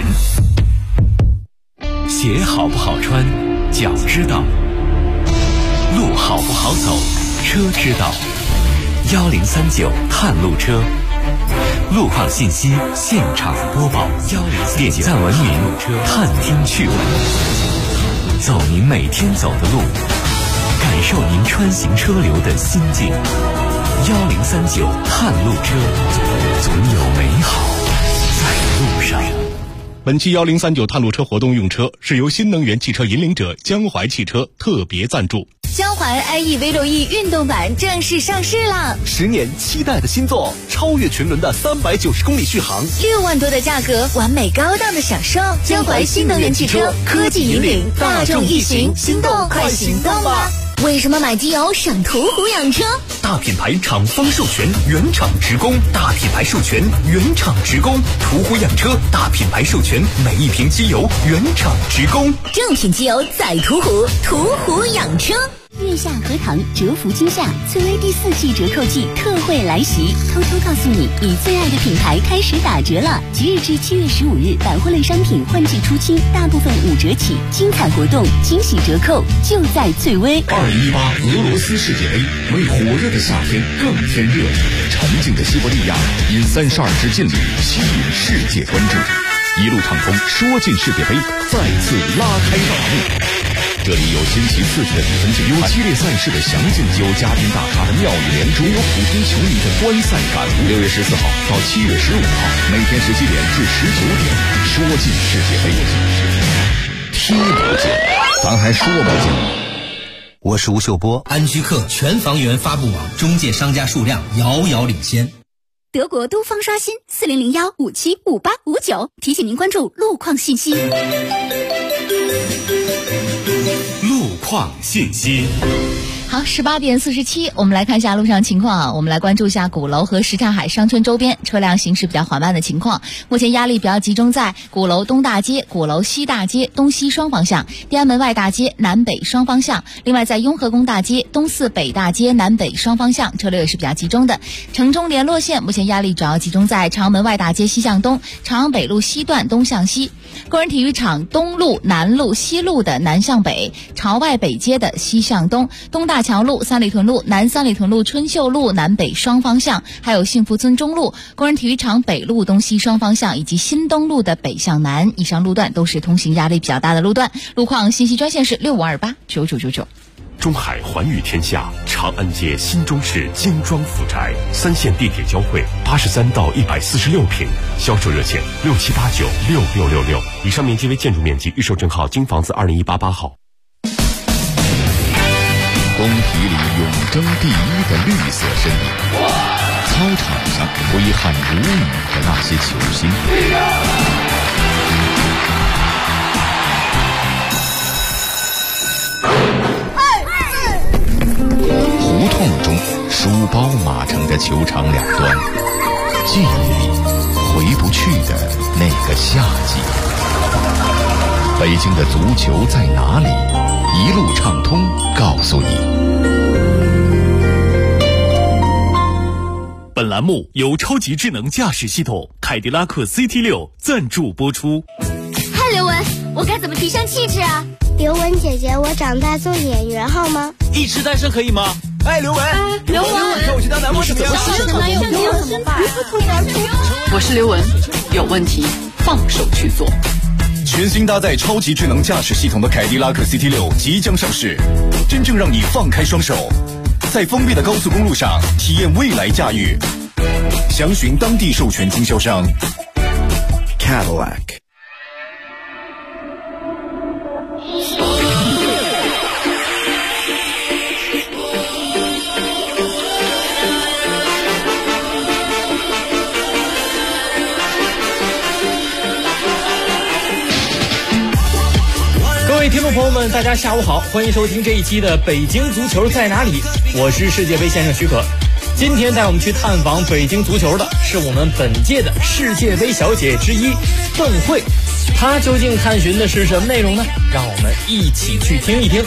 鞋好不好穿，脚知道；路好不好走，车知道。1039探路车，路况信息现场播报，点赞文明，探听趣闻，走您每天走的路，感受您穿行车流的心境。1039探路车，总有美好在路上。 本期1039探路车活动用车是由新能源汽车引领者江淮汽车特别赞助。 江淮 iE V6E 运动版正式上市了 ，10年期待的新作，超越群伦的390公里续航 ，6万多的价格，完美高档的享受。江淮新能源汽车，科技引领大众一行，心动快行动吧！为什么买机油省途虎养车？ 大品牌厂方授权，原厂直供；大品牌授权，原厂直供。途虎养车，大品牌授权，每一瓶机油原厂直供。 正品机油在途虎，途虎养车。月下荷塘折福今夏，翠微第4季折扣季特惠来袭，偷偷告诉你，你最爱的品牌开始打折了！即日至7月15日，百货类商品换季出清，大部分5折起，精彩活动、惊喜折扣就在翠微。 2018俄罗斯世界杯为火热的夏天更添热情，沉静的西伯利亚因32支劲旅吸引世界关注，一路畅通，说进世界杯再次拉开大幕。这里有新奇刺激的比分竞赛，有激烈赛事的详尽，有嘉宾大咖的妙语连珠，有普通球迷的观赛感悟。6月14号到7月15号，每天17点至19点，说进世界杯，踢不进，咱还说不进。 我是吴秀波，安居客全房源发布网中介商家数量遥遥领先。 德国都方刷新4001575859，提醒您关注路况信息。 路况信息。 好，18点47，我们来看一下路上情况啊。我们来关注一下鼓楼和什刹海商圈周边车辆行驶比较缓慢的情况。目前压力比较集中在鼓楼东大街、鼓楼西大街东西双方向、天安门外大街南北双方向。另外，在雍和宫大街、东四北大街南北双方向车流也是比较集中的。城中联络线目前压力主要集中在长安门外大街西向东、长安北路西段东向西、工人体育场东路、南路、西路的南向北、朝外北街的西向东、东大桥路、三里屯路、南三里屯路、春秀路南北双方向，还有幸福村中路、工人体育场北路东西双方向以及新东路的北向南，以上路段都是通行压力比较大的路段。路况信息专线是65289999。 中海环宇天下长安街新中式精装府宅，3线地铁交汇，83到146平，销售热线67896666。以上面积为建筑面积，预售证号京房子20188号。 工体里永争第1的绿色身影，操场上挥汗如雨的那些球星。 球场两端，记忆里回不去的那个夏季。北京的足球在哪里？一路畅通告诉你。 本栏目由超级智能驾驶系统凯迪拉克 CT6 赞助播出。 嗨，刘雯，我该怎么提升气质啊？ 刘雯姐姐，我长大做演员好吗？ 一直单身可以吗？哎，刘雯， 刘雯， 看我去当男模怎么样？ 我是刘雯，有问题放手去做。 全新搭载超级智能驾驶系统的凯迪拉克 CT6 即将上市，真正让你放开双手，在封闭的高速公路上体验未来驾驭。详询当地授权经销商 Cadillac。 各位听众朋友们，大家下午好，欢迎收听这一期的《北京足球在哪里》，我是世界杯先生许可。今天带我们去探访北京足球的是我们本届的世界杯小姐之一邓慧，她究竟探寻的是什么内容呢？让我们一起去听一听。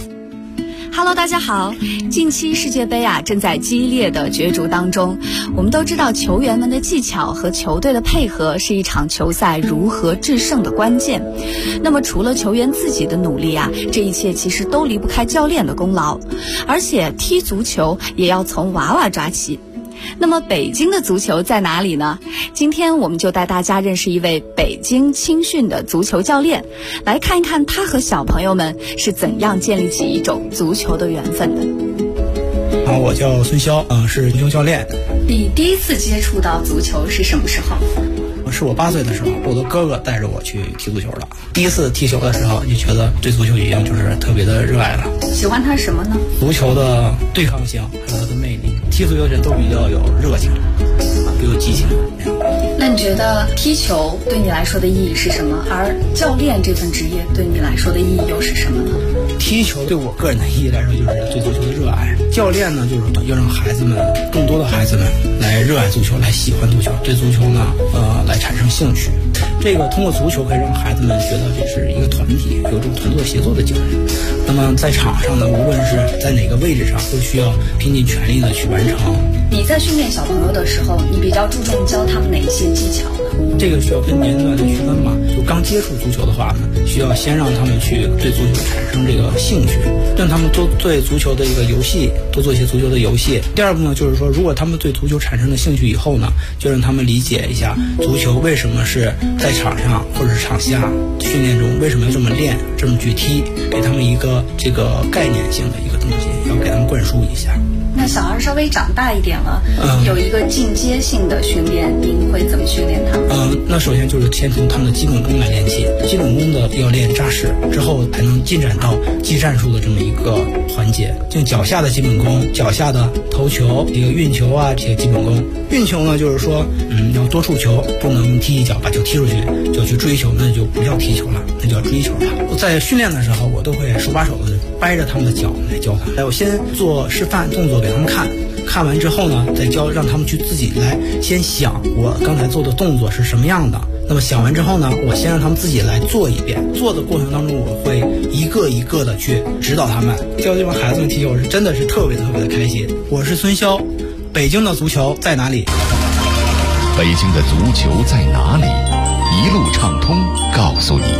Hello， 大家好！近期世界杯正在激烈的角逐当中。我们都知道，球员们的技巧和球队的配合是一场球赛如何制胜的关键。那么，除了球员自己的努力这一切其实都离不开教练的功劳。而且，踢足球也要从娃娃抓起。那么北京的足球在哪里呢？今天我们就带大家认识一位北京青训的足球教练，来看一看他和小朋友们是怎样建立起一种足球的缘分的。 我叫孙潇，是足球教练。 你第一次接触到足球是什么时候？ 是我8岁的时候，我的哥哥带着我去踢足球的。第一次踢球的时候，就觉得对足球已经就是特别的热爱了。 喜欢它什么呢？ 足球的对抗性还有它的魅力。踢足球的人都比较有热情，比较有激情。 那你觉得踢球对你来说的意义是什么？而教练这份职业对你来说的意义又是什么呢？ 踢球对我个人的意义来说，就是对足球的热爱。教练呢，就是要让孩子们，更多的孩子们来热爱足球，来喜欢足球，对足球呢，来产生兴趣。这个通过足球可以让孩子们觉得这是一个团体，有这种团队协作的精神。那么在场上呢，无论是在哪个位置上，都需要拼尽全力的去完成。 你在训练小朋友的时候，你比较注重教他们哪些技巧呢？ 这个需要跟年龄段的区分嘛。就刚接触足球的话呢，需要先让他们去对足球产生这个兴趣，让他们多对足球的一个游戏，多做一些足球的游戏。第二步呢，就是说，如果他们对足球产生了兴趣以后呢，就让他们理解一下足球为什么是在场上或者是场下训练中为什么要这么练，这么去踢，给他们一个这个概念性的一个东西，要给他们灌输一下。 那小孩稍微长大一点了，有一个进阶性的训练，您会怎么训练他们？ 那首先就是先从他们的基本功来练起，基本功的要练扎实，之后才能进展到技战术的这么一个环节。就脚下的基本功，脚下的头球、这个运球这些基本功。运球呢，就是说，要多触球，不能踢一脚把球踢出去，就去追球，那就不叫踢球了，那叫追球了。在训练的时候，我都会手把手的掰着他们的脚来教他。我先做示范动作给他们看，看完之后呢，再教让他们去自己来先想我刚才做的动作是什么样的。那么想完之后呢，我先让他们自己来做一遍。做的过程当中，我会一个一个的去指导他们。教这帮孩子们踢球是真的是特别特别的开心。我是孙潇，北京的足球在哪里？ 北京的足球在哪里？一路畅通告诉你。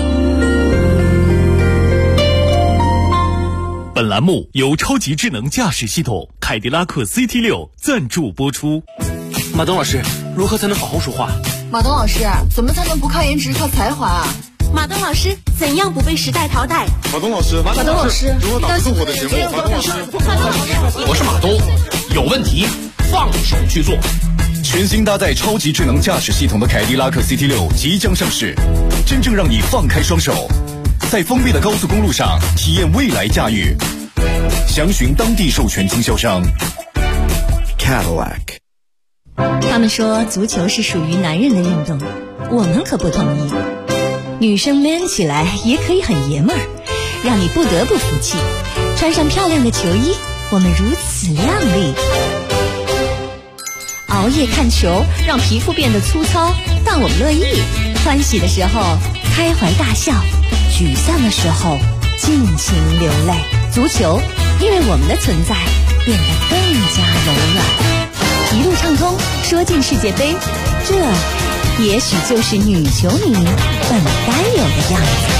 本栏目由超级智能驾驶系统凯迪拉克 CT6 赞助播出。 马东老师，如何才能好好说话？ 马东老师，怎么才能不靠颜值靠才华啊？ 马东老师，怎样不被时代淘汰？ 马东老师， 马东老师， 如何打不动我的节目？马东老师， 我是马东，有问题放手去做。 全新搭载超级智能驾驶系统的凯迪拉克 CT6 即将上市，真正让你放开双手，在封闭的高速公路上体验未来驾驭。详询当地授权经销商 Cadillac。 他们说足球是属于男人的运动，我们可不同意。女生 man 起来也可以很爷们儿，让你不得不服气。穿上漂亮的球衣，我们如此靓丽。 熬夜看球，让皮肤变得粗糙，但我们乐意。欢喜的时候开怀大笑，沮丧的时候尽情流泪。足球，因为我们的存在变得更加柔软。一路畅通，说进世界杯，这也许就是女球迷本该有的样子。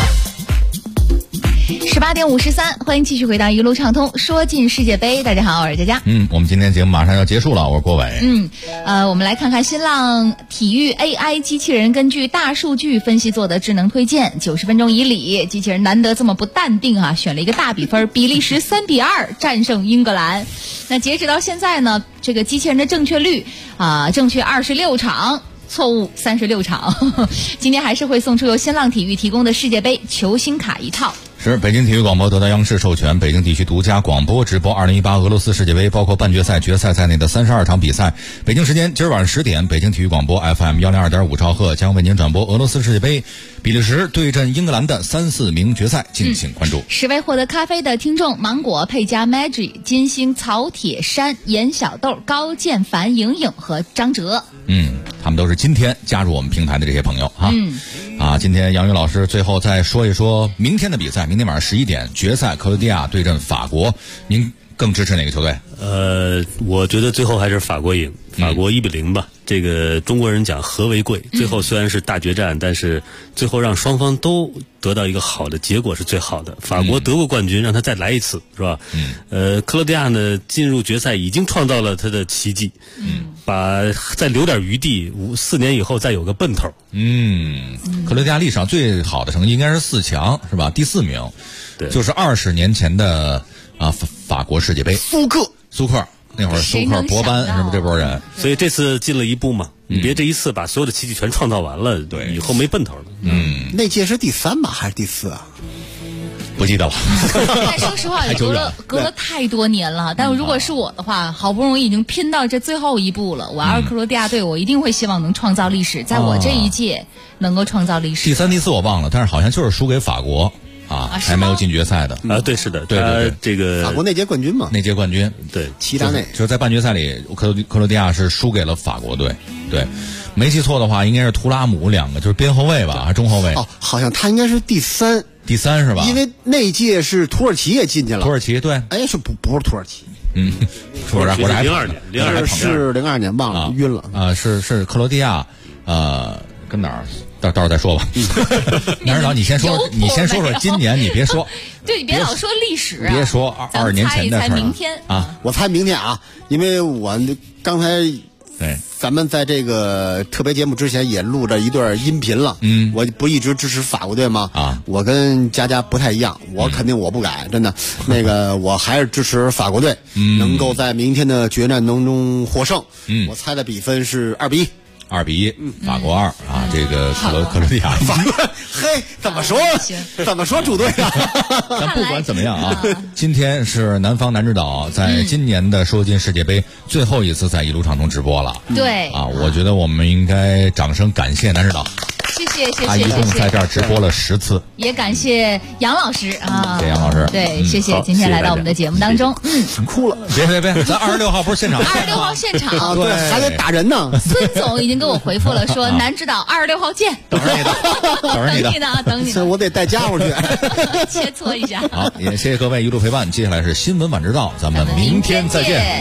18点53，欢迎继续回到一路畅通，说进世界杯。大家好，我是佳佳。 我们今天节目马上要结束了，我是郭伟。 我们来看看新浪体育 AI 机器人根据大数据分析做的智能推荐，90分钟以里，机器人难得这么不淡定啊，选了一个大比分，比利时3-2战胜英格兰。那截止到现在呢，这个机器人的正确率正确26场。错误36场，今天还是会送出由新浪体育提供的世界杯球星卡一套。 是北京体育广播得到央视授权，北京地区独家广播直播2018俄罗斯世界杯，包括半决赛、决赛在内的32场比赛。北京时间今儿晚上10点，北京体育广播 FM 102.5兆赫将为您转播俄罗斯世界杯比利时对阵英格兰的3、4名决赛，敬请关注。 10位获得咖啡的听众：芒果、佩佳、Magic、金星、曹铁山、严小豆、高建凡、莹莹和张哲。 他们都是今天加入我们平台的这些朋友哈。今天杨宇老师最后再说一说明天的比赛，明天晚上11点决赛，克罗地亚对阵法国，您更支持哪个球队？ 我觉得最后还是法国赢，法国1-0吧。这个中国人讲和为贵，最后虽然是大决战，但是最后让双方都得到一个好的结果是最好的。法国得过冠军，让他再来一次，是吧？克罗地亚呢进入决赛已经创造了他的奇迹，再留点余地，4年以后再有个奔头。 克罗地亚历史上最好的成绩应该是4强，是吧？第4名，对，就是20年前的法国世界杯。苏克那会儿，苏克、博班是不是这波人？ 所以这次进了一步嘛，你别这一次把所有的奇迹全创造完了，对，以后没奔头了。 那届是第3吧，还是第4啊？ 不记得了。 但说实话，也隔了太多年了。但如果是我的话，好不容易已经拼到这最后一步了，我要是克罗地亚队，我一定会希望能创造历史，在我这一届能够创造历史。 第3、第4我忘了，但是好像就是输给法国。还没有进决赛的对，是的， 对， 这个法国那届冠军嘛， 那届冠军， 对， 齐达内就是在半决赛里，克罗地亚是输给了法国队，对，没记错的话，应该是图拉姆2个，就是边后卫吧，还是中后卫？ 好像他应该是第3 是吧？ 因为那届是土耳其也进去了， 土耳其对， 是不是土耳其？ 我这 02年， 是02年，忘了晕了是克罗地亚，跟哪儿？到时候再说吧。男指导，你先说说今年，你别说， 对，你别老说历史啊， 别说22年前的事儿。明天我猜明天啊，因为我刚才咱们在这个特别节目之前也录了一段音频了。我不一直支持法国队吗？我跟佳佳不太一样，我肯定我不改，真的。那个我还是支持法国队，能够在明天的决战当中获胜。我猜的比分是2-1。 2-1，法国2这个克罗地亚。 嘿，怎么说主队啊？ 但不管怎么样今天是南方男指导在今年的说进世界杯最后一次在一路畅通直播了。 对我觉得我们应该掌声感谢男指导。 谢谢。 他一共在这儿直播了10次， 也感谢杨老师谢谢杨老师。 对，谢谢今天来到我们的节目当中。 哭了， 别，咱26号不是现场 ？26号现场对，还得打人呢。 孙总已经给我回复了，说男指导26号见， 等着你的， 等你的， 我得带家伙去切磋一下。 好，也谢谢各位一路陪伴。接下来是新闻晚知道，咱们明天再见。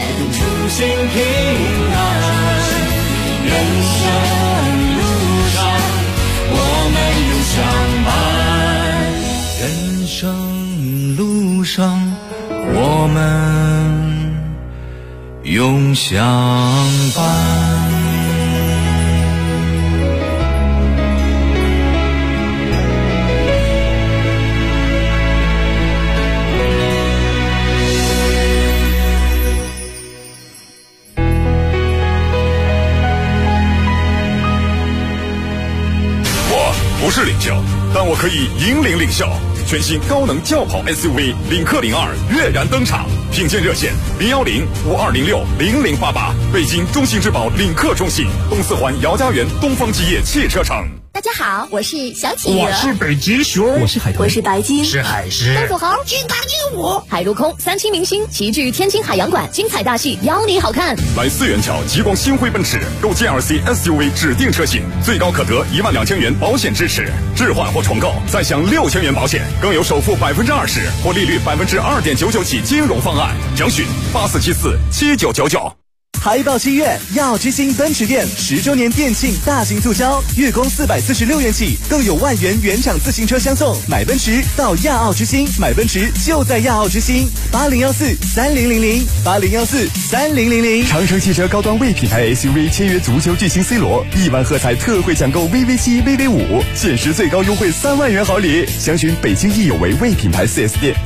人生路上，我们永相伴。 不是领校，但我可以引领领校。全新高能轿跑 SUV 领克02跃然登场，品鉴热线010-5206-0088，北京中信质保领克中信，东四环姚家园东方基业汽车城。 大家好，我是小企鹅， 我是北极熊， 我是海豚， 我是白鲸， 是海狮， 东土猴，金刚鹦鹉，海陆空3期明星齐聚天津海洋馆，精彩大戏邀你好看。 来4元桥极光星辉奔驰购 GLC SUV 指定车型，最高可得12000元保险支持，置换或重购再享6000元保险，更有首付20%或利率2.99%起金融方案。详询84747999。 海豹7月，亚奥之星奔驰店10周年店庆大型促销，月供446元起，更有万元原厂自行车相送。买奔驰到亚奥之星，买奔驰就在亚奥之星。80143000，80143000。 长城汽车高端 V 品牌 SUV 签约足球巨星 C 罗，1万喝彩特惠抢购 VV7、VV5，限时最高优惠3万元好礼。详询北京益有为 V 品牌4S店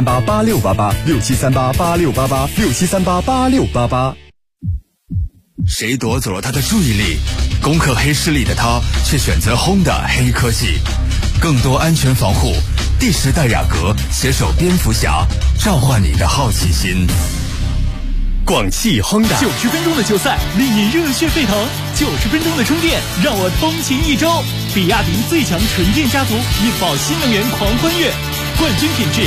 ，67388688，67388688，67388688。 谁夺走了他的注意力？攻克黑势力的他却选择 Honda 黑科技，更多安全防护。第10代雅阁携手蝙蝠侠，召唤你的好奇心。 广汽 Honda 90分钟的球赛令你热血沸腾，90分钟的充电让我通勤1周。比亚迪最强纯电家族，印宝新能源狂欢悦，冠军品质。